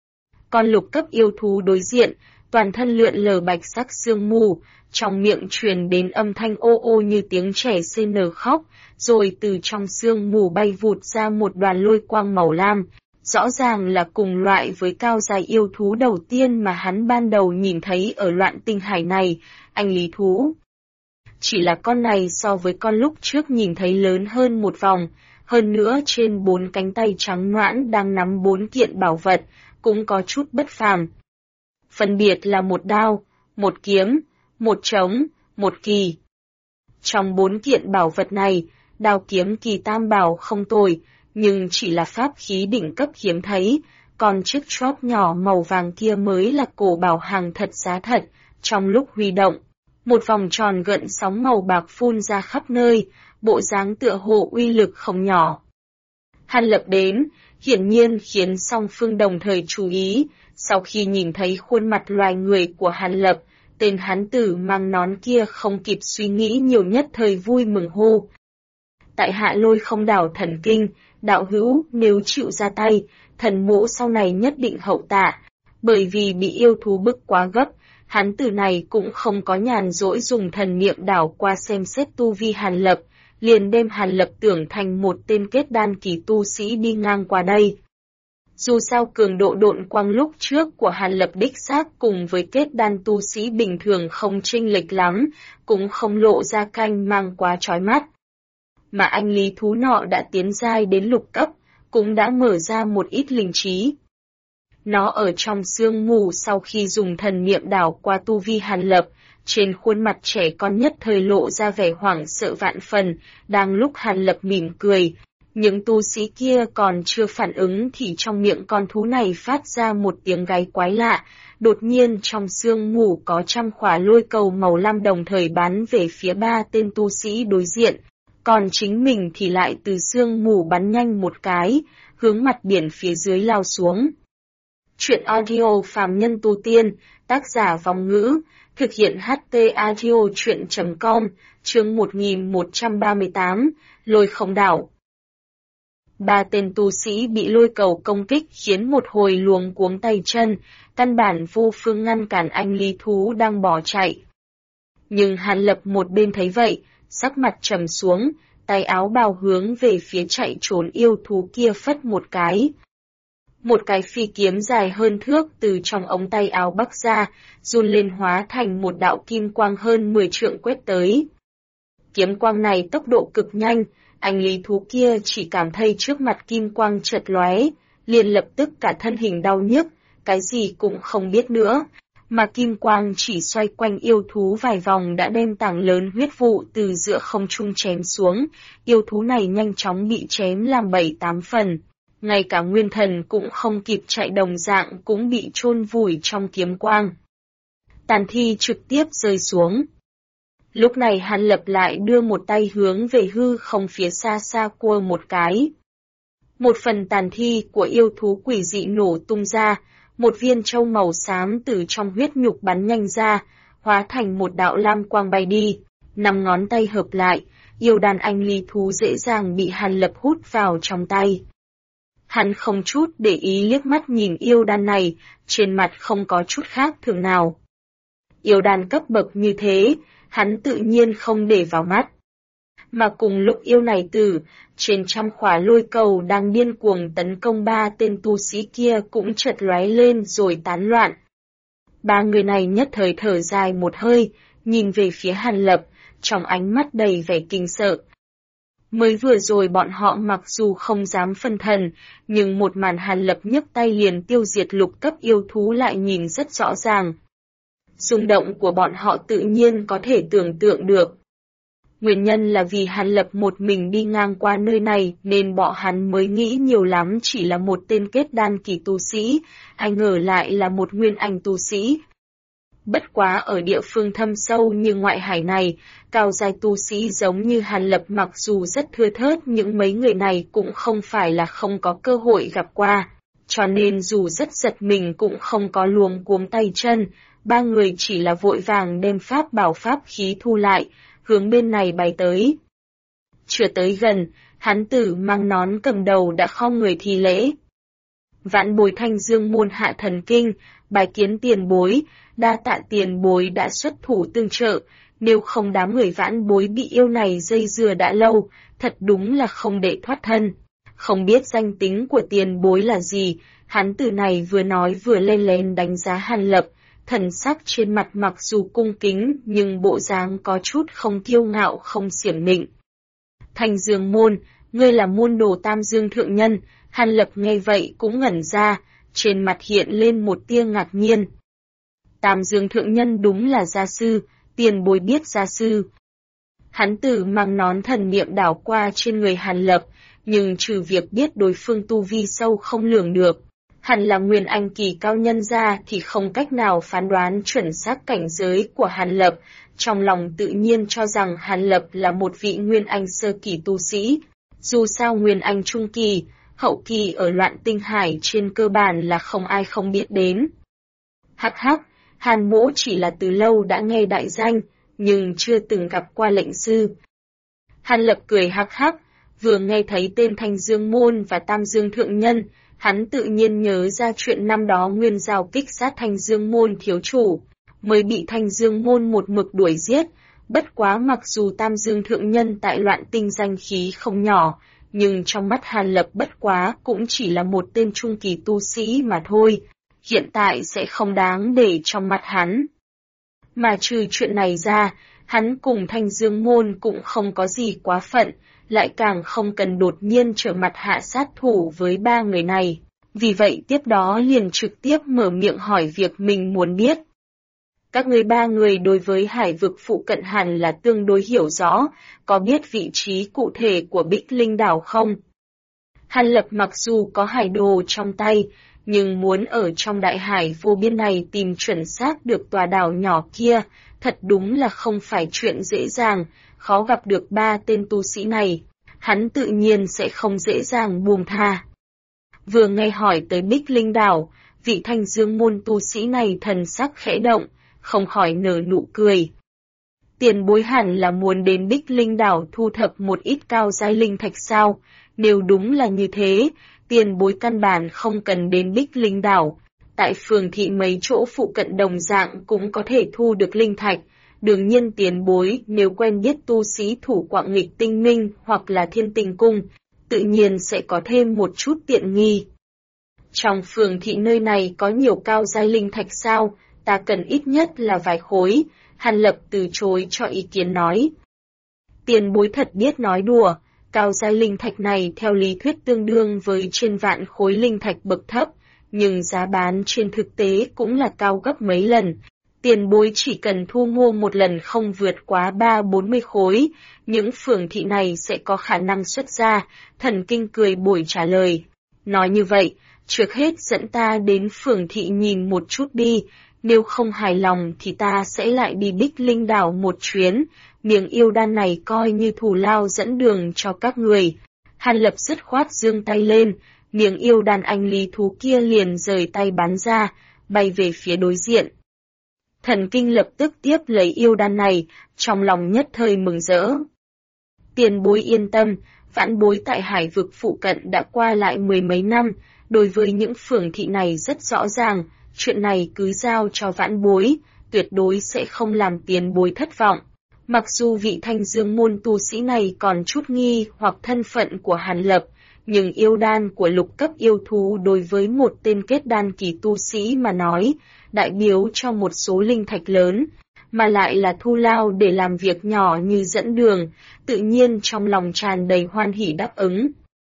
Còn lục cấp yêu thú đối diện, toàn thân lượn lờ bạch sắc sương mù, trong miệng truyền đến âm thanh ô ô như tiếng trẻ CN khóc, rồi từ trong sương mù bay vụt ra một đoàn lôi quang màu lam, rõ ràng là cùng loại với cao dài yêu thú đầu tiên mà hắn ban đầu nhìn thấy ở loạn tinh hải này, anh lý thú. Chỉ là con này so với con lúc trước nhìn thấy lớn hơn một vòng, hơn nữa trên 4 cánh tay trắng nõn đang nắm 4 kiện bảo vật, cũng có chút bất phàm. Phân biệt là một đao, một kiếm, một trống, một kỳ. Trong 4 kiện bảo vật này, đao kiếm kỳ tam bảo không tồi, nhưng chỉ là pháp khí đỉnh cấp hiếm thấy, còn chiếc chóp nhỏ màu vàng kia mới là cổ bảo hàng thật giá thật. Trong lúc huy động, một vòng tròn gợn sóng màu bạc phun ra khắp nơi, bộ dáng tựa hồ uy lực không nhỏ. Hàn Lập đến, hiển nhiên khiến song phương đồng thời chú ý, sau khi nhìn thấy khuôn mặt loài người của Hàn Lập, tên hán tử mang nón kia không kịp suy nghĩ nhiều nhất thời vui mừng hô. Tại hạ Lôi Không Đảo thần kinh, đạo hữu nếu chịu ra tay, thần mỗ sau này nhất định hậu tạ, bởi vì bị yêu thú bức quá gấp, hán tử này cũng không có nhàn rỗi dùng thần niệm đảo qua xem xét tu vi Hàn Lập, liền đem Hàn Lập tưởng thành một tên kết đan kỳ tu sĩ đi ngang qua đây. Dù sao cường độ độn quang lúc trước của Hàn Lập đích xác cùng với kết đan tu sĩ bình thường không chênh lệch lắm, cũng không lộ ra canh mang quá chói mắt. Mà anh lý thú nọ đã tiến giai đến lục cấp, cũng đã mở ra một ít linh trí. Nó ở trong sương mù sau khi dùng thần niệm đảo qua tu vi Hàn Lập, trên khuôn mặt trẻ con nhất thời lộ ra vẻ hoảng sợ vạn phần, đang lúc Hàn Lập mỉm cười. Những tu sĩ kia còn chưa phản ứng thì trong miệng con thú này phát ra một tiếng gáy quái lạ, đột nhiên trong sương mù có trăm khỏa lôi cầu màu lam đồng thời bắn về phía 3 tên tu sĩ đối diện, còn chính mình thì lại từ sương mù bắn nhanh một cái, hướng mặt biển phía dưới lao xuống. Chuyện audio phàm nhân tu tiên, tác giả Vong Ngữ, thực hiện HT audio chuyện.com, chương 1138, Lôi Không Đảo. 3 tên tu sĩ bị lôi cầu công kích khiến một hồi luống cuống tay chân, căn bản vô phương ngăn cản anh lý thú đang bỏ chạy. Nhưng Hàn Lập một bên thấy vậy, sắc mặt trầm xuống, tay áo bào hướng về phía chạy trốn yêu thú kia phất một cái. Một cái phi kiếm dài hơn thước từ trong ống tay áo bắc ra, run lên hóa thành một đạo kim quang hơn 10 trượng quét tới. Kiếm quang này tốc độ cực nhanh, anh lý thú kia chỉ cảm thấy trước mặt kim quang chợt lóe, liền lập tức cả thân hình đau nhức, cái gì cũng không biết nữa, mà kim quang chỉ xoay quanh yêu thú vài vòng đã đem tảng lớn huyết vụ từ giữa không trung chém xuống, yêu thú này nhanh chóng bị chém làm 7-8 phần. Ngay cả nguyên thần cũng không kịp chạy đồng dạng cũng bị chôn vùi trong kiếm quang. Tàn thi trực tiếp rơi xuống. Lúc này Hàn Lập lại đưa một tay hướng về hư không phía xa xa cua một cái. Một phần tàn thi của yêu thú quỷ dị nổ tung ra, một viên châu màu xám từ trong huyết nhục bắn nhanh ra, hóa thành một đạo lam quang bay đi, 5 ngón tay hợp lại, yêu đàn anh lý thú dễ dàng bị Hàn Lập hút vào trong tay. Hắn không chút để ý liếc mắt nhìn yêu đan này, trên mặt không có chút khác thường nào. Yêu đan cấp bậc như thế, hắn tự nhiên không để vào mắt. Mà cùng lúc yêu này tử, trên trăm khỏa lôi cầu đang điên cuồng tấn công ba tên tu sĩ kia cũng chợt lóe lên rồi tán loạn. Ba người này nhất thời thở dài một hơi, nhìn về phía Hàn Lập, trong ánh mắt đầy vẻ kinh sợ. Mới vừa rồi bọn họ mặc dù không dám phân thần, nhưng một màn Hàn Lập nhấc tay liền tiêu diệt lục cấp yêu thú lại nhìn rất rõ ràng. Rung động của bọn họ tự nhiên có thể tưởng tượng được. Nguyên nhân là vì Hàn Lập một mình đi ngang qua nơi này nên bọn hắn mới nghĩ nhiều lắm chỉ là một tên kết đan kỳ tu sĩ, ai ngờ lại là một nguyên anh tu sĩ. Bất quá ở địa phương thâm sâu như ngoại hải này, cao giai tu sĩ giống như Hàn Lập mặc dù rất thưa thớt nhưng mấy người này cũng không phải là không có cơ hội gặp qua, cho nên dù rất giật mình cũng không có luống cuống tay chân, ba người chỉ là vội vàng đem pháp bảo pháp khí thu lại, hướng bên này bay tới. Chưa tới gần, hán tử mang nón cầm đầu đã khom người thi lễ. Vãn bối Thanh Dương môn hạ thần kinh, bài kiến tiền bối, đa tạ tiền bối đã xuất thủ tương trợ, nếu không đám người vãn bối bị yêu này dây dưa đã lâu, thật đúng là không để thoát thân. Không biết danh tính của tiền bối là gì, hán tử này vừa nói vừa lên lên đánh giá Hàn Lập, thần sắc trên mặt mặc dù cung kính nhưng bộ dáng có chút không kiêu ngạo không xiểm nịnh. Thanh Dương môn, ngươi là môn đồ Tam Dương thượng nhân, Hàn Lập nghe vậy cũng ngẩn ra, trên mặt hiện lên một tia ngạc nhiên. Tam Dương thượng nhân đúng là gia sư, tiền bối biết gia sư. Hắn tử mang nón thần niệm đảo qua trên người Hàn Lập, nhưng trừ việc biết đối phương tu vi sâu không lường được, hẳn là nguyên anh kỳ cao nhân ra thì không cách nào phán đoán chuẩn xác cảnh giới của Hàn Lập, trong lòng tự nhiên cho rằng Hàn Lập là một vị nguyên anh sơ kỳ tu sĩ. Dù sao nguyên anh trung kỳ, hậu kỳ ở Loạn Tinh Hải trên cơ bản là không ai không biết đến. Hắc hắc, Hàn mỗ chỉ là từ lâu đã nghe đại danh, nhưng chưa từng gặp qua lệnh sư. Hàn Lập cười hắc hắc, vừa nghe thấy tên Thanh Dương môn và Tam Dương thượng nhân, hắn tự nhiên nhớ ra chuyện năm đó Nguyên Giao kích sát Thanh Dương môn thiếu chủ, mới bị Thanh Dương môn một mực đuổi giết. Bất quá mặc dù Tam Dương thượng nhân tại Loạn Tinh danh khí không nhỏ, nhưng trong mắt Hàn Lập bất quá cũng chỉ là một tên trung kỳ tu sĩ mà thôi, hiện tại sẽ không đáng để trong mặt hắn. Mà trừ chuyện này ra, hắn cùng Thanh Dương môn cũng không có gì quá phận, lại càng không cần đột nhiên trở mặt hạ sát thủ với ba người này. Vì vậy tiếp đó liền trực tiếp mở miệng hỏi việc mình muốn biết. Các ngươi ba người đối với hải vực phụ cận hẳn là tương đối hiểu rõ, có biết vị trí cụ thể của Bích Linh đảo không? Hàn Lập mặc dù có hải đồ trong tay, nhưng muốn ở trong đại hải vô biên này tìm chuẩn xác được tòa đảo nhỏ kia, thật đúng là không phải chuyện dễ dàng, khó gặp được ba tên tu sĩ này, hắn tự nhiên sẽ không dễ dàng buông tha. Vừa nghe hỏi tới Bích Linh đảo, vị Thanh Dương môn tu sĩ này thần sắc khẽ động, không khỏi nở nụ cười. Tiền bối hẳn là muốn đến Bích Linh đảo thu thập một ít cao giai linh thạch sao, nếu đúng là như thế, tiền bối căn bản không cần đến Bích Linh đảo, tại phường thị mấy chỗ phụ cận đồng dạng cũng có thể thu được linh thạch. Đương nhiên tiền bối nếu quen biết tu sĩ thủ quạng nghịch tinh minh hoặc là thiên tình cung, tự nhiên sẽ có thêm một chút tiện nghi. Trong phường thị nơi này có nhiều cao giai linh thạch sao, ta cần ít nhất là vài khối, Hàn Lập từ chối cho ý kiến nói. Tiền bối thật biết nói đùa, cao giai linh thạch này theo lý thuyết tương đương với trên vạn khối linh thạch bậc thấp, nhưng giá bán trên thực tế cũng là cao gấp mấy lần. Tiền bối chỉ cần thu mua một lần không vượt quá 30-40 khối, những phường thị này sẽ có khả năng xuất ra, thần kinh cười bồi trả lời. Nói như vậy, trước hết dẫn ta đến phường thị nhìn một chút đi, nếu không hài lòng thì ta sẽ lại đi Bích Linh đảo một chuyến, miếng yêu đan này coi như thù lao dẫn đường cho các người. Hàn Lập dứt khoát giương tay lên, miếng yêu đan anh lý thú kia liền rời tay bắn ra, bay về phía đối diện. Thần kinh lập tức tiếp lấy yêu đan này, trong lòng nhất thời mừng rỡ. Tiền bối yên tâm, Vãn Bối tại Hải vực phụ cận đã qua lại mười mấy năm, đối với những phường thị này rất rõ ràng, chuyện này cứ giao cho Vãn Bối, tuyệt đối sẽ không làm tiền bối thất vọng. Mặc dù vị Thanh Dương môn tu sĩ này còn chút nghi hoặc thân phận của Hàn Lập, nhưng yêu đan của lục cấp yêu thú đối với một tên kết đan kỳ tu sĩ mà nói, đại biểu cho một số linh thạch lớn, mà lại là thu lao để làm việc nhỏ như dẫn đường, tự nhiên trong lòng tràn đầy hoan hỉ đáp ứng.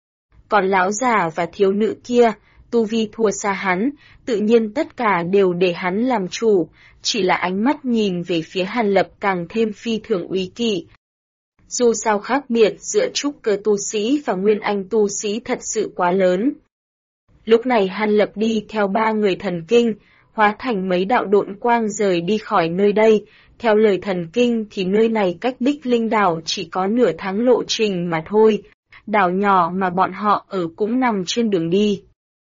Còn lão già và thiếu nữ kia, tu vi thua xa hắn, tự nhiên tất cả đều để hắn làm chủ, chỉ là ánh mắt nhìn về phía Hàn Lập càng thêm phi thường úy kỵ. Dù sao khác biệt giữa trúc cơ tu sĩ và nguyên anh tu sĩ thật sự quá lớn. Lúc này Hàn Lập đi theo ba người thần kinh, hóa thành mấy đạo độn quang rời đi khỏi nơi đây. Theo lời thần kinh thì nơi này cách Bích Linh đảo chỉ có nửa tháng lộ trình mà thôi. Đảo nhỏ mà bọn họ ở cũng nằm trên đường đi.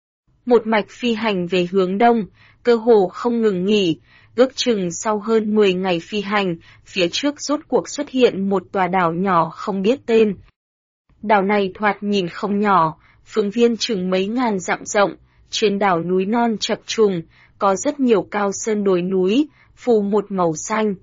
Một mạch phi hành về hướng đông, cơ hồ không ngừng nghỉ. Ước chừng sau hơn 10 ngày phi hành, phía trước rốt cuộc xuất hiện một tòa đảo nhỏ không biết tên. Đảo này thoạt nhìn không nhỏ, phương viên chừng mấy ngàn dặm rộng, trên đảo núi non chập trùng, có rất nhiều cao sơn đồi núi, phủ một màu xanh.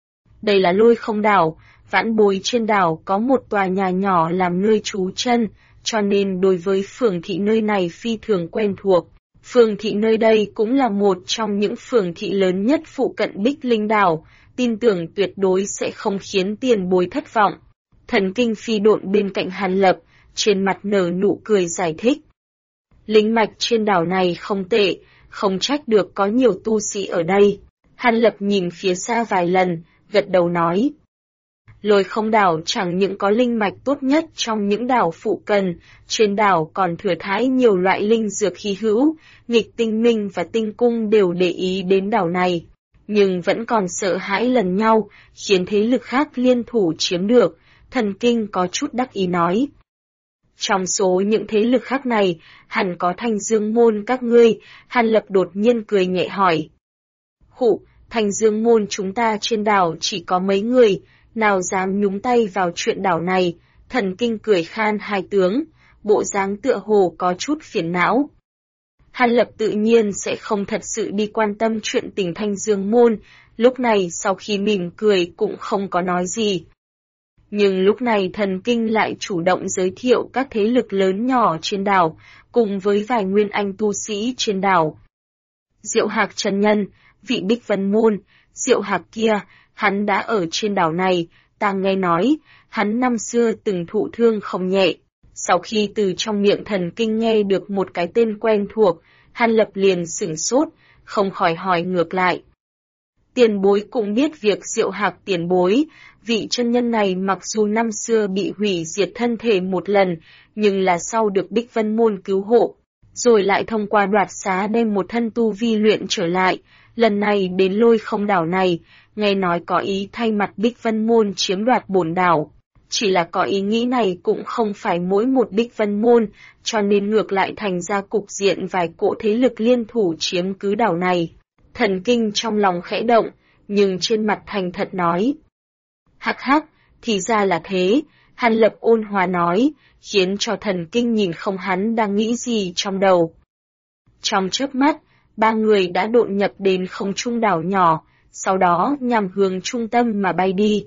Đây là Lôi Không đảo, Vãn Bối trên đảo có một tòa nhà nhỏ làm nơi trú chân, cho nên đối với phường thị nơi này phi thường quen thuộc. Phường thị nơi đây cũng là một trong những phường thị lớn nhất phụ cận Bích Linh đảo, tin tưởng tuyệt đối sẽ không khiến tiền bối thất vọng. Thần kinh phi độn bên cạnh Hàn Lập, trên mặt nở nụ cười giải thích. Linh mạch trên đảo này không tệ, không trách được có nhiều tu sĩ ở đây. Hàn Lập nhìn phía xa vài lần, gật đầu nói. Lôi Không đảo chẳng những có linh mạch tốt nhất trong những đảo phụ cận, trên đảo còn thừa thãi nhiều loại linh dược hy hữu, Nghịch Tinh Minh và Tinh Cung đều để ý đến đảo này, nhưng vẫn còn sợ hãi lần nhau, khiến thế lực khác liên thủ chiếm được, thần kinh có chút đắc ý nói. Trong số những thế lực khác này, hẳn có Thanh Dương môn các ngươi, Hàn Lập đột nhiên cười nhẹ hỏi. Khụ, Thanh Dương môn chúng ta trên đảo chỉ có mấy người, nào dám nhúng tay vào chuyện đảo này, thần kinh cười khan hai tướng, bộ dáng tựa hồ có chút phiền não. Hàn Lập tự nhiên sẽ không thật sự đi quan tâm chuyện tình Thanh Dương môn, lúc này sau khi mỉm cười cũng không có nói gì. Nhưng lúc này thần kinh lại chủ động giới thiệu các thế lực lớn nhỏ trên đảo, cùng với vài nguyên anh tu sĩ trên đảo. Diệu Hạc chân nhân, vị Bích Vân môn, Diệu Hạc kia, hắn đã ở trên đảo này, ta nghe nói, hắn năm xưa từng thụ thương không nhẹ. Sau khi từ trong miệng thần kinh nghe được một cái tên quen thuộc, Hàn Lập liền sửng sốt, không khỏi hỏi ngược lại. Tiền bối cũng biết việc Diệu Hạc tiền bối, vị chân nhân này mặc dù năm xưa bị hủy diệt thân thể một lần, nhưng là sau được Bích Vân môn cứu hộ, rồi lại thông qua đoạt xá đem một thân tu vi luyện trở lại, lần này đến Lôi Không đảo này, nghe nói có ý thay mặt Bích Vân môn chiếm đoạt bổn đảo. Chỉ là có ý nghĩ này cũng không phải mỗi một Bích Vân môn, cho nên ngược lại thành ra cục diện vài cỗ thế lực liên thủ chiếm cứ đảo này. Thần kinh trong lòng khẽ động, nhưng trên mặt thành thật nói. Hắc hắc, thì ra là thế, Hàn Lập ôn hòa nói, khiến cho thần kinh nhìn không hắn đang nghĩ gì trong đầu. Trong chớp mắt, ba người đã độn nhập đến không trung đảo nhỏ, sau đó nhằm hướng trung tâm mà bay đi.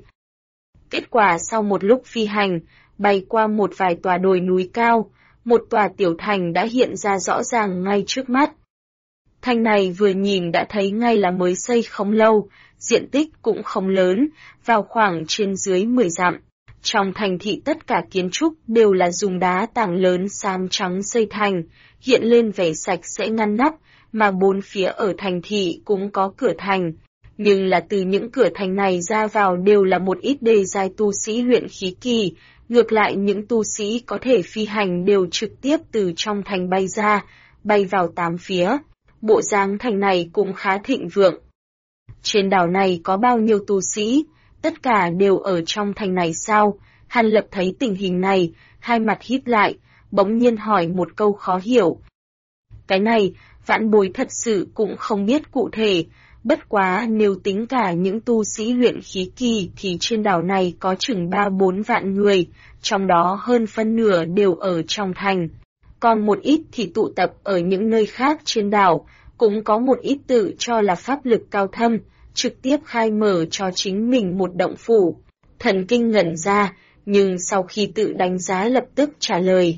Kết quả sau một lúc phi hành, bay qua một vài tòa đồi núi cao, một tòa tiểu thành đã hiện ra rõ ràng ngay trước mắt. Thành này vừa nhìn đã thấy ngay là mới xây không lâu, diện tích cũng không lớn, vào khoảng trên dưới 10 dặm. Trong thành thị tất cả kiến trúc đều là dùng đá tảng lớn xám trắng xây thành, hiện lên vẻ sạch sẽ ngăn nắp, mà bốn phía ở thành thị cũng có cửa thành. Nhưng là từ những cửa thành này ra vào đều là một ít đề giai tu sĩ luyện khí kỳ, ngược lại những tu sĩ có thể phi hành đều trực tiếp từ trong thành bay ra, bay vào tám phía. Bộ dáng thành này cũng khá thịnh vượng. Trên đảo này có bao nhiêu tu sĩ, tất cả đều ở trong thành này sao? Hàn Lập thấy tình hình này, hai mặt híp lại, bỗng nhiên hỏi một câu khó hiểu. Cái này, Vãn Bối thật sự cũng không biết cụ thể, Bất quá nếu tính cả những tu sĩ luyện khí kỳ thì trên đảo này có chừng 3-4 vạn người, trong đó hơn phân nửa đều ở trong thành. Còn một ít thì tụ tập ở những nơi khác trên đảo, cũng có một ít tự cho là pháp lực cao thâm, trực tiếp khai mở cho chính mình một động phủ. Thần Kinh ngẩn ra, nhưng sau khi tự đánh giá lập tức trả lời.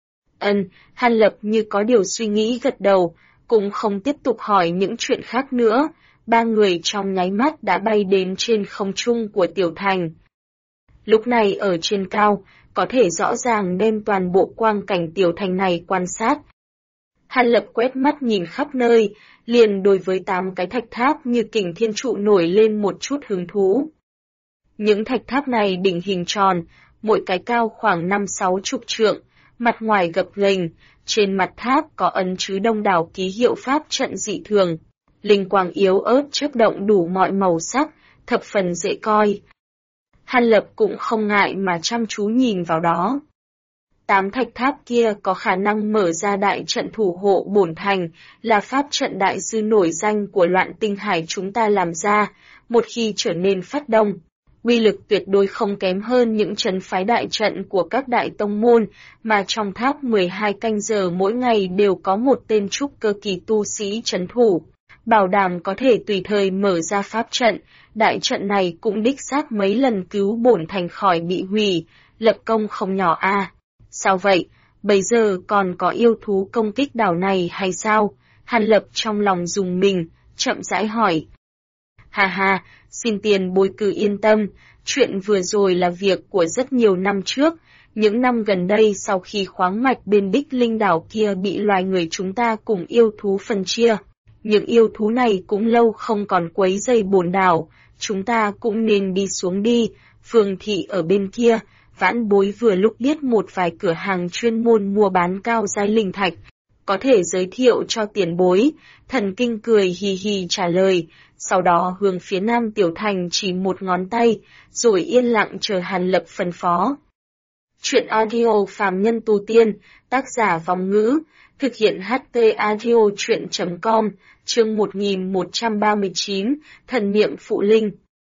Hàn Lập như có điều suy nghĩ gật đầu, cũng không tiếp tục hỏi những chuyện khác nữa. Ba người trong nháy mắt đã bay đến trên không trung của tiểu thành. Lúc này ở trên cao, có thể rõ ràng đem toàn bộ quang cảnh tiểu thành này quan sát. Hàn Lập quét mắt nhìn khắp nơi, liền đối với 8 cái thạch tháp như kình thiên trụ nổi lên một chút hứng thú. Những thạch tháp này đỉnh hình tròn, mỗi cái cao khoảng 5-6 chục trượng, mặt ngoài gập ghềnh, trên mặt tháp có ấn chứa đông đảo ký hiệu pháp trận dị thường. Linh quang yếu ớt chớp động đủ mọi màu sắc, thập phần dễ coi. Hàn Lập cũng không ngại mà chăm chú nhìn vào đó. 8 thạch tháp kia có khả năng mở ra đại trận thủ hộ bổn thành, là pháp trận đại sư nổi danh của Loạn Tinh Hải chúng ta làm ra, một khi trở nên phát động, uy lực tuyệt đối không kém hơn những trấn phái đại trận của các đại tông môn, mà trong tháp 12 canh giờ mỗi ngày đều có một tên trúc cơ kỳ tu sĩ trấn thủ, bảo đảm có thể tùy thời mở ra pháp trận. Đại trận này cũng đích xác mấy lần cứu bổn thành khỏi bị hủy, lập công không nhỏ a. Sao vậy, bây giờ còn có yêu thú công kích đảo này hay sao? Hàn Lập trong lòng rùng mình, chậm rãi hỏi. Ha, xin tiền bối cứ yên tâm, chuyện vừa rồi là việc của rất nhiều năm trước. Những năm gần đây sau khi khoáng mạch bên Đích Linh đảo kia bị loài người chúng ta cùng yêu thú phân chia, những yêu thú này cũng lâu không còn quấy rầy bổn đảo, chúng ta cũng nên đi xuống đi. Phương thị ở bên kia, vãn bối vừa lúc biết một vài cửa hàng chuyên môn mua bán cao giai linh thạch, có thể giới thiệu cho tiền bối. Thần Kinh cười hì hì trả lời, sau đó hướng phía nam tiểu thành chỉ một ngón tay, rồi yên lặng chờ Hàn Lập phân phó. Chuyện audio phàm nhân tu tiên, tác giả Vong Ngữ, thực hiện HT audio chuyện.com, chương 1139, thần niệm phụ linh.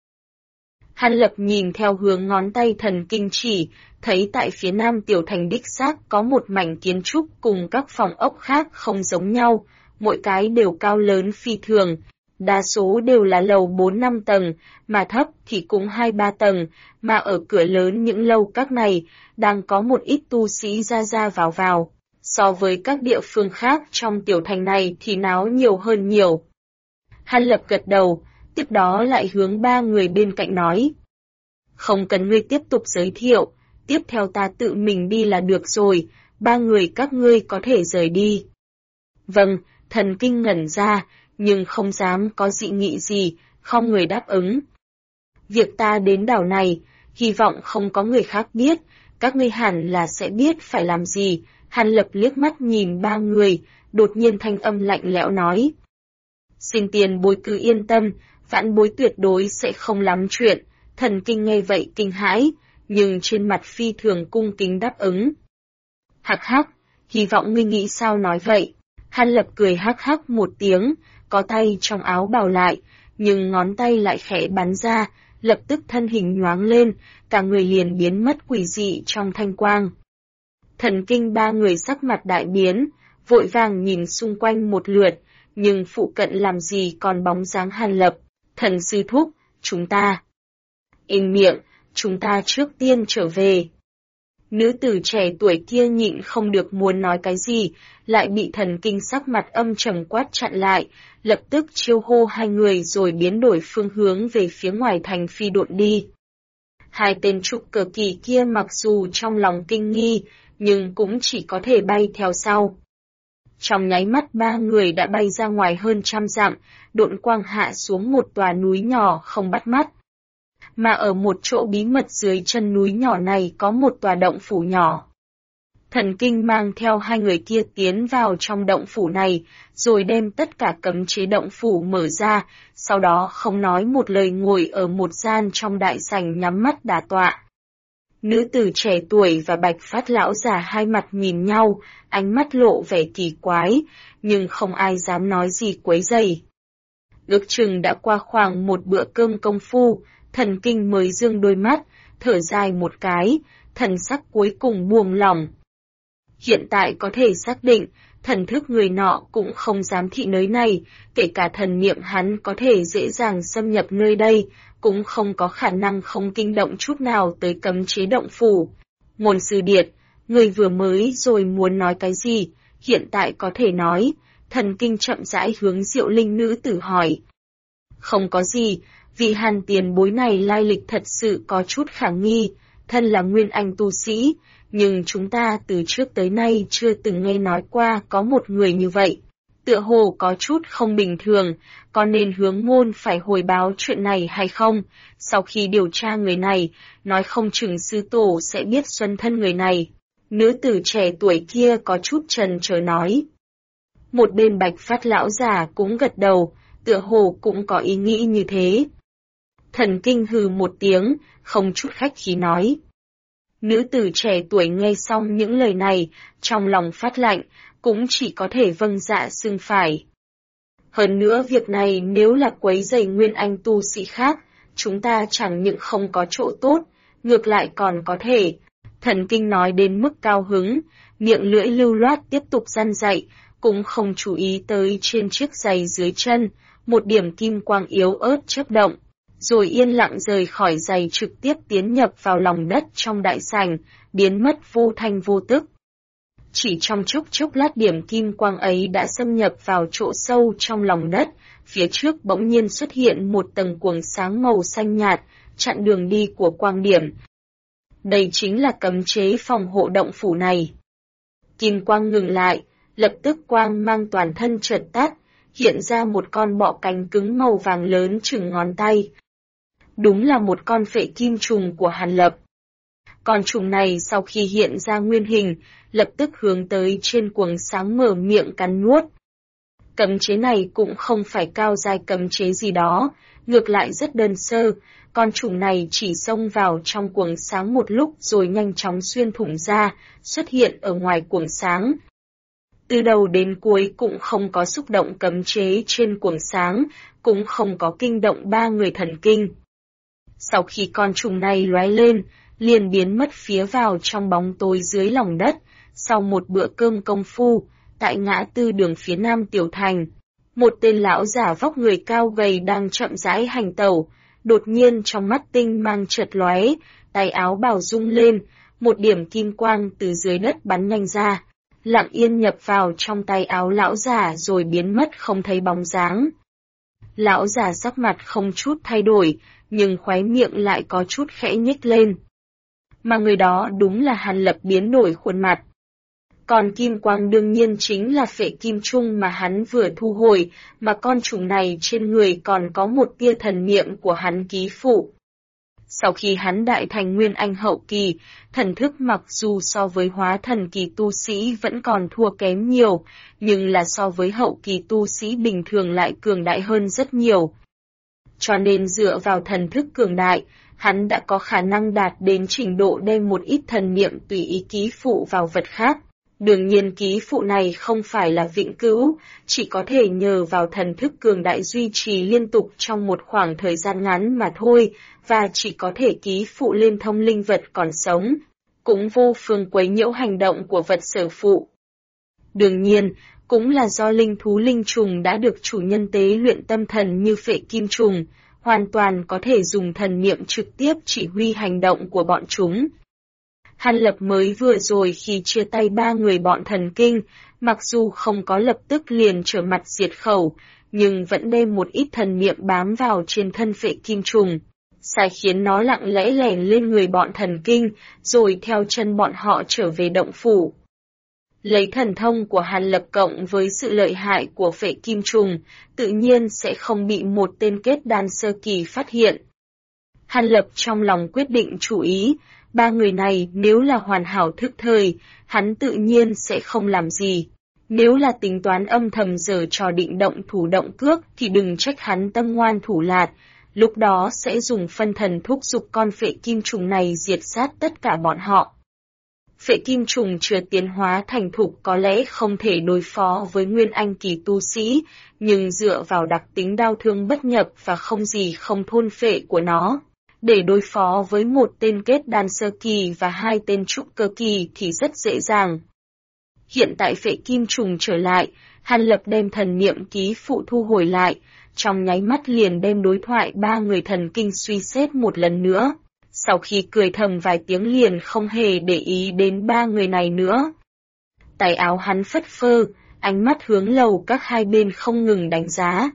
Hàn Lập nhìn theo hướng ngón tay Thần Kinh chỉ, thấy tại phía nam tiểu thành đích xác có một mảnh kiến trúc cùng các phòng ốc khác không giống nhau, mỗi cái đều cao lớn phi thường, đa số đều là lầu 4-5 tầng, mà thấp thì cũng 2-3 tầng, mà ở cửa lớn những lầu các này, đang có một ít tu sĩ ra vào. So với các địa phương khác trong tiểu thành này thì náo nhiều hơn nhiều. Hàn Lập gật đầu, tiếp đó lại hướng 3 người bên cạnh nói. Không cần ngươi tiếp tục giới thiệu, tiếp theo ta tự mình đi là được rồi, 3 người các ngươi có thể rời đi. Vâng, Thần Kinh ngẩn ra, nhưng không dám có dị nghị gì, không người đáp ứng. Việc ta đến đảo này, hy vọng không có người khác biết, các ngươi hẳn là sẽ biết phải làm gì. Hàn Lập liếc mắt nhìn 3 người, đột nhiên thanh âm lạnh lẽo nói. Xin tiền bối cứ yên tâm, vãn bối tuyệt đối sẽ không lắm chuyện. Thần Kinh nghe vậy kinh hãi, nhưng trên mặt phi thường cung kính đáp ứng. Hắc, hy vọng ngươi nghĩ sao nói vậy. Hàn Lập cười hắc một tiếng, có tay trong áo bào lại, nhưng ngón tay lại khẽ bắn ra, lập tức thân hình nhoáng lên, cả người liền biến mất quỷ dị trong thanh quang. Thần Kinh 3 người sắc mặt đại biến, vội vàng nhìn xung quanh một lượt, nhưng phụ cận làm gì còn bóng dáng Hàn Lập. Thần sư thúc, chúng ta. Im miệng, chúng ta trước tiên trở về. Nữ tử trẻ tuổi kia nhịn không được muốn nói cái gì, lại bị Thần Kinh sắc mặt âm trầm quát chặn lại, lập tức chiêu hô 2 người rồi biến đổi phương hướng về phía ngoài thành phi độn đi. 2 tên trúc cơ kỳ kia mặc dù trong lòng kinh nghi, nhưng cũng chỉ có thể bay theo sau. Trong nháy mắt 3 người đã bay ra ngoài hơn 100 dặm, độn quang hạ xuống một tòa núi nhỏ không bắt mắt. Mà ở một chỗ bí mật dưới chân núi nhỏ này có một tòa động phủ nhỏ. Thần Kinh mang theo 2 người kia tiến vào trong động phủ này, rồi đem tất cả cấm chế động phủ mở ra, sau đó không nói một lời ngồi ở một gian trong đại sảnh nhắm mắt đả tọa. Nữ tử trẻ tuổi và Bạch Phát lão già hai mặt nhìn nhau, ánh mắt lộ vẻ kỳ quái, nhưng không ai dám nói gì quấy rầy. Ước chừng đã qua khoảng một bữa cơm công phu, Thần Kinh mới dương đôi mắt, thở dài một cái, thần sắc cuối cùng buông lỏng. Hiện tại có thể xác định, thần thức người nọ cũng không dám thị nơi này, kể cả thần niệm hắn có thể dễ dàng xâm nhập nơi đây, cũng không có khả năng không kinh động chút nào tới cấm chế động phủ. Ngôn Sư Điệt, người vừa mới rồi muốn nói cái gì, hiện tại có thể nói. Thần Kinh chậm rãi hướng Diệu Linh nữ tử hỏi. Không có gì, vị Hàn tiền bối này lai lịch thật sự có chút khả nghi, thân là nguyên anh tu sĩ, nhưng chúng ta từ trước tới nay chưa từng nghe nói qua có một người như vậy. Tựa hồ có chút không bình thường, có nên hướng Ngôn phải hồi báo chuyện này hay không? Sau khi điều tra người này, nói không chừng sư tổ sẽ biết xuân thân người này. Nữ tử trẻ tuổi kia có chút chần chờ nói. Một bên Bạch Phát lão già cũng gật đầu, tựa hồ cũng có ý nghĩ như thế. Thần Kinh hừ một tiếng, không chút khách khí nói. Nữ tử trẻ tuổi nghe xong những lời này, trong lòng phát lạnh, cũng chỉ có thể vâng dạ xưng phải. Hơn nữa việc này nếu là quấy rầy nguyên anh tu sĩ khác, chúng ta chẳng những không có chỗ tốt, ngược lại còn có thể. Thần Kinh nói đến mức cao hứng, miệng lưỡi lưu loát tiếp tục răn dạy, cũng không chú ý tới trên chiếc giày dưới chân, một điểm kim quang yếu ớt chớp động, rồi yên lặng rời khỏi giày trực tiếp tiến nhập vào lòng đất trong đại sảnh, biến mất vô thanh vô tức. Chỉ trong chốc lát điểm kim quang ấy đã xâm nhập vào chỗ sâu trong lòng đất, phía trước bỗng nhiên xuất hiện một tầng quầng sáng màu xanh nhạt, chặn đường đi của quang điểm. Đây chính là cấm chế phòng hộ động phủ này. Kim quang ngừng lại, lập tức quang mang toàn thân chợt tắt, hiện ra một con bọ cánh cứng màu vàng lớn chừng ngón tay. Đúng là một con phệ kim trùng của Hàn Lập. Con trùng này sau khi hiện ra nguyên hình, lập tức hướng tới trên quầng sáng mở miệng cắn nuốt. Cấm chế này cũng không phải cao giai cấm chế gì đó, ngược lại rất đơn sơ, con trùng này chỉ xông vào trong quầng sáng một lúc rồi nhanh chóng xuyên thủng ra, xuất hiện ở ngoài quầng sáng. Từ đầu đến cuối cũng không có xúc động cấm chế trên quầng sáng, cũng không có kinh động ba người thần kinh. Sau khi con trùng này lóe lên, liền biến mất phía vào trong bóng tối dưới lòng đất, sau một bữa cơm công phu, tại ngã tư đường phía nam tiểu thành. Một tên lão giả vóc người cao gầy đang chậm rãi hành tẩu, đột nhiên trong mắt tinh mang chợt lóe, tay áo bào rung lên, một điểm kim quang từ dưới đất bắn nhanh ra, lặng yên nhập vào trong tay áo lão giả rồi biến mất không thấy bóng dáng. Lão giả sắc mặt không chút thay đổi, nhưng khóe miệng lại có chút khẽ nhếch lên. Mà người đó đúng là Hàn Lập biến đổi khuôn mặt. Còn kim quang đương nhiên chính là phệ kim trung mà hắn vừa thu hồi, mà con trùng này trên người còn có một tia thần niệm của hắn ký phụ. Sau khi hắn đại thành nguyên anh hậu kỳ, thần thức mặc dù so với hóa thần kỳ tu sĩ vẫn còn thua kém nhiều, nhưng là so với hậu kỳ tu sĩ bình thường lại cường đại hơn rất nhiều. Cho nên dựa vào thần thức cường đại, hắn đã có khả năng đạt đến trình độ đem một ít thần niệm tùy ý ký phụ vào vật khác. Đương nhiên ký phụ này không phải là vĩnh cửu, chỉ có thể nhờ vào thần thức cường đại duy trì liên tục trong một khoảng thời gian ngắn mà thôi, và chỉ có thể ký phụ lên thông linh vật còn sống, cũng vô phương quấy nhiễu hành động của vật sở phụ. Đương nhiên, cũng là do linh thú linh trùng đã được chủ nhân tế luyện tâm thần như phệ kim trùng, hoàn toàn có thể dùng thần niệm trực tiếp chỉ huy hành động của bọn chúng. Hàn Lập mới vừa rồi khi chia tay ba người bọn thần kinh, mặc dù không có lập tức liền trở mặt diệt khẩu, nhưng vẫn đem một ít thần niệm bám vào trên thân phệ kim trùng, sai khiến nó lặng lẽ lẻn lên người bọn thần kinh, rồi theo chân bọn họ trở về động phủ. Lấy thần thông của Hàn Lập cộng với sự lợi hại của phệ kim trùng, tự nhiên sẽ không bị một tên kết đan sơ kỳ phát hiện. Hàn Lập trong lòng quyết định chú ý, ba người này nếu là hoàn hảo thức thời, hắn tự nhiên sẽ không làm gì. Nếu là tính toán âm thầm giở trò định động thủ động cước thì đừng trách hắn tâm ngoan thủ lạt, lúc đó sẽ dùng phân thần thúc giục con phệ kim trùng này diệt sát tất cả bọn họ. Phệ kim trùng chưa tiến hóa thành thục có lẽ không thể đối phó với nguyên anh kỳ tu sĩ, nhưng dựa vào đặc tính đao thương bất nhập và không gì không thôn phệ của nó, để đối phó với một tên kết đan sơ kỳ và hai tên trúc cơ kỳ thì rất dễ dàng. Hiện tại phệ kim trùng trở lại, Hàn Lập đem thần niệm ký phụ thu hồi lại, trong nháy mắt liền đem đối thoại ba người thần kinh suy xét một lần nữa. Sau khi cười thầm vài tiếng liền không hề để ý đến ba người này nữa. Tay áo hắn phất phơ, ánh mắt hướng lầu các hai bên không ngừng đánh giá.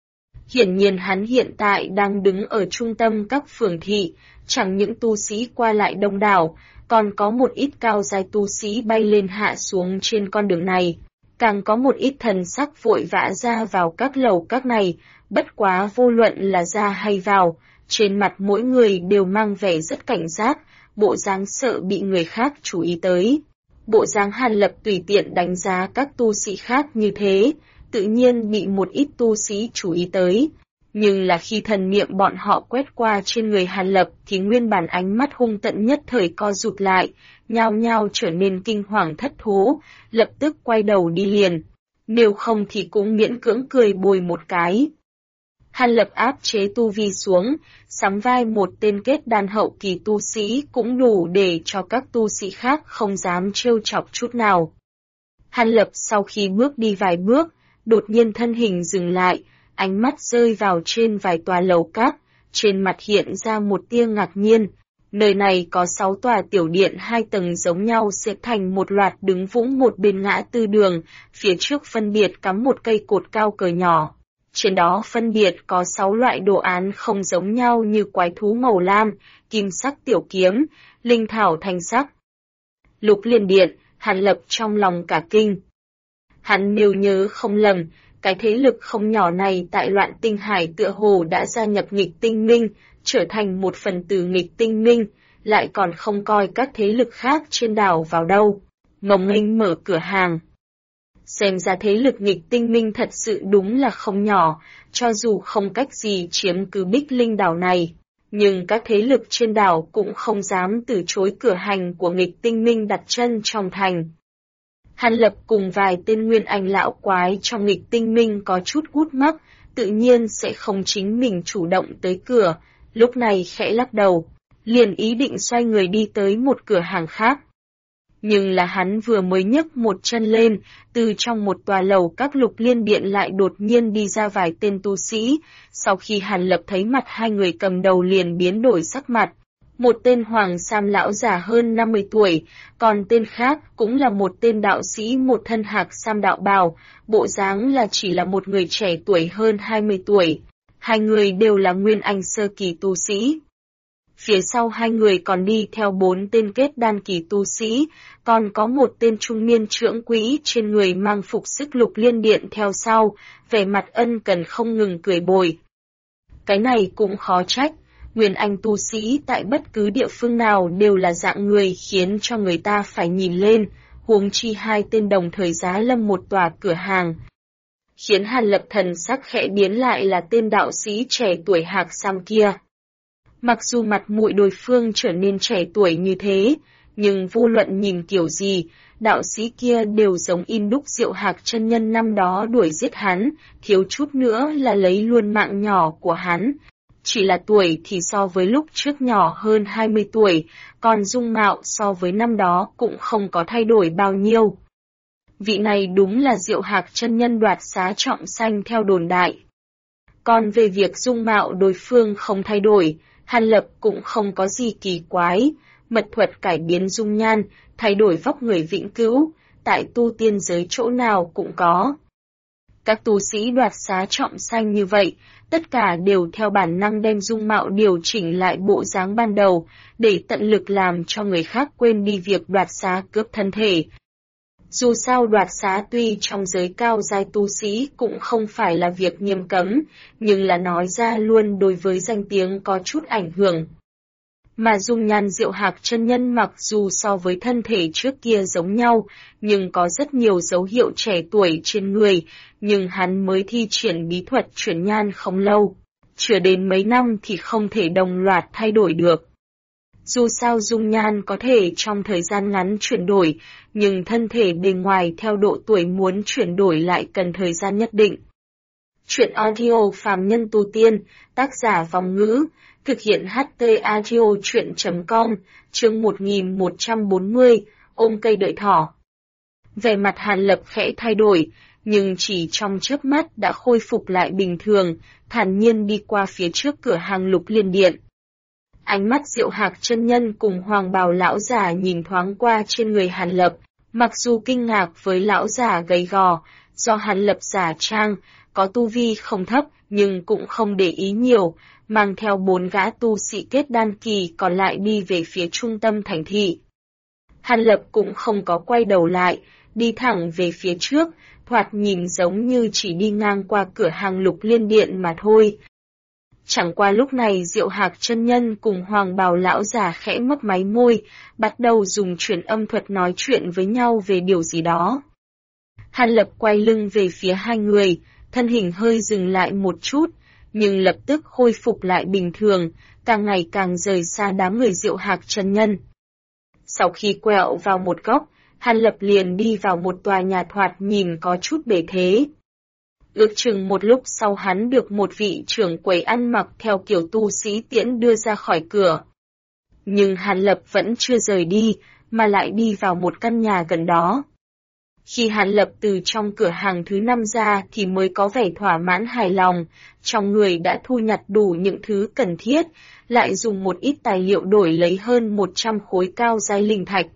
Hiển nhiên hắn hiện tại đang đứng ở trung tâm các phường thị, chẳng những tu sĩ qua lại đông đảo, còn có một ít cao giai tu sĩ bay lên hạ xuống trên con đường này. Càng có một ít thần sắc vội vã ra vào các lầu các này, bất quá vô luận là ra hay vào, trên mặt mỗi người đều mang vẻ rất cảnh giác, bộ dáng sợ bị người khác chú ý tới. Bộ dáng Hàn Lập tùy tiện đánh giá các tu sĩ khác như thế, tự nhiên bị một ít tu sĩ chú ý tới. Nhưng là khi thần niệm bọn họ quét qua trên người Hàn Lập thì nguyên bản ánh mắt hung tận nhất thời co rụt lại, nhao nhao trở nên kinh hoàng thất thố, lập tức quay đầu đi liền. Nếu không thì cũng miễn cưỡng cười bồi một cái. Hàn Lập áp chế tu vi xuống, sắm vai một tên kết đan hậu kỳ tu sĩ cũng đủ để cho các tu sĩ khác không dám trêu chọc chút nào. Hàn Lập sau khi bước đi vài bước, đột nhiên thân hình dừng lại, ánh mắt rơi vào trên vài tòa lầu các, trên mặt hiện ra một tia ngạc nhiên. Nơi này có 6 tòa tiểu điện 2 tầng giống nhau xếp thành một loạt đứng vũng một bên ngã tư đường, phía trước phân biệt cắm một cây cột cao cờ nhỏ. Trên đó phân biệt có 6 loại đồ án không giống nhau như quái thú màu lam, kim sắc tiểu kiếm, linh thảo thanh sắc. Lục Liên Điện, Hàn Lập trong lòng cả kinh. Hắn nếu nhớ không lầm, cái thế lực không nhỏ này tại Loạn Tinh Hải tựa hồ đã gia nhập Nghịch Tinh Minh, trở thành một phần từ Nghịch Tinh Minh, lại còn không coi các thế lực khác trên đảo vào đâu. Ngông nghênh mở cửa hàng. Xem ra thế lực Nghịch Tinh Minh thật sự đúng là không nhỏ, cho dù không cách gì chiếm cứ Bích Linh đảo này, nhưng các thế lực trên đảo cũng không dám từ chối cửa hành của Nghịch Tinh Minh đặt chân trong thành. Hàn Lập cùng vài tên nguyên anh lão quái trong Nghịch Tinh Minh có chút gút mắc, tự nhiên sẽ không chính mình chủ động tới cửa, lúc này khẽ lắc đầu, liền ý định xoay người đi tới một cửa hàng khác. Nhưng là hắn vừa mới nhấc một chân lên, từ trong một tòa lầu các Lục Liên Điện lại đột nhiên đi ra vài tên tu sĩ, sau khi Hàn Lập thấy mặt hai người cầm đầu liền biến đổi sắc mặt. Một tên hoàng sam lão già hơn 50 tuổi, còn tên khác cũng là một tên đạo sĩ một thân hạc sam đạo bào, bộ dáng là chỉ là một người trẻ tuổi hơn 20 tuổi. Hai người đều là nguyên anh sơ kỳ tu sĩ. Phía sau hai người còn đi theo 4 tên kết đan kỳ tu sĩ, còn có một tên trung niên trưởng quỹ trên người mang phục sức Lục Liên Điện theo sau, vẻ mặt ân cần không ngừng cười bồi. Cái này cũng khó trách. Nguyên anh tu sĩ tại bất cứ địa phương nào đều là dạng người khiến cho người ta phải nhìn lên, huống chi hai tên đồng thời giá lâm một tòa cửa hàng. Khiến Hàn Lập thần sắc khẽ biến lại là tên đạo sĩ trẻ tuổi hạc sam kia. Mặc dù mặt mũi đối phương trở nên trẻ tuổi như thế, nhưng vô luận nhìn kiểu gì, đạo sĩ kia đều giống in đúc Diệu Hạc chân nhân năm đó đuổi giết hắn, thiếu chút nữa là lấy luôn mạng nhỏ của hắn. Chỉ là tuổi thì so với lúc trước nhỏ hơn 20 tuổi, còn dung mạo so với năm đó cũng không có thay đổi bao nhiêu. Vị này đúng là Diệu Hạc chân nhân đoạt xá trọng sanh theo đồn đại. Còn về việc dung mạo đối phương không thay đổi, Hàn Lập cũng không có gì kỳ quái, mật thuật cải biến dung nhan, thay đổi vóc người vĩnh cửu, tại tu tiên giới chỗ nào cũng có. Các tu sĩ đoạt xá trọng sanh như vậy, tất cả đều theo bản năng đem dung mạo điều chỉnh lại bộ dáng ban đầu, để tận lực làm cho người khác quên đi việc đoạt xá cướp thân thể. Dù sao đoạt xá tuy trong giới cao giai tu sĩ cũng không phải là việc nghiêm cấm, nhưng là nói ra luôn đối với danh tiếng có chút ảnh hưởng. Mà dung nhan Diệu Hạc chân nhân mặc dù so với thân thể trước kia giống nhau, nhưng có rất nhiều dấu hiệu trẻ tuổi trên người, nhưng hắn mới thi triển bí thuật chuyển nhan không lâu. Chưa đến mấy năm thì không thể đồng loạt thay đổi được. Dù sao dung nhan có thể trong thời gian ngắn chuyển đổi, nhưng thân thể bề ngoài theo độ tuổi muốn chuyển đổi lại cần thời gian nhất định. Chuyện audio Phàm Nhân Tu Tiên, tác giả Vong Ngữ, thực hiện HT Audio Chuyện.com, chương 1140, ôm cây đợi thỏ. Vẻ mặt Hàn Lập khẽ thay đổi, nhưng chỉ trong chớp mắt đã khôi phục lại bình thường, thản nhiên đi qua phía trước cửa hàng Lục Liên Điện. Ánh mắt Diệu Hạc chân nhân cùng Hoàng Bào lão già nhìn thoáng qua trên người Hàn Lập, mặc dù kinh ngạc với lão già gầy gò, do Hàn Lập giả trang, có tu vi không thấp nhưng cũng không để ý nhiều, mang theo 4 gã tu sĩ kết đan kỳ còn lại đi về phía trung tâm thành thị. Hàn Lập cũng không có quay đầu lại, đi thẳng về phía trước, thoạt nhìn giống như chỉ đi ngang qua cửa hàng Lục Liên Điện mà thôi. Chẳng qua lúc này Diệu Hạc chân nhân cùng Hoàng Bào lão già khẽ mấp máy môi, bắt đầu dùng truyền âm thuật nói chuyện với nhau về điều gì đó. Hàn Lập quay lưng về phía hai người, thân hình hơi dừng lại một chút, nhưng lập tức khôi phục lại bình thường, càng ngày càng rời xa đám người Diệu Hạc chân nhân. Sau khi quẹo vào một góc, Hàn Lập liền đi vào một tòa nhà thoạt nhìn có chút bề thế. Ước chừng một lúc sau hắn được một vị trưởng quầy ăn mặc theo kiểu tu sĩ tiễn đưa ra khỏi cửa. Nhưng Hàn Lập vẫn chưa rời đi, mà lại đi vào một căn nhà gần đó. Khi Hàn Lập từ trong cửa hàng thứ 5 ra thì mới có vẻ thỏa mãn hài lòng, trong người đã thu nhặt đủ những thứ cần thiết, lại dùng một ít tài liệu đổi lấy hơn 100 khối cao giai linh thạch.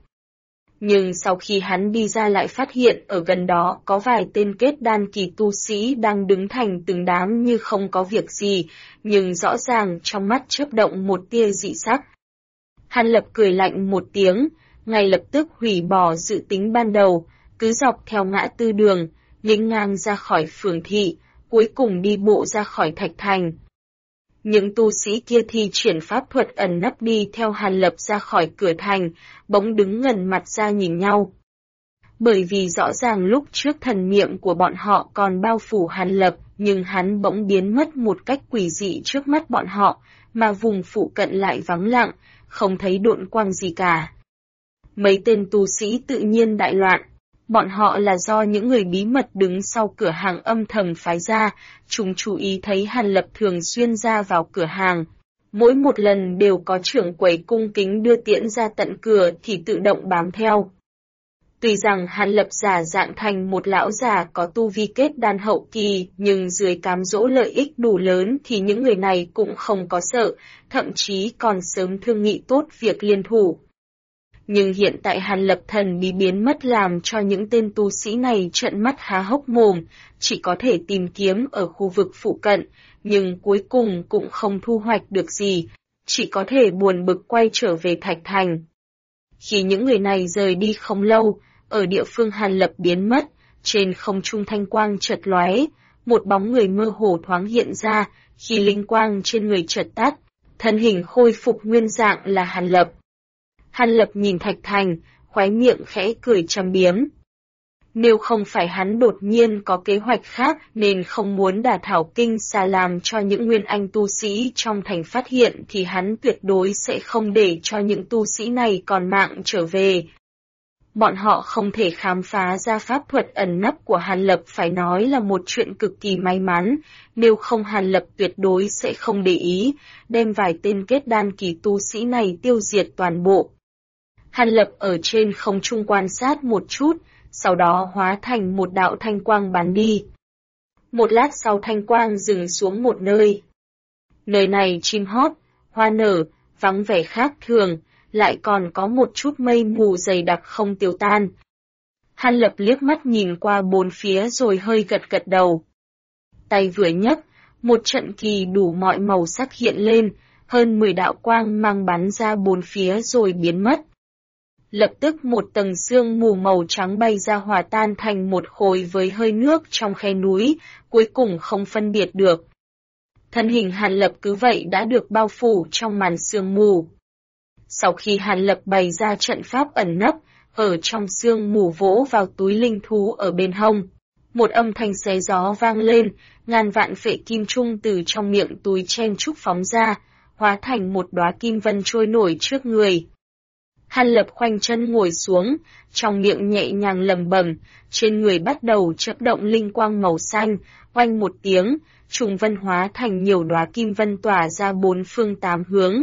Nhưng sau khi hắn đi ra lại phát hiện ở gần đó có vài tên kết đan kỳ tu sĩ đang đứng thành từng đám như không có việc gì, nhưng rõ ràng trong mắt chớp động một tia dị sắc. Hàn Lập cười lạnh một tiếng, ngay lập tức hủy bỏ dự tính ban đầu, cứ dọc theo ngã tư đường, nghênh ngang ra khỏi phường thị, cuối cùng đi bộ ra khỏi thạch thành. Những tu sĩ kia thi triển pháp thuật ẩn nấp đi theo Hàn Lập ra khỏi cửa thành, bỗng đứng ngần mặt ra nhìn nhau. Bởi vì rõ ràng lúc trước thần niệm của bọn họ còn bao phủ Hàn Lập, nhưng hắn bỗng biến mất một cách quỷ dị trước mắt bọn họ, mà vùng phụ cận lại vắng lặng, không thấy độn quang gì cả. Mấy tên tu sĩ tự nhiên đại loạn. Bọn họ là do những người bí mật đứng sau cửa hàng âm thầm phái ra, chúng chú ý thấy Hàn Lập thường xuyên ra vào cửa hàng. Mỗi một lần đều có trưởng quầy cung kính đưa tiễn ra tận cửa thì tự động bám theo. Tuy rằng Hàn Lập giả dạng thành một lão già có tu vi kết đan hậu kỳ, nhưng dưới cám dỗ lợi ích đủ lớn thì những người này cũng không có sợ, thậm chí còn sớm thương nghị tốt việc liên thủ. Nhưng hiện tại Hàn Lập thần bí biến mất làm cho những tên tu sĩ này trợn mắt há hốc mồm, chỉ có thể tìm kiếm ở khu vực phụ cận, nhưng cuối cùng cũng không thu hoạch được gì, chỉ có thể buồn bực quay trở về thạch thành. Khi những người này rời đi không lâu, ở địa phương Hàn Lập biến mất, trên không trung thanh quang chợt lóe, một bóng người mơ hồ thoáng hiện ra, khi linh quang trên người chợt tắt, thân hình khôi phục nguyên dạng là Hàn Lập. Hàn Lập nhìn thạch thành, khóe miệng khẽ cười châm biếm. Nếu không phải hắn đột nhiên có kế hoạch khác nên không muốn đả thảo kinh xà làm cho những nguyên anh tu sĩ trong thành phát hiện thì hắn tuyệt đối sẽ không để cho những tu sĩ này còn mạng trở về. Bọn họ không thể khám phá ra pháp thuật ẩn nấp của Hàn Lập phải nói là một chuyện cực kỳ may mắn, nếu không Hàn Lập tuyệt đối sẽ không để ý, đem vài tên kết đan kỳ tu sĩ này tiêu diệt toàn bộ. Hàn Lập ở trên không trung quan sát một chút, sau đó hóa thành một đạo thanh quang bắn đi. Một lát sau thanh quang dừng xuống một nơi. Nơi này chim hót, hoa nở, vắng vẻ khác thường, lại còn có một chút mây mù dày đặc không tiêu tan. Hàn Lập liếc mắt nhìn qua bốn phía rồi hơi gật gật đầu. Tay vừa nhấc, một trận kỳ đủ mọi màu sắc hiện lên, hơn 10 đạo quang mang bắn ra bốn phía rồi biến mất. Lập tức một tầng sương mù màu trắng bay ra hòa tan thành một khối với hơi nước trong khe núi, cuối cùng không phân biệt được. Thân hình Hàn Lập cứ vậy đã được bao phủ trong màn sương mù. Sau khi Hàn Lập bày ra trận pháp ẩn nấp, ở trong sương mù vỗ vào túi linh thú ở bên hông. Một âm thanh xé gió vang lên, ngàn vạn phệ kim trung từ trong miệng túi chen trúc phóng ra, hóa thành một đóa kim vân trôi nổi trước người. Hàn Lập khoanh chân ngồi xuống, trong miệng nhẹ nhàng lẩm bẩm, trên người bắt đầu chớp động linh quang màu xanh, oanh một tiếng, trùng vân hóa thành nhiều đóa kim vân tỏa ra bốn phương tám hướng.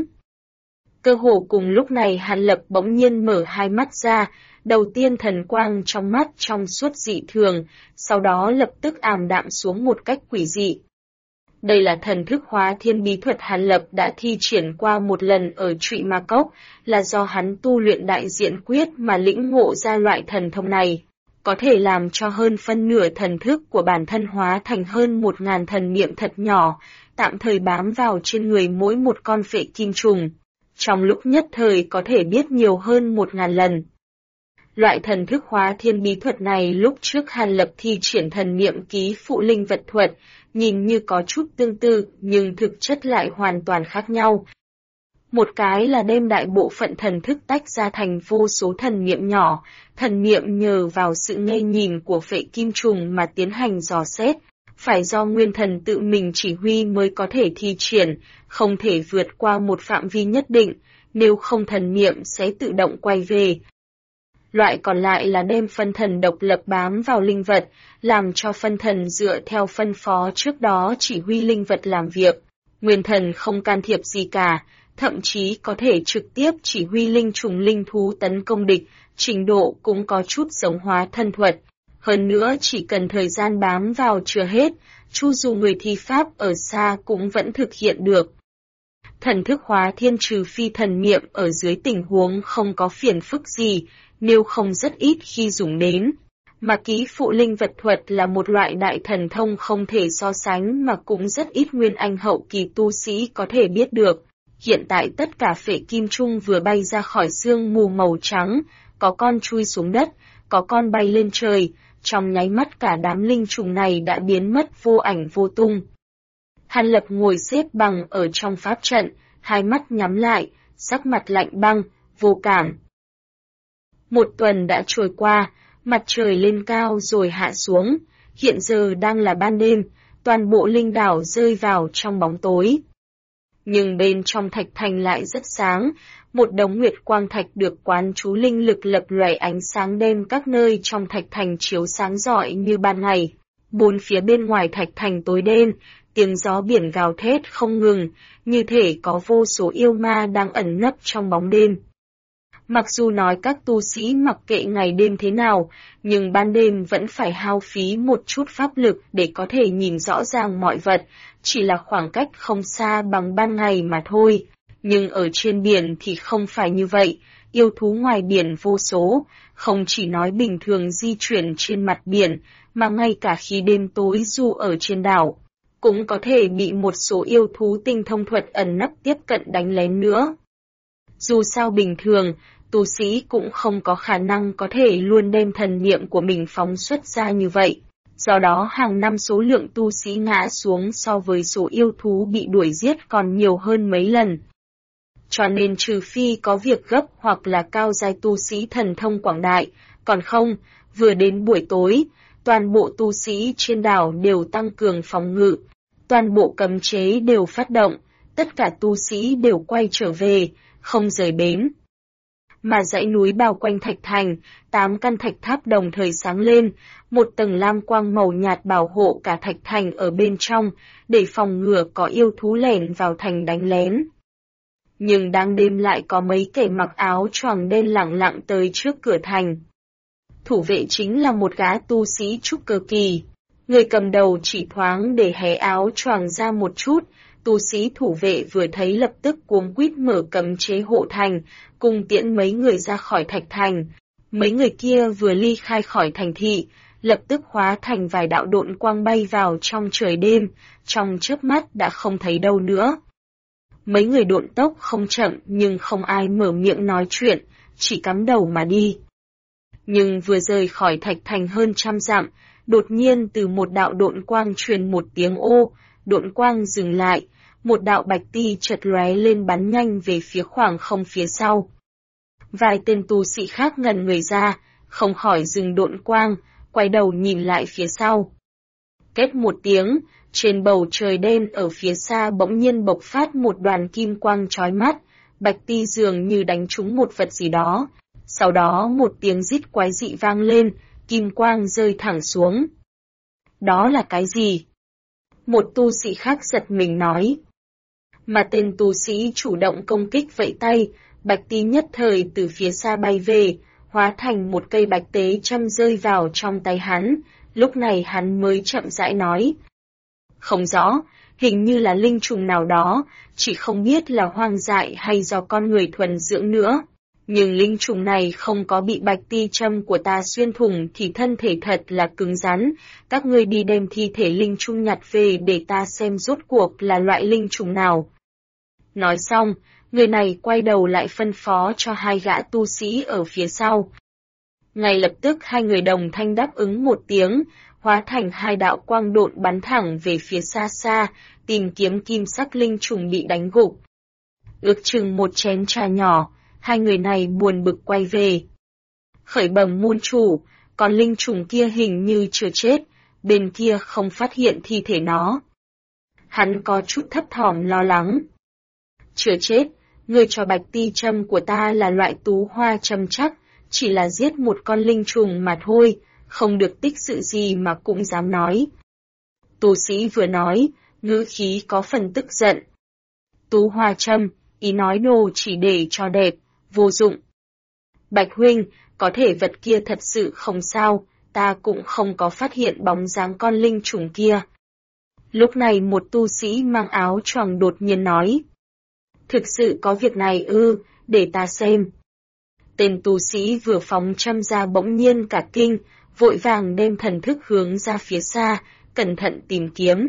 Cơ hồ cùng lúc này Hàn Lập bỗng nhiên mở hai mắt ra, đầu tiên thần quang trong mắt trong suốt dị thường, sau đó lập tức ảm đạm xuống một cách quỷ dị. Đây là thần thức hóa thiên bí thuật Hàn Lập đã thi triển qua một lần ở Trụy Ma Cốc, là do hắn tu luyện đại diện quyết mà lĩnh ngộ ra loại thần thông này, có thể làm cho hơn phân nửa thần thức của bản thân hóa thành hơn 1000 thần niệm thật nhỏ, tạm thời bám vào trên người mỗi một con phệ kim trùng. Trong lúc nhất thời có thể biết nhiều hơn 1000 lần. Loại thần thức hóa thiên bí thuật này lúc trước Hàn Lập thi triển thần niệm ký phụ linh vật thuật, nhìn như có chút tương tự nhưng thực chất lại hoàn toàn khác nhau. Một cái là đem đại bộ phận thần thức tách ra thành vô số thần niệm nhỏ, thần niệm nhờ vào sự nghe nhìn của phệ kim trùng mà tiến hành dò xét, phải do nguyên thần tự mình chỉ huy mới có thể thi triển, không thể vượt qua một phạm vi nhất định, nếu không thần niệm sẽ tự động quay về. Loại còn lại là đem phân thần độc lập bám vào linh vật, làm cho phân thần dựa theo phân phó trước đó chỉ huy linh vật làm việc. Nguyên thần không can thiệp gì cả, thậm chí có thể trực tiếp chỉ huy linh trùng linh thú tấn công địch, trình độ cũng có chút giống hóa thân thuật. Hơn nữa chỉ cần thời gian bám vào chưa hết, chu dù người thi pháp ở xa cũng vẫn thực hiện được. Thần thức hóa thiên trừ phi thần niệm ở dưới tình huống không có phiền phức gì, nếu không rất ít khi dùng đến. Mà ký phụ linh vật thuật là một loại đại thần thông không thể so sánh mà cũng rất ít nguyên anh hậu kỳ tu sĩ có thể biết được. Hiện tại tất cả phệ kim trung vừa bay ra khỏi sương mù màu trắng, có con chui xuống đất, có con bay lên trời, trong nháy mắt cả đám linh trùng này đã biến mất vô ảnh vô tung. Hàn Lập ngồi xếp bằng ở trong pháp trận, hai mắt nhắm lại, sắc mặt lạnh băng, vô cảm. Một tuần đã trôi qua, mặt trời lên cao rồi hạ xuống, hiện giờ đang là ban đêm, toàn bộ linh đảo rơi vào trong bóng tối. Nhưng bên trong thạch thành lại rất sáng, một đống nguyệt quang thạch được quán chú linh lực lập lòe ánh sáng đem các nơi trong thạch thành chiếu sáng rọi như ban ngày. Bốn phía bên ngoài thạch thành tối đen, tiếng gió biển gào thét không ngừng, như thể có vô số yêu ma đang ẩn nấp trong bóng đêm. Mặc dù nói các tu sĩ mặc kệ ngày đêm thế nào, nhưng ban đêm vẫn phải hao phí một chút pháp lực để có thể nhìn rõ ràng mọi vật, chỉ là khoảng cách không xa bằng ban ngày mà thôi. Nhưng ở trên biển thì không phải như vậy, yêu thú ngoài biển vô số, không chỉ nói bình thường di chuyển trên mặt biển, mà ngay cả khi đêm tối du ở trên đảo, cũng có thể bị một số yêu thú tinh thông thuật ẩn nấp tiếp cận đánh lén nữa. Dù sao bình thường, tu sĩ cũng không có khả năng có thể luôn đem thần niệm của mình phóng xuất ra như vậy. Do đó hàng năm số lượng tu sĩ ngã xuống so với số yêu thú bị đuổi giết còn nhiều hơn mấy lần. Cho nên trừ phi có việc gấp hoặc là cao giai tu sĩ thần thông quảng đại, còn không, vừa đến buổi tối, toàn bộ tu sĩ trên đảo đều tăng cường phòng ngự, toàn bộ cấm chế đều phát động, tất cả tu sĩ đều quay trở về, không rời bến. Mà dãy núi bao quanh thạch thành, 8 căn thạch tháp đồng thời sáng lên, một tầng lam quang màu nhạt bảo hộ cả thạch thành ở bên trong, để phòng ngừa có yêu thú lẻn vào thành đánh lén. Nhưng đang đêm lại có mấy kẻ mặc áo choàng đen lẳng lặng tới trước cửa thành. Thủ vệ chính là một gã tu sĩ trúc cơ kỳ. Người cầm đầu chỉ thoáng để hé áo choàng ra một chút, tu sĩ thủ vệ vừa thấy lập tức cuống quýt mở cấm chế hộ thành, cùng tiễn mấy người ra khỏi thạch thành. Mấy người kia vừa ly khai khỏi thành thị, lập tức hóa thành vài đạo độn quang bay vào trong trời đêm, trong chớp mắt đã không thấy đâu nữa. Mấy người độn tốc không chậm nhưng không ai mở miệng nói chuyện, chỉ cắm đầu mà đi. Nhưng vừa rời khỏi thạch thành hơn 100 dặm, đột nhiên từ một đạo độn quang truyền một tiếng ô, độn quang dừng lại, một đạo bạch ti chợt lóe lên bắn nhanh về phía khoảng không phía sau. Vài tên tu sĩ khác ngẩn người ra, không khỏi dừng độn quang, quay đầu nhìn lại phía sau. Két một tiếng, Trên bầu trời đen ở phía xa bỗng nhiên bộc phát một đoàn kim quang chói mắt, Bạch Ti dường như đánh trúng một vật gì đó. Sau đó một tiếng rít quái dị vang lên, kim quang rơi thẳng xuống. Đó là cái gì? Một tu sĩ khác giật mình nói. Mà tên tu sĩ chủ động công kích vẫy tay, Bạch Ti nhất thời từ phía xa bay về, hóa thành một cây bạch tế châm rơi vào trong tay hắn, lúc này hắn mới chậm rãi nói. Không rõ, hình như là linh trùng nào đó, chỉ không biết là hoang dại hay do con người thuần dưỡng nữa. Nhưng linh trùng này không có bị bạch ti châm của ta xuyên thủng thì thân thể thật là cứng rắn, các ngươi đi đem thi thể linh trùng nhặt về để ta xem rốt cuộc là loại linh trùng nào. Nói xong, người này quay đầu lại phân phó cho hai gã tu sĩ ở phía sau. Ngay lập tức hai người đồng thanh đáp ứng một tiếng, hóa thành hai đạo quang độn bắn thẳng về phía xa xa, tìm kiếm kim sắc linh trùng bị đánh gục. Ước chừng một chén trà nhỏ, hai người này buồn bực quay về. Khởi bẩm môn chủ, còn linh trùng kia hình như chưa chết, bên kia không phát hiện thi thể nó. Hắn có chút thấp thỏm lo lắng. Chưa chết, người cho bạch ti châm của ta là loại tú hoa châm chắc, chỉ là giết một con linh trùng mà thôi, không được tích sự gì mà cũng dám nói. Tu sĩ vừa nói, ngữ khí có phần tức giận. Tú hoa châm, ý nói đồ chỉ để cho đẹp, vô dụng. Bạch huynh, có thể vật kia thật sự không sao, ta cũng không có phát hiện bóng dáng con linh trùng kia. Lúc này một tu sĩ mang áo choàng đột nhiên nói. Thực sự có việc này ư, để ta xem. Tên tu sĩ vừa phóng châm ra bỗng nhiên cả kinh, vội vàng đem thần thức hướng ra phía xa, cẩn thận tìm kiếm.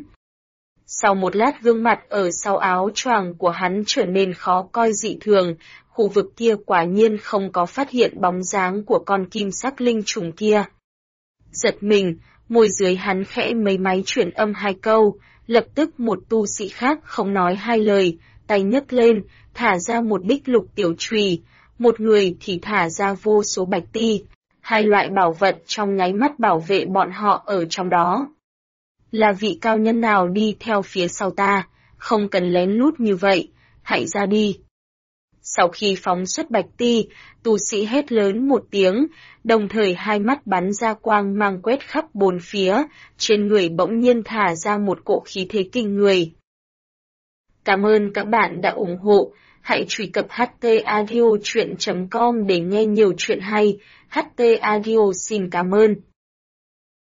Sau một lát gương mặt ở sau áo choàng của hắn trở nên khó coi dị thường, khu vực kia quả nhiên không có phát hiện bóng dáng của con kim sắc linh trùng kia. Giật mình, môi dưới hắn khẽ mấy máy chuyển âm hai câu, lập tức một tu sĩ khác không nói hai lời, tay nhấc lên, thả ra một bích lục tiểu chùy, một người thì thả ra vô số bạch ti, hai loại bảo vật trong nháy mắt bảo vệ bọn họ ở trong đó. Là vị cao nhân nào đi theo phía sau ta, không cần lén lút như vậy, hãy ra đi. Sau khi phóng xuất bạch ti, tu sĩ hét lớn một tiếng, đồng thời hai mắt bắn ra quang mang quét khắp bốn phía, trên người bỗng nhiên thả ra một cỗ khí thế kinh người. Cảm ơn các bạn đã ủng hộ, hãy truy cập htaudio.com để nghe nhiều chuyện hay, HT Audio xin cảm ơn.